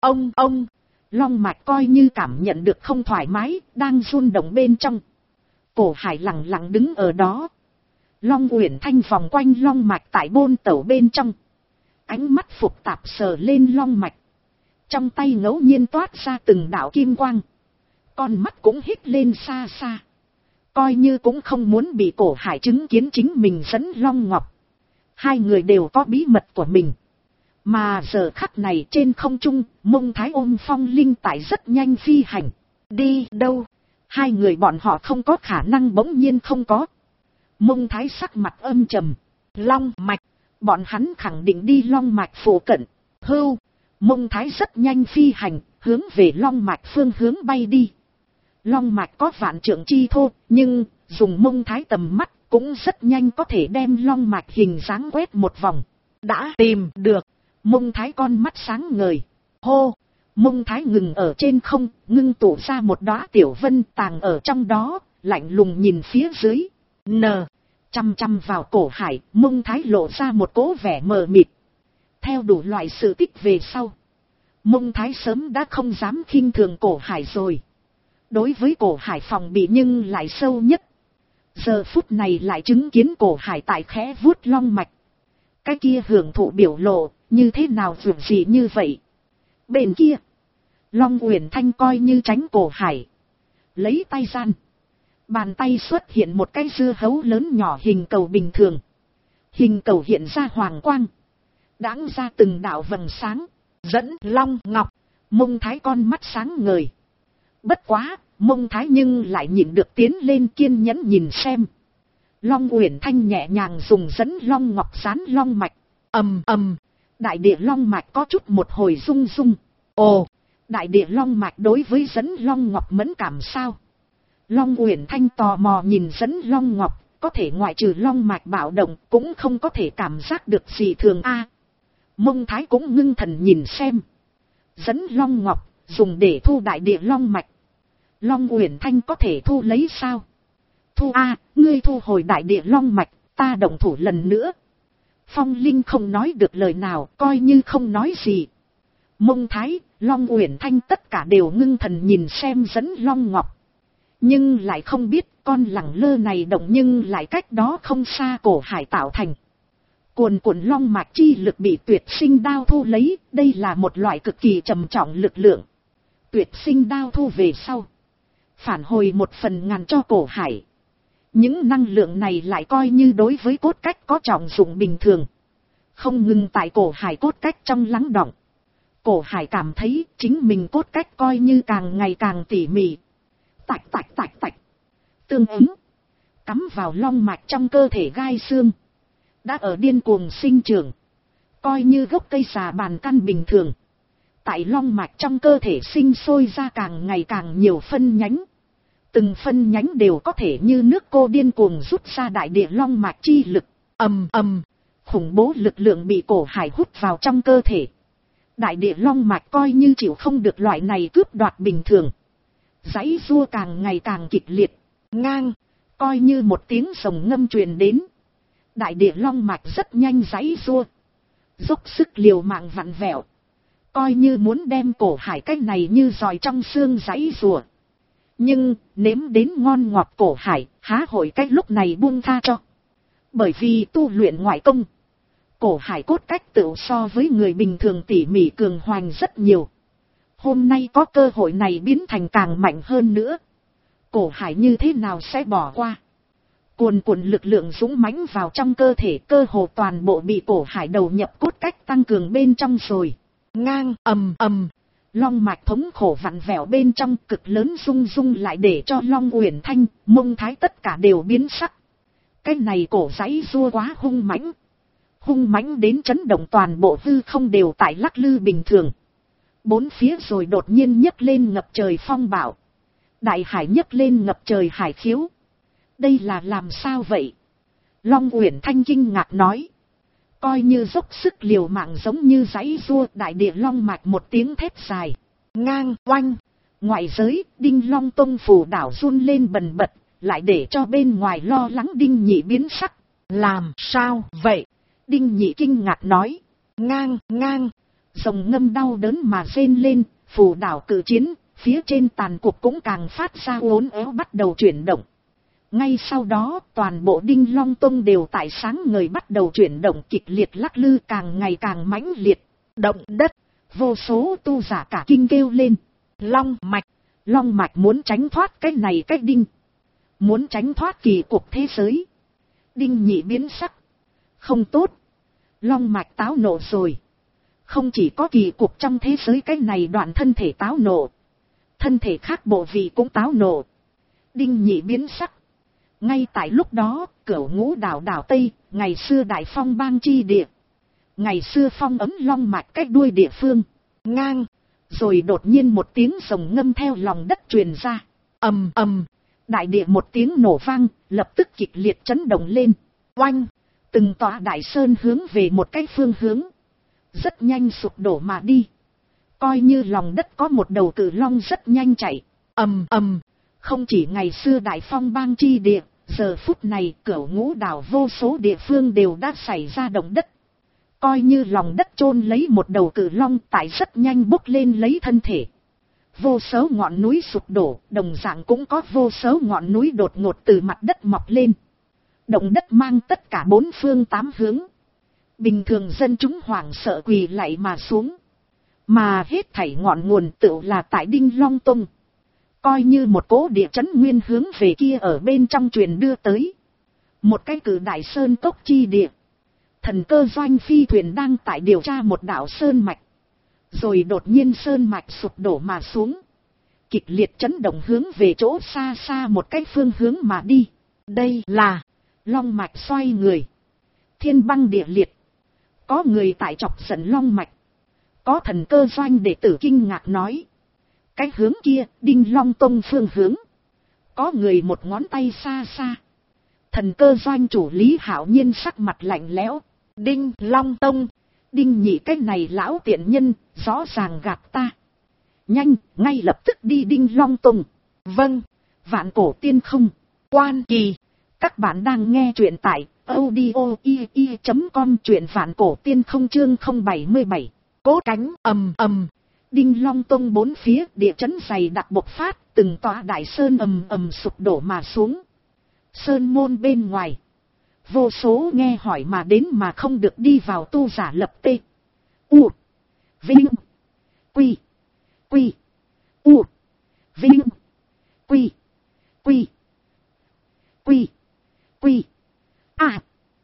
Speaker 1: Long mạch coi như cảm nhận được không thoải mái, đang run động bên trong. Cổ Hải lặng lặng đứng ở đó. Long Uyển Thanh vòng quanh long mạch tại bôn tẩu bên trong. Ánh mắt phục tạp sờ lên long mạch. Trong tay ngẫu nhiên toát ra từng đạo kim quang. Con mắt cũng hít lên xa xa. Coi như cũng không muốn bị Cổ Hải chứng kiến chính mình dẫn Long Ngọc. Hai người đều có bí mật của mình. Mà giờ khắc này trên không trung, Mông Thái ôm Phong Linh tại rất nhanh phi hành. Đi đâu? Hai người bọn họ không có khả năng bỗng nhiên không có. Mông Thái sắc mặt âm trầm. Long mạch. Bọn hắn khẳng định đi long mạch phụ cận. Hưu. Mông Thái rất nhanh phi hành, hướng về long mạch phương hướng bay đi. Long mạch có vạn trượng chi thô, nhưng dùng Mông Thái tầm mắt cũng rất nhanh có thể đem long mạch hình dáng quét một vòng. Đã tìm được. Mông Thái con mắt sáng ngời. Hô. Mông Thái ngừng ở trên không, ngưng tụ ra một đóa tiểu vân tàng ở trong đó, lạnh lùng nhìn phía dưới. Chăm chăm vào Cổ Hải, Mông Thái lộ ra một cỗ vẻ mờ mịt. Theo đủ loại sự tích về sau, Mông Thái sớm đã không dám khinh thường Cổ Hải rồi. Đối với Cổ Hải phòng bị nhưng lại sâu nhất. Giờ phút này lại chứng kiến Cổ Hải tại khẽ vuốt long mạch. Cái kia hưởng thụ biểu lộ, như thế nào dường gì như vậy. Bên kia, Long Uyển Thanh coi như tránh Cổ Hải. Lấy tay gian. Bàn tay xuất hiện một cái dưa hấu lớn nhỏ hình cầu bình thường. Hình cầu hiện ra hoàng quang. Đãng ra từng đạo vầng sáng. Dẫn Long Ngọc. Mông Thái con mắt sáng ngời. Bất quá, Mông Thái nhưng lại nhịn được tiến lên kiên nhẫn nhìn xem. Long Uyển Thanh nhẹ nhàng dùng dẫn long ngọc dán long mạch. Ầm ầm, đại địa long mạch có chút một hồi rung rung. Ồ, đại địa long mạch đối với dẫn long ngọc mẫn cảm sao? Long Uyển Thanh tò mò nhìn dẫn long ngọc, có thể ngoại trừ long mạch bạo động cũng không có thể cảm giác được gì thường a. Mông Thái cũng ngưng thần nhìn xem. Dẫn long ngọc, dùng để thu đại địa long mạch. Long Uyển Thanh có thể thu lấy sao? Thu a, ngươi thu hồi đại địa long mạch, ta động thủ lần nữa. Phong Linh không nói được lời nào, coi như không nói gì. Mông Thái, Long Uyển Thanh tất cả đều ngưng thần nhìn xem dẫn long ngọc. Nhưng lại không biết con lẳng lơ này động nhưng lại cách đó không xa cổ hải tạo thành. Cuồn cuộn long mạch chi lực bị tuyệt sinh đao thu lấy, đây là một loại cực kỳ trầm trọng lực lượng. Tuyệt sinh đao thu về sau, phản hồi một phần ngàn cho cổ hải. Những năng lượng này lại coi như đối với cốt cách có trọng dụng bình thường. Không ngừng tại cổ hải cốt cách trong lắng đọng. Cổ hải cảm thấy chính mình cốt cách coi như càng ngày càng tỉ mỉ. Tạch tạch tạch tạch. Tương ứng, cắm vào long mạch trong cơ thể gai xương. Đã ở điên cuồng sinh trưởng. Coi như gốc cây xà bàn căn bình thường. Tại long mạch trong cơ thể sinh sôi ra càng ngày càng nhiều phân nhánh. Từng phân nhánh đều có thể như nước cô điên cuồng rút ra đại địa long mạch chi lực. Ầm ầm, khủng bố lực lượng bị cổ hải hút vào trong cơ thể. Đại địa long mạch coi như chịu không được loại này cướp đoạt bình thường. Giãy giụa càng ngày càng kịch liệt. Ngang, coi như một tiếng rồng ngâm truyền đến. Đại địa long mạch rất nhanh giãy giụa, dốc sức liều mạng vặn vẹo. Coi như muốn đem cổ hải cách này như giòi trong xương giãy giụa. Nhưng, nếm đến ngon ngọt cổ hải, há hội cách lúc này buông tha cho. Bởi vì tu luyện ngoại công, cổ hải cốt cách tự so với người bình thường tỉ mỉ cường hoành rất nhiều. Hôm nay có cơ hội này biến thành càng mạnh hơn nữa. Cổ hải như thế nào sẽ bỏ qua? Cuồn cuộn lực lượng dũng mãnh vào trong cơ thể, cơ hồ toàn bộ bị cổ hải đầu nhập cốt cách tăng cường bên trong rồi. Ngang, ầm ầm. Long mạch thống khổ vặn vẹo bên trong cực lớn rung rung lại để cho Long Uyển Thanh, Mông Thái tất cả đều biến sắc. Cái này cổ giãy giụa quá hung mãnh. Hung mãnh đến chấn động toàn bộ hư không đều tại lắc lư bình thường. Bốn phía rồi đột nhiên nhấc lên ngập trời phong bạo. Đại hải nhấc lên ngập trời hải khiếu. Đây là làm sao vậy? Long Uyển Thanh kinh ngạc nói. Coi như dốc sức liều mạng giống như giãy giụa, đại địa long mạch một tiếng thét dài. Ngang, oanh. Ngoại giới, Đinh Long Tông phủ đảo run lên bần bật, lại để cho bên ngoài lo lắng Đinh Nhị biến sắc. Làm sao vậy? Đinh Nhị kinh ngạc nói. Ngang, ngang. Rồng ngâm đau đớn mà rên lên, phủ đảo cự chiến, phía trên tàn cuộc cũng càng phát ra uốn éo bắt đầu chuyển động. Ngay sau đó, toàn bộ Đinh Long Tông đều tại sáng ngời bắt đầu chuyển động kịch liệt lắc lư càng ngày càng mãnh liệt. Động đất, vô số tu giả cả kinh kêu lên. Long mạch muốn tránh thoát cái này cái đinh. Muốn tránh thoát kỳ cục thế giới. Đinh Nhị biến sắc. Không tốt. Long mạch táo nộ rồi. Không chỉ có kỳ cục trong thế giới cái này đoạn thân thể táo nộ. Thân thể khác bộ vị cũng táo nộ. Đinh Nhị biến sắc. Ngay tại lúc đó, Cửu Ngũ đảo đảo Tây, ngày xưa đại phong bang chi địa. Ngày xưa phong ấm long mạch cách đuôi địa phương. Ngang. Rồi đột nhiên một tiếng rồng ngâm theo lòng đất truyền ra. Ầm ầm. Đại địa một tiếng nổ vang, lập tức kịch liệt chấn động lên. Oanh. Từng tòa đại sơn hướng về một cái phương hướng. Rất nhanh sụp đổ mà đi. Coi như lòng đất có một đầu cự long rất nhanh chạy. Ầm ầm. Không chỉ ngày xưa đại phong bang chi địa, giờ phút này Cửu Ngũ đảo vô số địa phương đều đã xảy ra động đất. Coi như lòng đất chôn lấy một đầu cự long tại rất nhanh bốc lên lấy thân thể. Vô số ngọn núi sụp đổ, đồng dạng cũng có vô số ngọn núi đột ngột từ mặt đất mọc lên. Động đất mang tất cả bốn phương tám hướng. Bình thường dân chúng hoảng sợ quỳ lạy mà xuống. Mà hết thảy ngọn nguồn tựu là tại Đinh Long Tông. Coi như một cỗ địa chấn nguyên hướng về kia ở bên trong truyền đưa tới. Một cái cử đại sơn cốc chi địa. Thần cơ doanh phi thuyền đang tại điều tra một đảo sơn mạch. Rồi đột nhiên sơn mạch sụp đổ mà xuống. kịch liệt chấn động hướng về chỗ xa xa một cái phương hướng mà đi. Đây là long mạch xoay người. Thiên băng địa liệt. Có người tại chọc giận long mạch. Có thần cơ doanh đệ tử kinh ngạc nói. Cái hướng kia, Đinh Long Tông phương hướng. Có người một ngón tay xa xa. Thần cơ doanh chủ Lý Hạo Nhiên sắc mặt lạnh lẽo. Đinh Long Tông. Đinh nhị cái này lão tiện nhân, rõ ràng gạt ta. Nhanh, ngay lập tức đi Đinh Long Tông. Vâng, vạn cổ tiên không. Quan Kỳ. Các bạn đang nghe truyện tại audio.com, truyện vạn cổ tiên không chương 077. Cốt cánh ầm ầm. Đinh Long Tông bốn phía địa chấn dày đặc bộc phát, từng tòa đại sơn ầm ầm sụp đổ mà xuống. Sơn môn bên ngoài. Vô số nghe hỏi mà đến mà không được đi vào tu giả lập tê. U. Vinh. Quy. Quy. U. Vinh. Quy. Quy. Quy. Quy. À.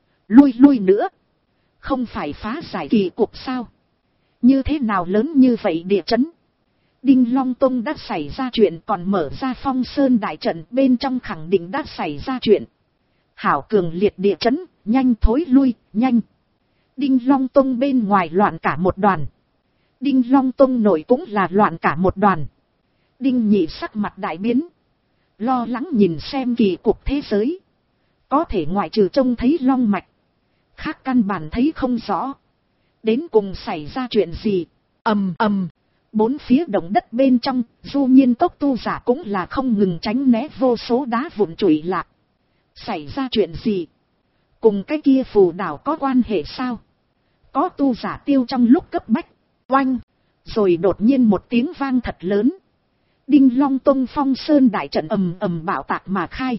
Speaker 1: Lui nữa. Không phải phá giải kỳ cục sao? Như thế nào lớn như vậy địa chấn? Đinh Long Tông đã xảy ra chuyện, còn mở ra Phong Sơn đại trận, bên trong khẳng định đã xảy ra chuyện. Hảo cường liệt địa chấn, nhanh thối lui, nhanh. Đinh Long Tông bên ngoài loạn cả một đoàn. Đinh Long Tông nội cũng là loạn cả một đoàn. Đinh nhị sắc mặt đại biến. Lo lắng nhìn xem kỳ cục thế giới. Có thể ngoại trừ trông thấy long mạch. Khác căn bản thấy không rõ. Đến cùng xảy ra chuyện gì? Ầm ầm. Bốn phía động đất bên trong, du nhiên tốc tu giả cũng là không ngừng tránh né vô số đá vụn trụi lạc. Xảy ra chuyện gì? Cùng cái kia phù đảo có quan hệ sao? Có tu giả tiêu trong lúc cấp bách. Oanh! Rồi đột nhiên một tiếng vang thật lớn. Đinh Long Tông Phong Sơn đại trận ầm ầm bạo tạc mà khai.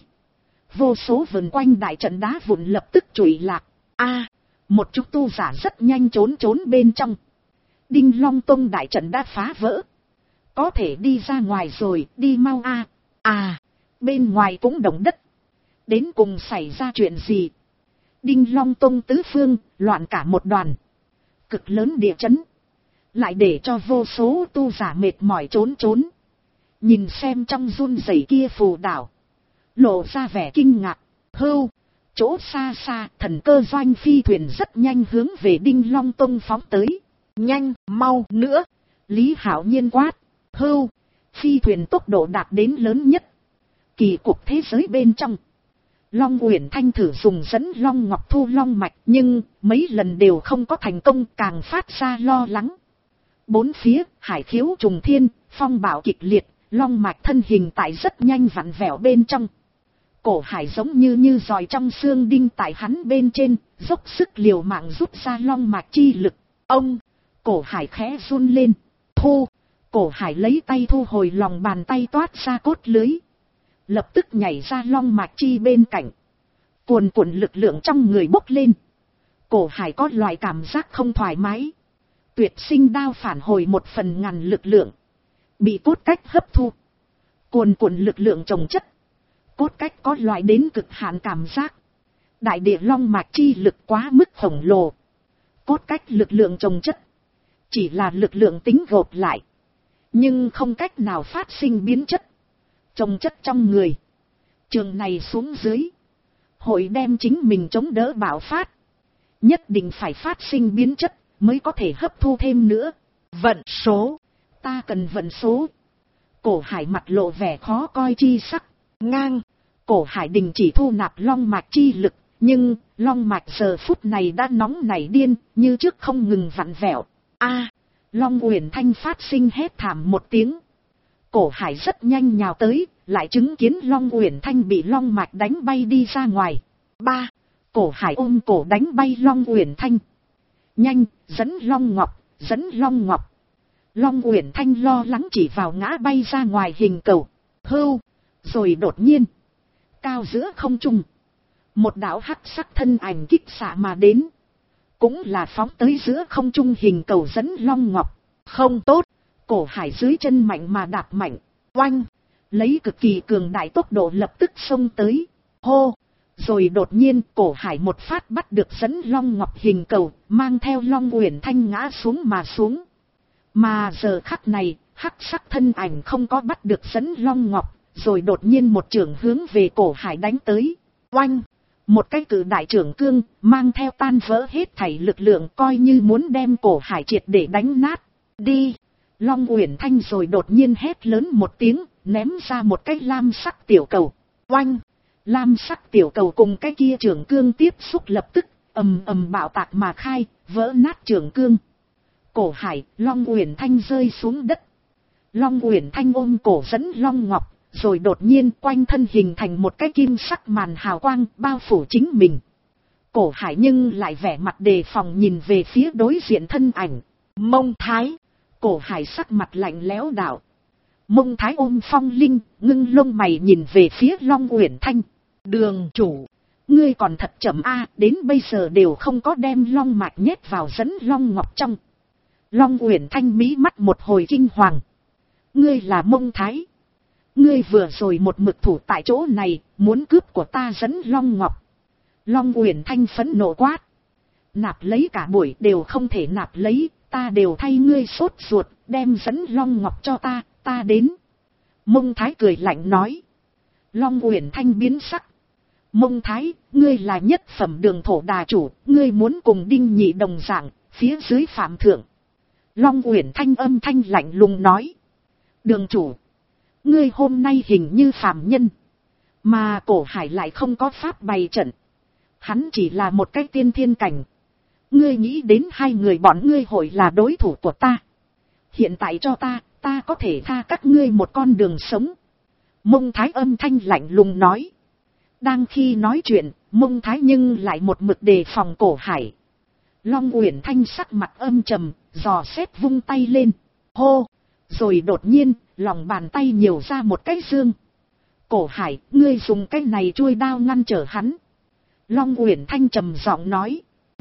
Speaker 1: Vô số vần quanh đại trận đá vụn lập tức trụi lạc. A! Một chút tu giả rất nhanh trốn bên trong. Đinh Long Tông đại trận đã phá vỡ. Có thể đi ra ngoài rồi, đi mau a. À! Bên ngoài cũng động đất. Đến cùng xảy ra chuyện gì? Đinh Long Tông tứ phương, loạn cả một đoàn. Cực lớn địa chấn. Lại để cho vô số tu giả mệt mỏi trốn. Nhìn xem trong run rẩy kia phù đảo. Lộ ra vẻ kinh ngạc. Hưu! Chỗ xa xa, thần cơ doanh phi thuyền rất nhanh hướng về Đinh Long Tông phóng tới. Nhanh, mau nữa! Lý Hạo Nhiên quát. Hưu! Phi thuyền tốc độ đạt đến lớn nhất. Kỳ cục thế giới bên trong. Long Uyển Thanh thử dùng dẫn Long Ngọc thu long mạch, nhưng mấy lần đều không có thành công, càng phát ra lo lắng. Bốn phía, hải khiếu trùng thiên, phong bạo kịch liệt, long mạch thân hình tại rất nhanh vặn vẹo bên trong. Cổ hải giống như giòi trong xương đinh tại hắn bên trên, dốc sức liều mạng rút ra long mạch chi lực. Ông! Cổ hải khẽ run lên. Thu! Cổ hải lấy tay thu hồi lòng bàn tay toát ra cốt lưới. Lập tức nhảy ra long mạch chi bên cạnh. Cuồn cuộn lực lượng trong người bốc lên. Cổ hải có loại cảm giác không thoải mái. Tuyệt sinh đao phản hồi một phần ngàn lực lượng. Bị cốt cách hấp thu. Cuồn cuộn lực lượng chồng chất. Cốt cách có loại đến cực hạn cảm giác. Đại địa long mạch chi lực quá mức khổng lồ. Cốt cách lực lượng chồng chất. Chỉ là lực lượng tính gộp lại. Nhưng không cách nào phát sinh biến chất. Chồng chất trong người. Trường này xuống dưới. Hội đem chính mình chống đỡ bạo phát. Nhất định phải phát sinh biến chất mới có thể hấp thu thêm nữa. Vận số. Ta cần vận số. Cổ hải mặt lộ vẻ khó coi chi sắc. Ngang. Cổ hải đình chỉ thu nạp long mạch chi lực. Nhưng long mạch giờ phút này đã nóng nảy điên. Như trước không ngừng vặn vẹo. A! Long Uyển Thanh phát sinh hét thảm một tiếng. Cổ hải rất nhanh nhào tới. Lại chứng kiến Long Uyển Thanh bị long mạch đánh bay đi ra ngoài. 3. Cổ hải ôm cổ đánh bay Long Uyển Thanh. Nhanh, dẫn Long Ngọc, dẫn Long Ngọc. Long Uyển Thanh lo lắng chỉ vào ngã bay ra ngoài hình cầu. Hưu! Rồi đột nhiên. Cao giữa không trung. Một đạo hắc sắc thân ảnh kích xạ mà đến. Cũng là phóng tới giữa không trung hình cầu dẫn Long Ngọc. Không tốt! Cổ hải dưới chân mạnh mà đạp mạnh. Oanh! Lấy cực kỳ cường đại tốc độ lập tức xông tới. Hô! Rồi đột nhiên cổ hải một phát bắt được dẫn Long Ngọc hình cầu, mang theo Long Uyển Thanh ngã xuống mà xuống. Mà giờ khắc này, hắc sắc thân ảnh không có bắt được Dẫn Long Ngọc, rồi đột nhiên một chưởng hướng về Cổ Hải đánh tới. Oanh! Một cái cự đại trưởng cương, mang theo tan vỡ hết thảy lực lượng, coi như muốn đem Cổ Hải triệt để đánh nát. Đi! Long Uyển Thanh rồi đột nhiên hét lớn một tiếng, ném ra một cái lam sắc tiểu cầu. Oanh! Lam sắc tiểu cầu cùng cái kia trưởng cương tiếp xúc lập tức, ầm ầm bạo tạc mà khai, vỡ nát trưởng cương. Cổ Hải, Long Uyển Thanh rơi xuống đất. Long Uyển Thanh ôm cổ Dẫn Long Ngọc, rồi đột nhiên quanh thân hình thành một cái kim sắc màn hào quang bao phủ chính mình. Cổ Hải nhưng lại vẻ mặt đề phòng nhìn về phía đối diện thân ảnh. Mông Thái. Cổ Hải sắc mặt lạnh lẽo đạo. Mông Thái ôm phong linh, ngưng lông mày nhìn về phía Long Uyển Thanh. Đường chủ, ngươi còn thật chậm a, đến bây giờ đều không có đem long mạch nhét vào Dẫn Long Ngọc trong. Long Uyển Thanh mí mắt một hồi kinh hoàng. Ngươi là Mông Thái. Ngươi vừa rồi một mực thủ tại chỗ này, muốn cướp của ta Dẫn Long Ngọc. Long Uyển Thanh phẫn nộ quát. Nạp lấy cả buổi đều không thể nạp lấy, ta đều thay ngươi sốt ruột, đem Dẫn Long Ngọc cho ta, ta đến. Mông Thái cười lạnh nói. Long Uyển Thanh biến sắc. Mông Thái, ngươi là nhất phẩm đường thổ đà chủ, ngươi muốn cùng Đinh Nhị đồng dạng, phía dưới phạm thượng. Long Uyển Thanh âm thanh lạnh lùng nói. Đường chủ, ngươi hôm nay hình như phàm nhân, mà Cổ Hải lại không có pháp bày trận. Hắn chỉ là một cái tiên thiên cảnh. Ngươi nghĩ đến hai người bọn ngươi hội là đối thủ của ta. Hiện tại cho ta có thể tha các ngươi một con đường sống. Mông Thái âm thanh lạnh lùng nói. Đang khi nói chuyện, Mông Thái nhưng lại một mực đề phòng Cổ Hải. Long Uyển Thanh sắc mặt âm trầm, dò xét vung tay lên. Hô! Rồi đột nhiên, lòng bàn tay nhiều ra một cái dương. Cổ Hải, ngươi dùng cái này chuôi đao ngăn trở hắn. Long Uyển Thanh trầm giọng nói.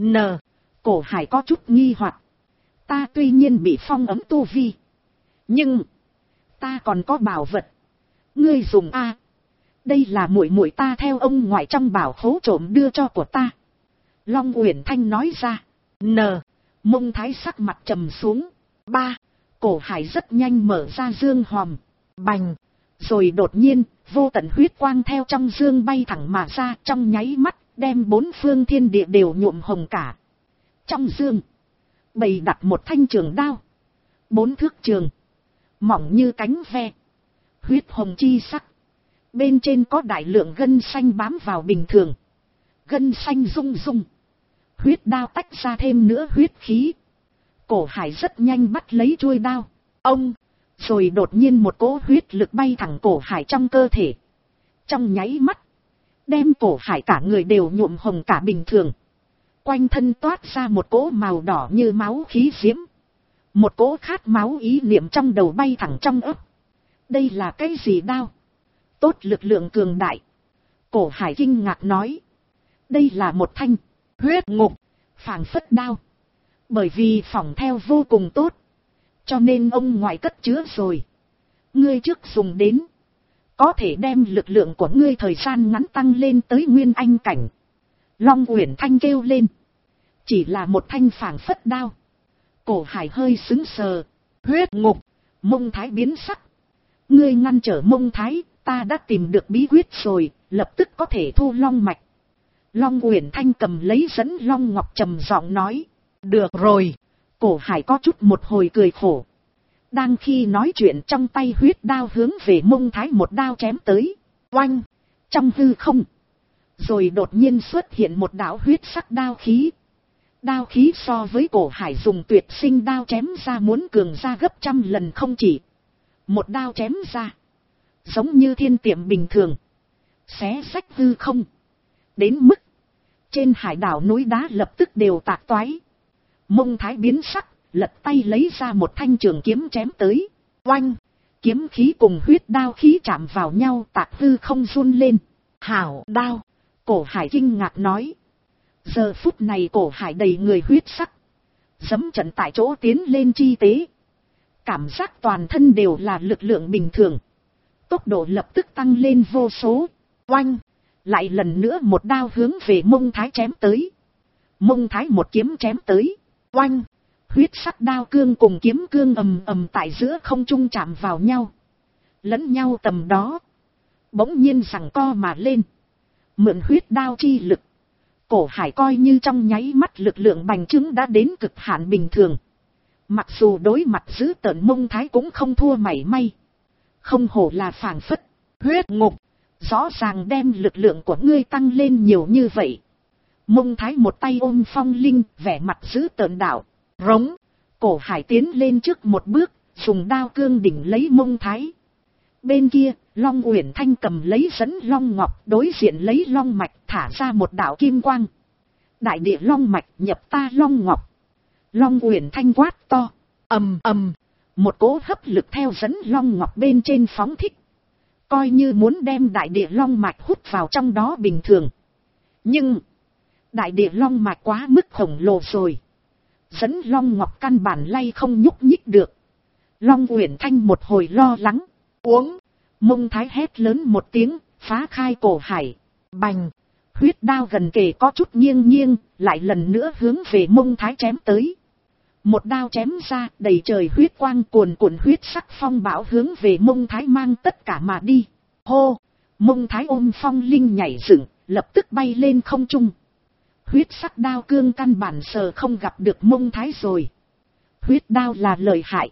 Speaker 1: Cổ Hải có chút nghi hoặc. Ta tuy nhiên bị phong ấm tu vi, nhưng ta còn có bảo vật. Ngươi dùng a? Đây là muội muội ta theo ông ngoại trong bảo khố trộm đưa cho của ta. Long Uyển Thanh nói ra. Mông Thái sắc mặt trầm xuống. Cổ Hải rất nhanh mở ra dương hòm. Bành! Rồi đột nhiên, vô tận huyết quang theo trong dương bay thẳng mà ra, trong nháy mắt, đem bốn phương thiên địa đều nhuộm hồng cả. Trong dương, bày đặt một thanh trường đao. 4 thước trường, mỏng như cánh ve, huyết hồng chi sắc. Bên trên có đại lượng gân xanh bám vào bình thường. Gân xanh rung rung. Huyết đao tách ra thêm nữa huyết khí. Cổ Hải rất nhanh bắt lấy chuôi đao. Ông! Rồi đột nhiên một cỗ huyết lực bay thẳng Cổ Hải trong cơ thể. Trong nháy mắt, đem Cổ Hải cả người đều nhuộm hồng cả bình thường. Quanh thân toát ra một cỗ màu đỏ như máu khí diễm. Một cỗ khát máu ý niệm trong đầu bay thẳng trong ấp. Đây là cái gì đao? Tốt lực lượng cường đại. Cổ Hải kinh ngạc nói. Đây là một thanh huyết ngục phảng phất đao. Bởi vì phỏng theo vô cùng tốt, cho nên ông ngoại cất chứa rồi. Ngươi trước dùng đến, có thể đem lực lượng của ngươi thời gian ngắn tăng lên tới nguyên anh cảnh. Long Uyển Thanh kêu lên. Chỉ là một thanh phảng phất đao. Cổ Hải hơi sững sờ. Huyết ngục! Mông Thái biến sắc. Ngươi ngăn trở Mông Thái, ta đã tìm được bí quyết rồi, lập tức có thể thu long mạch. Long Uyển Thanh cầm lấy Dẫn Long Ngọc trầm giọng nói. Được rồi. Cổ Hải có chút một hồi cười khổ. Đang khi nói chuyện, trong tay huyết đao hướng về Mông Thái một đao chém tới. Oanh! Trong hư không, rồi đột nhiên xuất hiện một đạo huyết sắc đao khí. Đao khí so với Cổ Hải dùng tuyệt sinh đao chém ra muốn cường ra gấp 100 lần không chỉ. Một đao chém ra, giống như thiên tiệm bình thường, xé rách hư không. Đến mức trên hải đảo núi đá lập tức đều tạc toái. Mông Thái biến sắc, lật tay lấy ra một thanh trường kiếm chém tới. Oanh! Kiếm khí cùng huyết đao khí chạm vào nhau, tạc hư không run lên. Hảo đao! Cổ Hải kinh ngạc nói. Giờ phút này Cổ Hải đầy người huyết sắc, dẫm trận tại chỗ tiến lên chi tế. Cảm giác toàn thân đều là lực lượng bình thường. Tốc độ lập tức tăng lên vô số. Oanh! Lại lần nữa một đao hướng về Mông Thái chém tới. Mông Thái một kiếm chém tới. Oanh! Huyết sắc đao cương cùng kiếm cương ầm ầm tại giữa không trung chạm vào nhau. Lẫn nhau tầm đó. Bỗng nhiên giằng co mà lên. Mượn huyết đao chi lực. Cổ Hải coi như trong nháy mắt lực lượng bành trướng đã đến cực hạn bình thường. Mặc dù đối mặt giữ tợn Mông Thái cũng không thua mảy may. Không hổ là phảng phất, huyết ngục. Rõ ràng đem lực lượng của ngươi tăng lên nhiều như vậy. Mông Thái một tay ôm phong linh, vẻ mặt giữ tợn đạo. Rống. Cổ Hải tiến lên trước một bước, dùng đao cương đỉnh lấy Mông Thái. Bên kia, Long Uyển Thanh cầm lấy dẫn Long Ngọc, đối diện lấy Long Mạch, thả ra một đạo kim quang. Đại địa Long Mạch nhập ta Long Ngọc. Long Uyển Thanh quát to. Ầm ầm. Một cỗ hấp lực theo dẫn Long Ngọc bên trên phóng thích. Coi như muốn đem đại địa Long Mạch hút vào trong đó bình thường. Nhưng, đại địa Long Mạch quá mức khổng lồ rồi. Dẫn Long Ngọc căn bản lay không nhúc nhích được. Long Uyển Thanh một hồi lo lắng. Uống. Mông Thái hét lớn một tiếng, phá khai Cổ Hải. Bành. Huyết đao gần kề có chút nghiêng nghiêng, lại lần nữa hướng về Mông Thái chém tới. Một đao chém ra, đầy trời huyết quang cuồn cuộn huyết sắc phong bão hướng về Mông Thái mang tất cả mà đi. Hô. Mông Thái ôm phong linh nhảy dựng, lập tức bay lên không trung. Huyết sắc đao cương căn bản sờ không gặp được Mông Thái rồi. Huyết đao là lợi hại.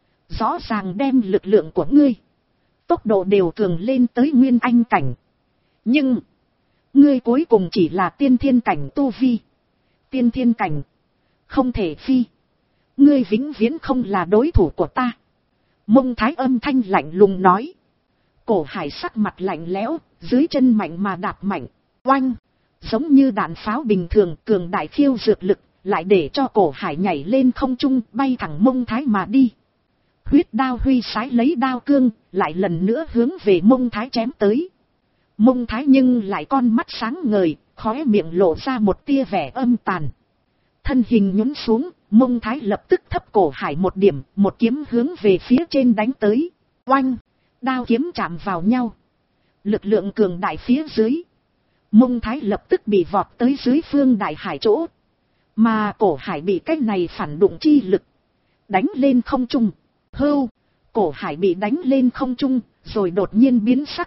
Speaker 1: Rõ ràng đem lực lượng của ngươi, tốc độ đều cường lên tới nguyên anh cảnh. Nhưng, ngươi cuối cùng chỉ là tiên thiên cảnh tu vi. Tiên thiên cảnh, không thể phi. Ngươi vĩnh viễn không là đối thủ của ta. Mông Thái âm thanh lạnh lùng nói. Cổ Hải sắc mặt lạnh lẽo, dưới chân mạnh mà đạp mạnh. Oanh, giống như đạn pháo bình thường, cường đại khiêu dược lực, lại để cho Cổ Hải nhảy lên không trung, bay thẳng Mông Thái mà đi. Huyết đao huy sái lấy đao cương, lại lần nữa hướng về Mông Thái chém tới. Mông Thái nhưng lại con mắt sáng ngời, khóe miệng lộ ra một tia vẻ âm tàn. Thân hình nhún xuống, Mông Thái lập tức thấp Cổ Hải một điểm, một kiếm hướng về phía trên đánh tới. Oanh, đao kiếm chạm vào nhau. Lực lượng cường đại phía dưới. Mông Thái lập tức bị vọt tới dưới phương đại hải chỗ. Mà Cổ Hải bị cái này phản đụng chi lực đánh lên không trung. Hưu, Cổ Hải bị đánh lên không trung, rồi đột nhiên biến sắc.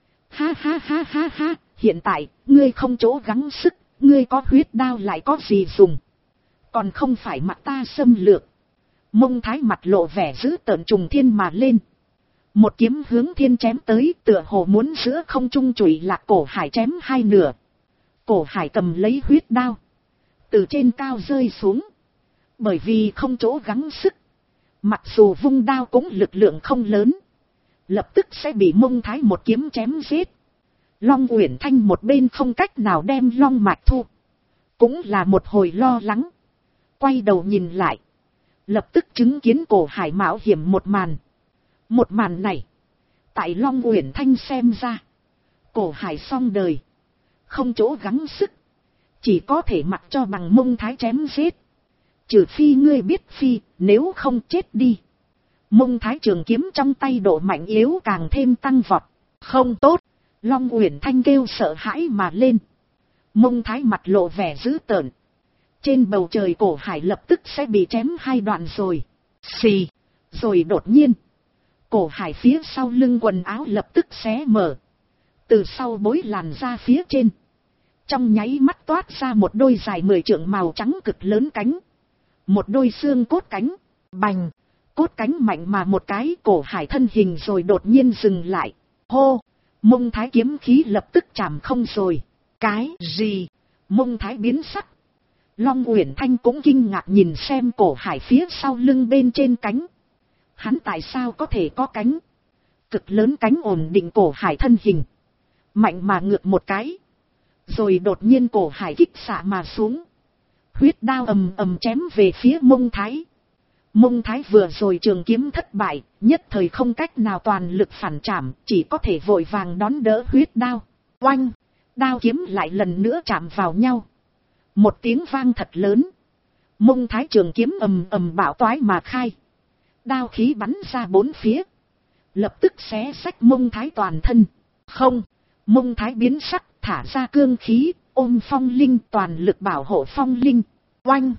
Speaker 1: Ha ha ha ha ha, hiện tại, ngươi không chỗ gắng sức, ngươi có huyết đao lại có gì dùng. Còn không phải mặt ta xâm lược. Mông Thái mặt lộ vẻ dữ tợn trùng thiên mà lên. Một kiếm hướng thiên chém tới, tựa hồ muốn giữa không trung chùy lạc Cổ Hải chém hai nửa. Cổ Hải cầm lấy huyết đao, từ trên cao rơi xuống. Bởi vì không chỗ gắng sức, mặc dù vung đao cũng lực lượng không lớn, lập tức sẽ bị Mông Thái một kiếm chém giết. Long Uyển Thanh một bên không cách nào đem Long Mạch thu, cũng là một hồi lo lắng. Quay đầu nhìn lại, lập tức chứng kiến Cổ Hải mạo hiểm một màn. Một màn này, tại Long Uyển Thanh xem ra, Cổ Hải xong đời, không chỗ gắng sức, chỉ có thể mặc cho bằng Mông Thái chém giết. Trừ phi ngươi biết phi, nếu không chết đi. Mông Thái trường kiếm trong tay độ mạnh yếu càng thêm tăng vọt. Không tốt, Long Uyển Thanh kêu sợ hãi mà lên. Mông Thái mặt lộ vẻ dữ tợn. Trên bầu trời Cổ Hải lập tức sẽ bị chém hai đoạn rồi. Xì, rồi đột nhiên, Cổ Hải phía sau lưng quần áo lập tức xé mở. Từ sau bối làn ra phía trên, trong nháy mắt toát ra một đôi dài 10 trượng màu trắng cực lớn cánh. Một đôi xương cốt cánh, bành, cốt cánh mạnh mà một cái. Cổ Hải thân hình rồi đột nhiên dừng lại. Hô, Mông Thái kiếm khí lập tức chạm không rồi. Cái gì? Mông Thái biến sắc. Long Uyển Thanh cũng kinh ngạc nhìn xem Cổ Hải phía sau lưng bên trên cánh. Hắn tại sao có thể có cánh? Cực lớn cánh ổn định Cổ Hải thân hình, mạnh mà ngược một cái. Rồi đột nhiên Cổ Hải kích xạ mà xuống. Huyết đao ầm ầm chém về phía Mông Thái. Mông Thái vừa rồi trường kiếm thất bại, nhất thời không cách nào toàn lực phản trảm, chỉ có thể vội vàng đón đỡ huyết đao. Oanh, đao kiếm lại lần nữa chạm vào nhau. Một tiếng vang thật lớn. Mông Thái trường kiếm ầm ầm bạo toái mà khai. Đao khí bắn ra bốn phía, lập tức xé xách Mông Thái toàn thân. Không, Mông Thái biến sắc, thả ra cương khí, ôm phong linh toàn lực bảo hộ phong linh. Oanh,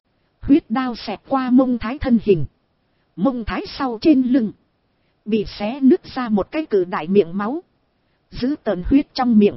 Speaker 1: Huyết đao xẹt qua Mông Thái thân hình. Mông Thái sau trên lưng. Bị xé nứt ra một cái cự đại miệng máu. Giữ tợn huyết trong miệng.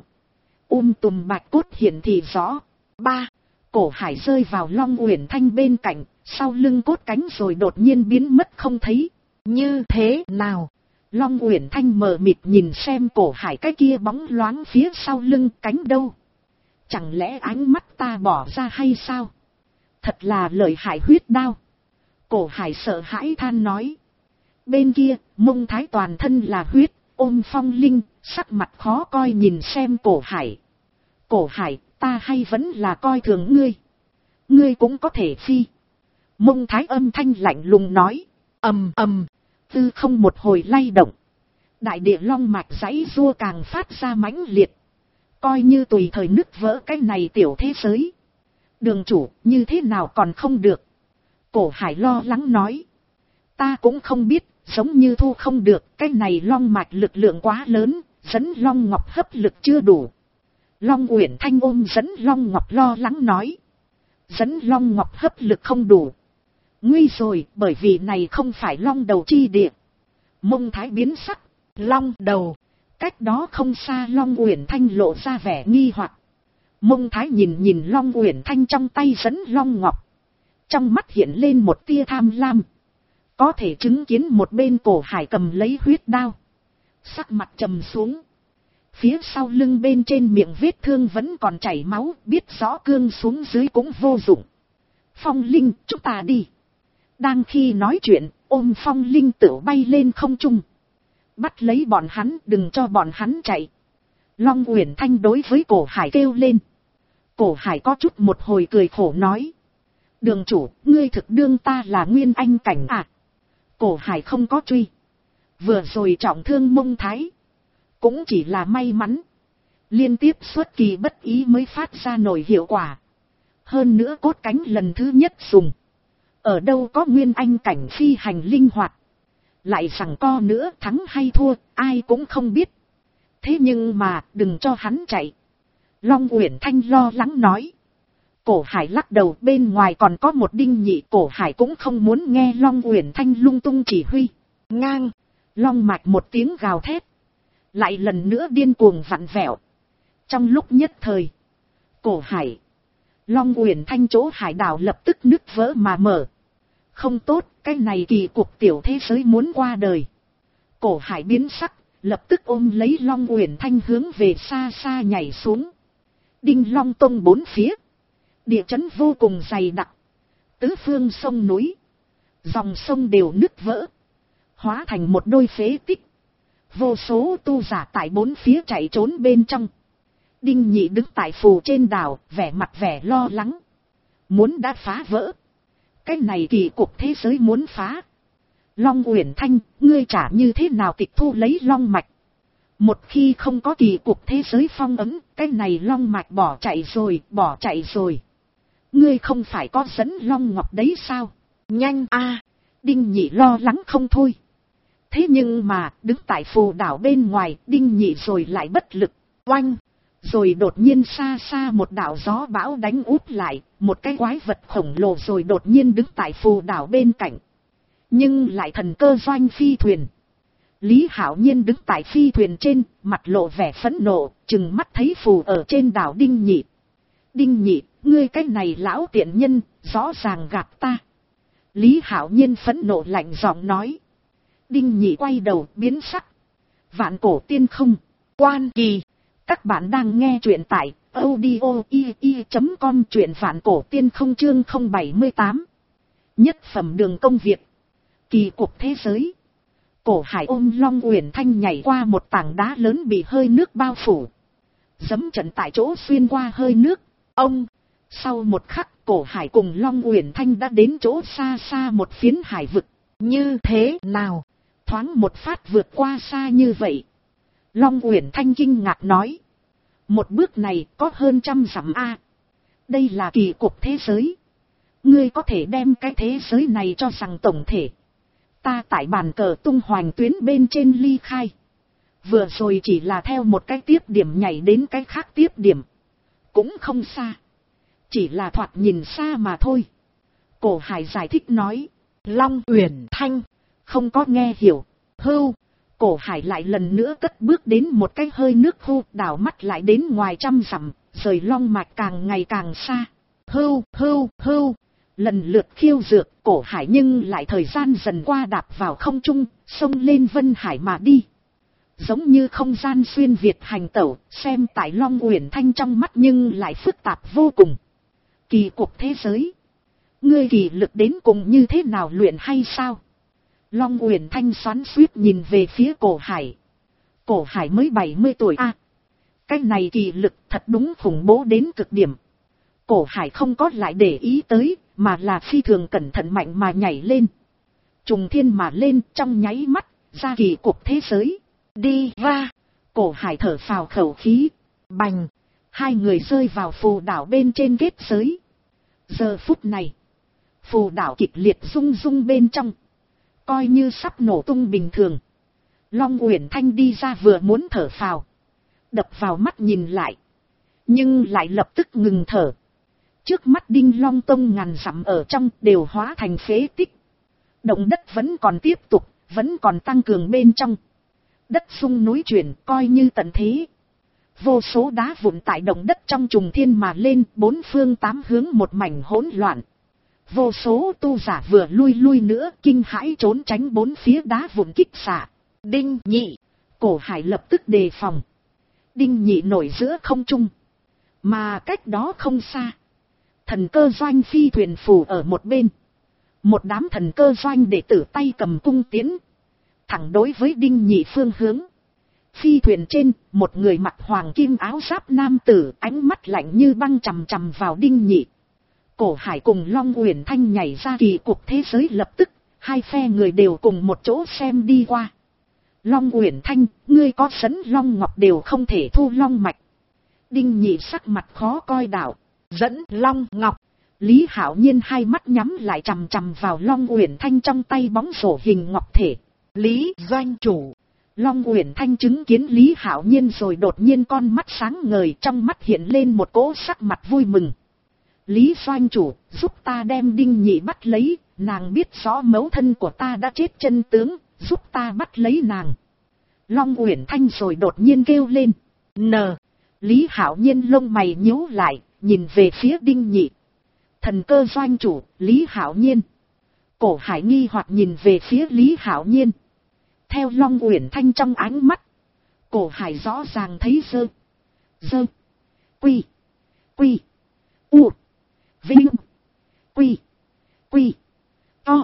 Speaker 1: Tùm bạch cốt hiển thị rõ. 3. Cổ Hải rơi vào Long Uyển Thanh bên cạnh. Sau lưng cốt cánh rồi đột nhiên biến mất không thấy. Như thế nào? Long Uyển Thanh mờ mịt nhìn xem Cổ Hải cái kia bóng loáng phía sau lưng cánh đâu. Chẳng lẽ ánh mắt ta bỏ ra hay sao? Thật là lợi hại huyết đao. Cổ Hải sợ hãi than nói. Bên kia, Mông Thái toàn thân là huyết, ôm Phong Linh, sắc mặt khó coi nhìn xem Cổ Hải. Cổ Hải, ta hay vẫn là coi thường ngươi. Ngươi cũng có thể phi. Mông Thái âm thanh lạnh lùng nói. Ầm ầm, tư không một hồi lay động. Đại địa long mạch giãy giụa càng phát ra mãnh liệt. Coi như tùy thời nứt vỡ cái này tiểu thế giới. Đường chủ, như thế nào còn không được. Cổ Hải lo lắng nói. Ta cũng không biết, giống như thu không được, cái này long mạch lực lượng quá lớn, dẫn long ngọc hấp lực chưa đủ. Long Uyển Thanh ôm dẫn long ngọc lo lắng nói. Dẫn long ngọc hấp lực không đủ. Nguy rồi, bởi vì này không phải long đầu chi địa. Mông Thái biến sắc, long đầu. Cách đó không xa Long Uyển Thanh lộ ra vẻ nghi hoặc. Mông Thái nhìn Long Uyển Thanh trong tay dẫn long ngọc. Trong mắt hiện lên một tia tham lam. Có thể chứng kiến một bên Cổ Hải cầm lấy huyết đao. Sắc mặt trầm xuống. Phía sau lưng bên trên miệng vết thương vẫn còn chảy máu, biết rõ cương xuống dưới cũng vô dụng. Phong Linh, chúng ta đi. Đang khi nói chuyện, ôm Phong Linh tự bay lên không trung. Bắt lấy bọn hắn, đừng cho bọn hắn chạy. Long Uyển Thanh đối với Cổ Hải kêu lên. Cổ Hải có chút một hồi cười khổ nói. Đường chủ, ngươi thực đương ta là nguyên anh cảnh à? Cổ Hải không có truy. Vừa rồi trọng thương Mông Thái. Cũng chỉ là may mắn. Liên tiếp xuất kỳ bất ý mới phát ra nổi hiệu quả. Hơn nữa cốt cánh lần thứ nhất dùng. Ở đâu có nguyên anh cảnh phi hành linh hoạt. Lại rằng co nữa thắng hay thua, ai cũng không biết. Thế nhưng mà, đừng cho hắn chạy. Long Uyển Thanh lo lắng nói. Cổ Hải lắc đầu, bên ngoài còn có một Đinh Nhị. Cổ Hải cũng không muốn nghe Long Uyển Thanh lung tung chỉ huy. Ngang, long mạch một tiếng gào thét. Lại lần nữa điên cuồng vặn vẹo. Trong lúc nhất thời, Cổ Hải, Long Uyển Thanh chỗ hải đảo lập tức nứt vỡ mà mở. Không tốt, cái này kỳ cục tiểu thế giới muốn qua đời. Cổ Hải biến sắc, lập tức ôm lấy Long Uyển Thanh hướng về xa xa nhảy xuống. Đinh Long Tông bốn phía. Địa chấn vô cùng dày đặc. Tứ phương sông núi. Dòng sông đều nứt vỡ. Hóa thành một đôi phế tích. Vô số tu giả tại bốn phía chạy trốn bên trong. Đinh Nhị đứng tại phù trên đảo, vẻ mặt vẻ lo lắng. Muốn đã phá vỡ. Cái này kỳ cục thế giới muốn phá. Long Uyển Thanh, ngươi trả như thế nào tịch thu lấy long mạch? Một khi không có kỳ cục thế giới phong ấn, cái này long mạch bỏ chạy rồi. Ngươi không phải có dẫn long ngọc đấy sao? Nhanh a! Đinh Nhị lo lắng không thôi. Thế nhưng mà, đứng tại phù đảo bên ngoài, Đinh Nhị rồi lại bất lực, oanh! Rồi đột nhiên xa xa một đạo gió bão đánh úp lại, một cái quái vật khổng lồ rồi đột nhiên đứng tại phù đảo bên cạnh. Nhưng lại thần cơ doanh phi thuyền. Lý Hạo Nhiên đứng tại phi thuyền trên, mặt lộ vẻ phẫn nộ, chừng mắt thấy phù ở trên đảo Đinh Nhị. Đinh Nhị, ngươi cái này lão tiện nhân, rõ ràng gạt ta. Lý Hạo Nhiên phẫn nộ lạnh giọng nói. Đinh Nhị quay đầu biến sắc. Vạn cổ tiên không, quan kỳ. Các bạn đang nghe truyện tại audio.com, truyện vạn cổ tiên không chương 078. Nhất phẩm đường công Việt. Kỳ cục thế giới. Cổ Hải ôm Long Uyển Thanh nhảy qua một tảng đá lớn bị hơi nước bao phủ. Dẫm trận tại chỗ xuyên qua hơi nước. Ông! Sau một khắc, Cổ Hải cùng Long Uyển Thanh đã đến chỗ xa xa một phiến hải vực. Như thế nào? Thoáng một phát vượt qua xa như vậy. Long Uyển Thanh kinh ngạc nói. Một bước này có hơn 100 dặm a. Đây là kỳ cục thế giới. Ngươi có thể đem cái thế giới này cho rằng tổng thể. Ta tại bàn cờ tung hoành tuyến bên trên ly khai. Vừa rồi chỉ là theo một cái tiếp điểm nhảy đến cái khác tiếp điểm. Cũng không xa. Chỉ là thoạt nhìn xa mà thôi. Cổ Hải giải thích nói. Long Uyển Thanh không có nghe hiểu. Hưu. Cổ Hải lại lần nữa cất bước đến một cái hơi nước khu, đảo mắt lại đến ngoài 100 dặm, rời long mạch càng ngày càng xa. Hưu, hưu, hưu. Lần lượt khiêu dược, Cổ Hải nhưng lại thời gian dần qua đạp vào không trung, xông lên Vân Hải mà đi. Giống như không gian xuyên Việt hành tẩu, xem tại Long Uyển Thanh trong mắt nhưng lại phức tạp vô cùng. Kỳ cục thế giới. Ngươi kỳ lực đến cùng như thế nào luyện hay sao? Long Uyển Thanh xoắn xuýt nhìn về phía Cổ Hải. Cổ Hải mới 70 tuổi a. Cái này kỳ lực thật đúng khủng bố đến cực điểm. Cổ Hải không có lại để ý tới, mà là phi thường cẩn thận mạnh mà nhảy lên. Trùng thiên mà lên trong nháy mắt, ra kỳ cục thế giới. Đi ra. Cổ Hải thở phào khẩu khí. Bành. Hai người rơi vào phù đảo bên trên kết giới. Giờ phút này, phù đảo kịch liệt rung rung bên trong. Coi như sắp nổ tung bình thường. Long Uyển Thanh đi ra vừa muốn thở phào. Đập vào mắt nhìn lại. Nhưng lại lập tức ngừng thở. Trước mắt Đinh Long Tông ngàn dặm ở trong đều hóa thành phế tích. Động đất vẫn còn tiếp tục, vẫn còn tăng cường bên trong. Đất sung núi chuyển coi như tận thế. Vô số đá vụn tại động đất trong trùng thiên mà lên, bốn phương tám hướng một mảnh hỗn loạn. Vô số tu giả vừa lui nữa kinh hãi trốn tránh bốn phía đá vụn kích xạ. Đinh Nhị. Cổ Hải lập tức đề phòng. Đinh Nhị nổi giữa không trung. Mà cách đó không xa. Thần cơ doanh phi thuyền phù ở một bên. Một đám thần cơ doanh đệ tử tay cầm cung tiến. Thẳng đối với Đinh Nhị phương hướng. Phi thuyền trên, một người mặc hoàng kim áo giáp nam tử, ánh mắt lạnh như băng chằm chằm vào Đinh Nhị. Cổ Hải cùng Long Uyển Thanh nhảy ra kỳ cục thế giới lập tức, hai phe người đều cùng một chỗ xem đi qua. Long Uyển Thanh, ngươi có dẫn Long Ngọc đều không thể thu Long Mạch. Đinh Nhị sắc mặt khó coi đạo. Dẫn Long Ngọc. Lý Hạo Nhiên hai mắt nhắm lại chằm chằm vào Long Uyển Thanh trong tay bóng rổ hình ngọc thể. Lý doanh chủ. Long Uyển Thanh chứng kiến Lý Hạo Nhiên rồi đột nhiên con mắt sáng ngời, trong mắt hiện lên một cỗ sắc mặt vui mừng. Lý doanh chủ, giúp ta đem Đinh Nhị bắt lấy, nàng biết rõ mẫu thân của ta đã chết chân tướng, giúp ta bắt lấy nàng. Long Uyển Thanh rồi đột nhiên kêu lên. Lý Hạo Nhiên lông mày nhíu lại, nhìn về phía Đinh Nhị. Thần cơ doanh chủ, Lý Hạo Nhiên. Cổ Hải nghi hoặc nhìn về phía Lý Hạo Nhiên. Theo Long Uyển Thanh trong ánh mắt, Cổ Hải rõ ràng thấy quy u vinh quy to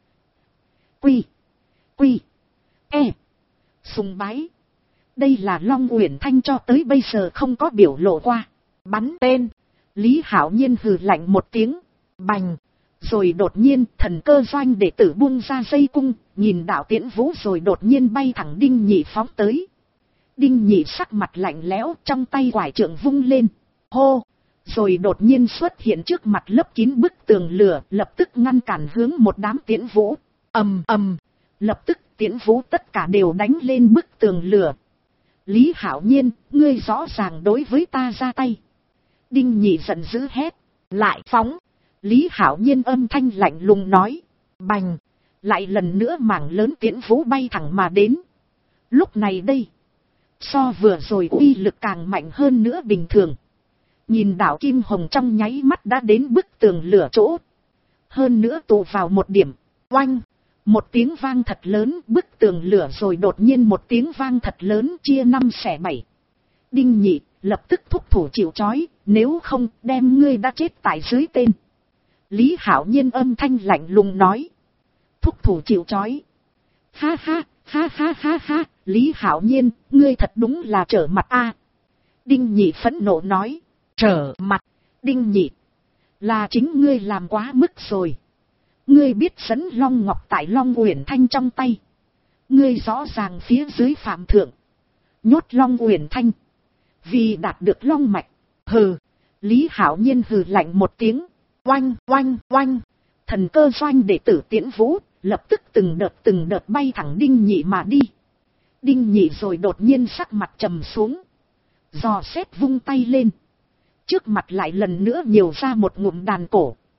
Speaker 1: quy e sùng bái. Đây là Long Uyển Thanh cho tới bây giờ không có biểu lộ qua. Bắn tên. Lý Hạo Nhiên hừ lạnh một tiếng. Bành. Rồi đột nhiên thần cơ doanh đệ tử buông ra dây cung, nhìn đạo tiễn vũ rồi đột nhiên bay thẳng Đinh Nhị phóng tới. Đinh Nhị sắc mặt lạnh lẽo, trong tay quải trượng vung lên. Hô. Rồi đột nhiên xuất hiện trước mặt lấp kín bức tường lửa, lập tức ngăn cản hướng một đám tiễn vũ. Ầm ầm. Lập tức tiễn vũ tất cả đều đánh lên bức tường lửa. Lý Hạo Nhiên, ngươi rõ ràng đối với ta ra tay. Đinh Nhị giận dữ hét. Lại phóng. Lý Hạo Nhiên âm thanh lạnh lùng nói. Bành. Lại lần nữa mảng lớn tiễn vũ bay thẳng mà đến. Lúc này đây. So vừa rồi uy lực càng mạnh hơn nữa bình thường. Nhìn đảo Kim Hồng trong nháy mắt đã đến bức tường lửa chỗ. Hơn nữa tụ vào một điểm. Oanh. Một tiếng vang thật lớn, bức tường lửa rồi đột nhiên một tiếng vang thật lớn chia 5 xẻ 7. Đinh Nhị lập tức thúc thủ chịu trói, nếu không đem ngươi đã chết tại dưới tên. Lý Hạo Nhiên âm thanh lạnh lùng nói. Thúc thủ chịu trói. Ha ha, ha ha ha ha, Lý Hạo Nhiên, ngươi thật đúng là trở mặt a. Đinh Nhị phẫn nộ nói. Trở mặt. Đinh Nhị. Là chính ngươi làm quá mức rồi. Ngươi biết dẫn Long Ngọc tại Long Uyển Thanh trong tay. Ngươi rõ ràng phía dưới phạm thượng. Nhốt Long Uyển Thanh. Vì đạt được Long Mạch. Hừ. Lý Hạo Nhiên hừ lạnh một tiếng. Oanh oanh oanh. Thần cơ doanh đệ tử tiễn vũ. Lập tức từng đợt bay thẳng Đinh Nhị mà đi. Đinh Nhị rồi đột nhiên sắc mặt trầm xuống. Dò xét vung tay lên. Trước mặt lại lần nữa nhiều ra một ngụm đàn cổ.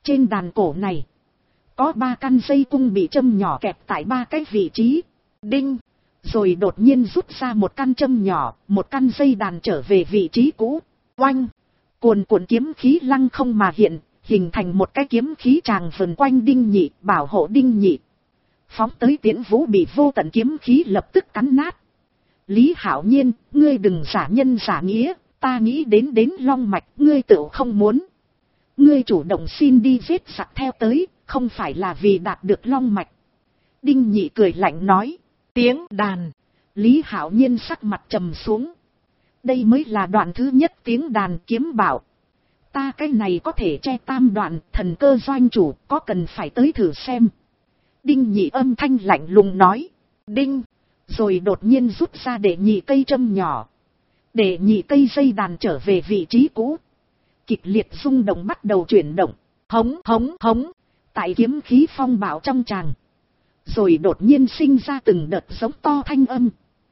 Speaker 1: Trên đàn cổ này, có 3 căn dây cung bị châm nhỏ kẹp tại 3 cái vị trí. Đinh, rồi đột nhiên rút ra một căn châm nhỏ, một căn dây đàn trở về vị trí cũ. Oanh, cuồn cuộn kiếm khí lăng không mà hiện, hình thành một cái kiếm khí tràng vần quanh Đinh Nhị, bảo hộ Đinh Nhị. Phóng tới Tiễn Vũ bị vô tận kiếm khí lập tức cắn nát. Lý Hạo Nhiên, ngươi đừng giả nhân giả nghĩa, ta nghĩ đến Long Mạch, ngươi tự không muốn. Ngươi chủ động xin đi giết giặc theo tới, không phải là vì đạt được Long Mạch. Đinh Nhị cười lạnh nói, tiếng đàn. Lý Hạo Nhiên sắc mặt trầm xuống. Đây mới là đoạn thứ nhất tiếng đàn kiếm bảo. Ta cái này có thể che tam đoạn, Thần Cơ doanh chủ có cần phải tới thử xem. Đinh Nhị âm thanh lạnh lùng nói, đinh, rồi đột nhiên rút ra để nhị cây châm nhỏ. Để nhị cây dây đàn trở về vị trí cũ. Kịch liệt rung động bắt đầu chuyển động, hống hống hống, tại kiếm khí phong bạo trong tràng. Rồi đột nhiên sinh ra từng đợt giống to thanh âm.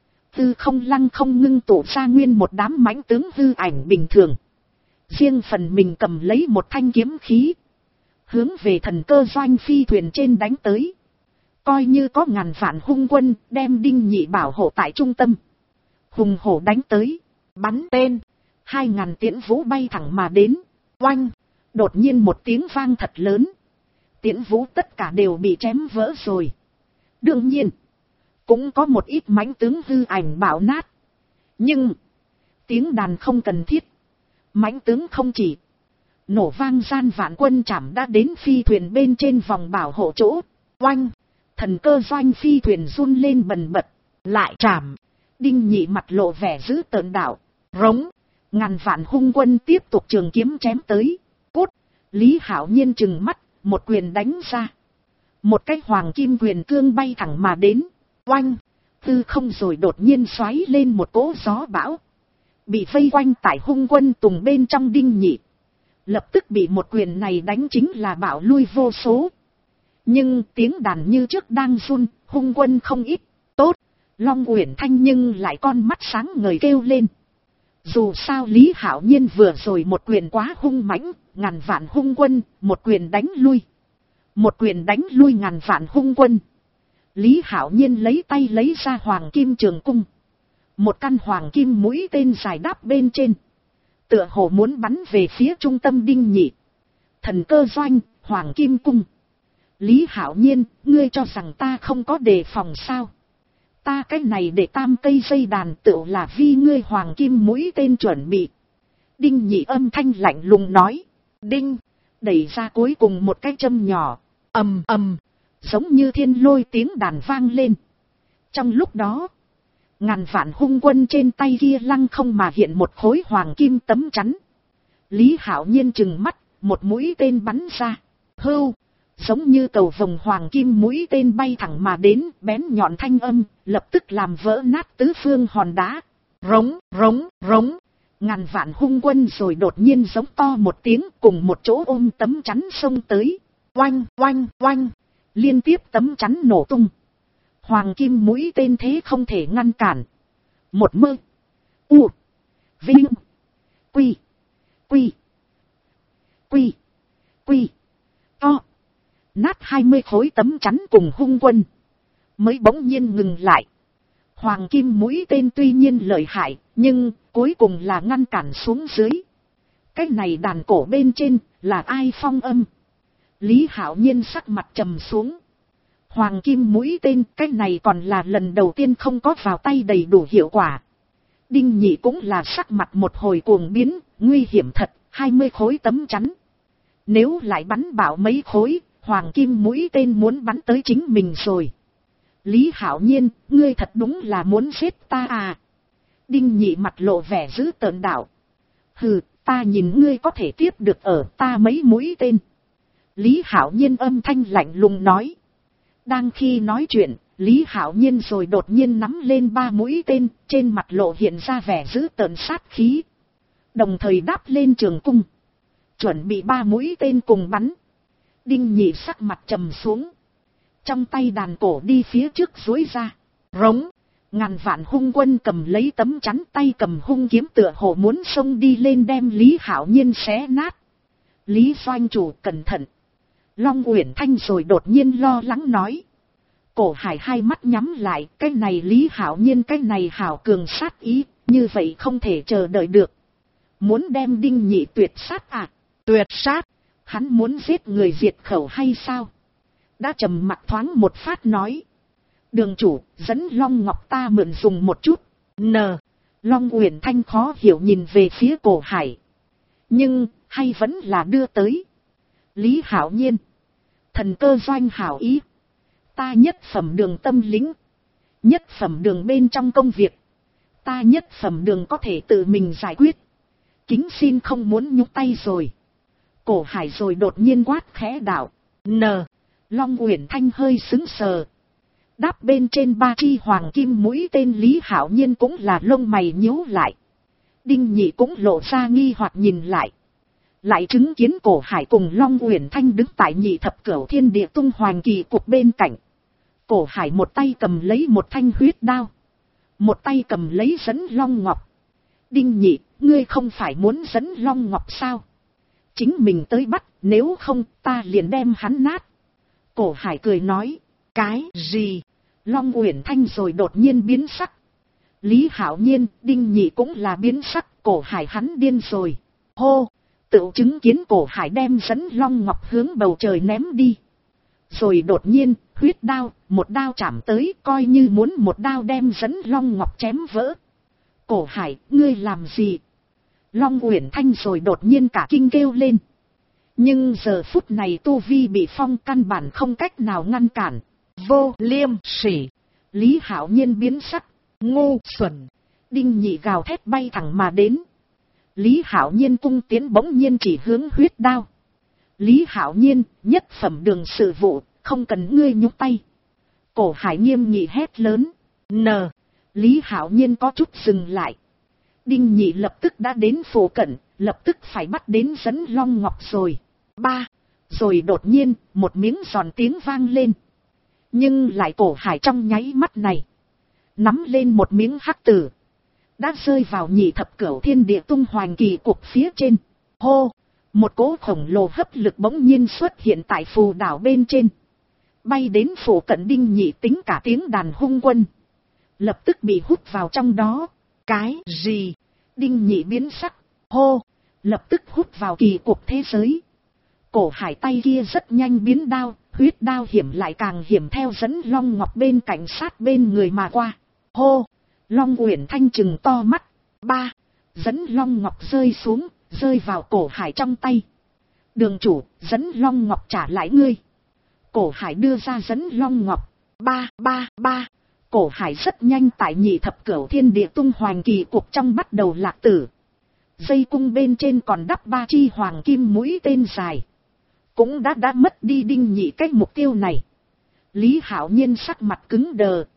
Speaker 1: Hư không lăng không ngưng tụ ra nguyên một đám mãnh tướng hư ảnh bình thường. Riêng phần mình cầm lấy một thanh kiếm khí, hướng về Thần Cơ doanh phi thuyền trên đánh tới. Coi như có ngàn vạn hung quân đem Đinh Nhị bảo hộ tại trung tâm. Hùng hổ đánh tới, bắn tên, 2000 tiễn vũ bay thẳng mà đến. Oanh, đột nhiên một tiếng vang thật lớn. Tiễn vũ tất cả đều bị chém vỡ rồi. Đương nhiên, cũng có một ít mãnh tướng hư ảnh bạo nát. Nhưng, tiếng đàn không cần thiết. Mãnh tướng không chỉ. Nổ vang gian vạn quân chảm đã đến phi thuyền bên trên vòng bảo hộ chỗ. Oanh, Thần Cơ doanh phi thuyền run lên bần bật. Lại chảm. Đinh Nhị mặt lộ vẻ dữ tợn đạo. Rống. Ngàn vạn hung quân tiếp tục trường kiếm chém tới. Cút. Lý Hạo Nhiên trừng mắt, một quyền đánh ra. Một cái hoàng kim quyền cương bay thẳng mà đến. Oanh. Tư không rồi đột nhiên xoáy lên một cỗ gió bão. Bị vây quanh tại hung quân tùng bên trong Đinh Nhị. Lập tức bị một quyền này đánh chính là bạo lui vô số. Nhưng tiếng đàn như trước đang run, hung quân không ít. Tốt, Long Uyển Thanh nhưng lại con mắt sáng ngời kêu lên. Dù sao Lý Hạo Nhiên vừa rồi một quyền quá hung mãnh, ngàn vạn hung quân, một quyền đánh lui. Một quyền đánh lui ngàn vạn hung quân. Lý Hạo Nhiên lấy tay lấy ra hoàng kim trường cung. Một căn hoàng kim mũi tên dài đáp bên trên. Tựa hồ muốn bắn về phía trung tâm Đinh Nhị. Thần Cơ doanh, hoàng kim cung. Lý Hạo Nhiên, ngươi cho rằng ta không có đề phòng sao? Ta cái này để tam cây dây đàn tựu là vì ngươi hoàng kim mũi tên chuẩn bị. Đinh Nhị âm thanh lạnh lùng nói. Đinh, đẩy ra cuối cùng một cái châm nhỏ. Ầm ầm, giống như thiên lôi tiếng đàn vang lên. Trong lúc đó, ngàn vạn hung quân trên tay kia lăng không mà hiện một khối hoàng kim tấm chắn. Lý Hạo Nhiên trừng mắt, một mũi tên bắn ra. Hưu, giống như cầu vồng hoàng kim mũi tên bay thẳng mà đến, bén nhọn thanh âm, lập tức làm vỡ nát tứ phương hòn đá. Rống, rống, rống, ngàn vạn hung quân rồi đột nhiên giống to một tiếng cùng một chỗ ôm tấm chắn xông tới. Oanh, oanh, oanh, liên tiếp tấm chắn nổ tung. Hoàng kim mũi tên thế không thể ngăn cản. Một mơ. U. Vinh. Quy. Quy. Quy. Quy. To. Nát 20 khối tấm chắn cùng hung quân. Mới bỗng nhiên ngừng lại. Hoàng kim mũi tên tuy nhiên lợi hại, nhưng cuối cùng là ngăn cản xuống dưới. Cái này đàn cổ bên trên là ai phong âm? Lý Hạo Nhiên sắc mặt trầm xuống. Hoàng kim mũi tên cái này còn là lần đầu tiên không có vào tay đầy đủ hiệu quả. Đinh Nhị cũng là sắc mặt một hồi cuồng biến, nguy hiểm thật, 20 khối tấm chắn. Nếu lại bắn bảo mấy khối, hoàng kim mũi tên muốn bắn tới chính mình rồi. Lý Hạo Nhiên, ngươi thật đúng là muốn giết ta à? Đinh Nhị mặt lộ vẻ dữ tợn đạo. Hừ, ta nhìn ngươi có thể tiếp được ở ta mấy mũi tên. Lý Hạo Nhiên âm thanh lạnh lùng nói. Đang khi nói chuyện, Lý Hạo Nhiên rồi đột nhiên nắm lên 3 mũi tên, trên mặt lộ hiện ra vẻ dữ tợn sát khí. Đồng thời đáp lên trường cung. Chuẩn bị 3 mũi tên cùng bắn. Đinh Nhị sắc mặt trầm xuống. Trong tay đàn cổ đi phía trước duỗi ra. Rống, ngàn vạn hung quân cầm lấy tấm chắn, tay cầm hung kiếm tựa hồ muốn xông đi lên đem Lý Hạo Nhiên xé nát. Lý doanh chủ cẩn thận. Long Uyển Thanh rồi đột nhiên lo lắng nói. Cổ Hải hai mắt nhắm lại, cái này Lý Hạo Nhiên, cái này hảo cường sát ý, như vậy không thể chờ đợi được. Muốn đem Đinh Nhị tuyệt sát à? Tuyệt sát? Hắn muốn giết người diệt khẩu hay sao? Đã trầm mặc thoáng một phát nói. Đường chủ, dẫn Long Ngọc ta mượn dùng một chút. Long Uyển Thanh khó hiểu nhìn về phía Cổ Hải. Nhưng, hay vẫn là đưa tới. Lý Hạo Nhiên. Thần cơ doanh hảo ý. Ta nhất phẩm đường tâm lính. Nhất phẩm đường bên trong công việc. Ta nhất phẩm đường có thể tự mình giải quyết. Kính xin không muốn nhúc tay rồi. Cổ Hải rồi đột nhiên quát khẽ đạo. Long Uyển Thanh hơi sững sờ. Đáp bên trên ba chi hoàng kim mũi tên Lý Hạo Nhiên cũng là lông mày nhíu lại. Đinh Nhị cũng lộ ra nghi hoặc nhìn lại. Lại chứng kiến Cổ Hải cùng Long Uyển Thanh đứng tại Nhị thập cửu thiên địa tung hoành kỳ cục bên cạnh. Cổ Hải một tay cầm lấy một thanh huyết đao. Một tay cầm lấy dẫn Long Ngọc. Đinh Nhị, ngươi không phải muốn dẫn Long Ngọc sao? Chính mình tới bắt, nếu không ta liền đem hắn nát. Cổ Hải cười nói. Cái gì? Long Uyển Thanh rồi đột nhiên biến sắc. Lý Hạo Nhiên, Đinh Nhị cũng là biến sắc. Cổ Hải hắn điên rồi. Hô! Tự chứng kiến Cổ Hải đem dẫn Long Ngọc hướng bầu trời ném đi. Rồi đột nhiên, huyết đao, một đao chạm tới, coi như muốn một đao đem dẫn Long Ngọc chém vỡ. Cổ Hải, ngươi làm gì? Long Uyển Thanh rồi đột nhiên cả kinh kêu lên. Nhưng giờ phút này tu vi bị phong, căn bản không cách nào ngăn cản. Vô liêm sỉ. Lý Hạo Nhiên biến sắc. Ngu xuẩn. Đinh Nhị gào thét bay thẳng mà đến. Lý Hạo Nhiên cung tiến bỗng nhiên chỉ hướng huyết đao. Lý Hạo Nhiên, nhất phẩm đường sự vụ, không cần ngươi nhúc tay. Cổ Hải nghiêm nghị hét lớn. Lý Hạo Nhiên có chút dừng lại. Đinh Nhị lập tức đã đến phủ cận, lập tức phải bắt đến dẫn Long Ngọc rồi. Rồi đột nhiên, một miếng giòn tiếng vang lên. Nhưng lại Cổ Hải trong nháy mắt này. Nắm lên một miếng hắc tử. Đã rơi vào Nhị thập cửu thiên địa tung hoành kỳ cục phía trên. Hô! Một cỗ khổng lồ hấp lực bỗng nhiên xuất hiện tại phù đảo bên trên. Bay đến phủ cận Đinh Nhị tính cả tiếng đàn hung quân. Lập tức bị hút vào trong đó. Cái gì? Đinh Nhị biến sắc. Hô! Lập tức hút vào kỳ cục thế giới. Cổ Hải tay kia rất nhanh biến đao. Huyết đao hiểm lại càng hiểm theo dẫn Long Ngọc bên cạnh sát bên người mà qua. Hô! Long Uyển Thanh trừng to mắt. Dẫn Long Ngọc rơi xuống, rơi vào Cổ Hải trong tay. Đường chủ, dẫn Long Ngọc trả lại ngươi. Cổ Hải đưa ra dẫn Long Ngọc. Cổ Hải rất nhanh tại Nhị thập cửu thiên địa tung hoành kỳ cục trong bắt đầu lạc tử. Dây cung bên trên còn đắp ba chi hoàng kim mũi tên dài. Cũng đã mất đi Đinh Nhị cái mục tiêu này. Lý Hạo Nhiên sắc mặt cứng đờ.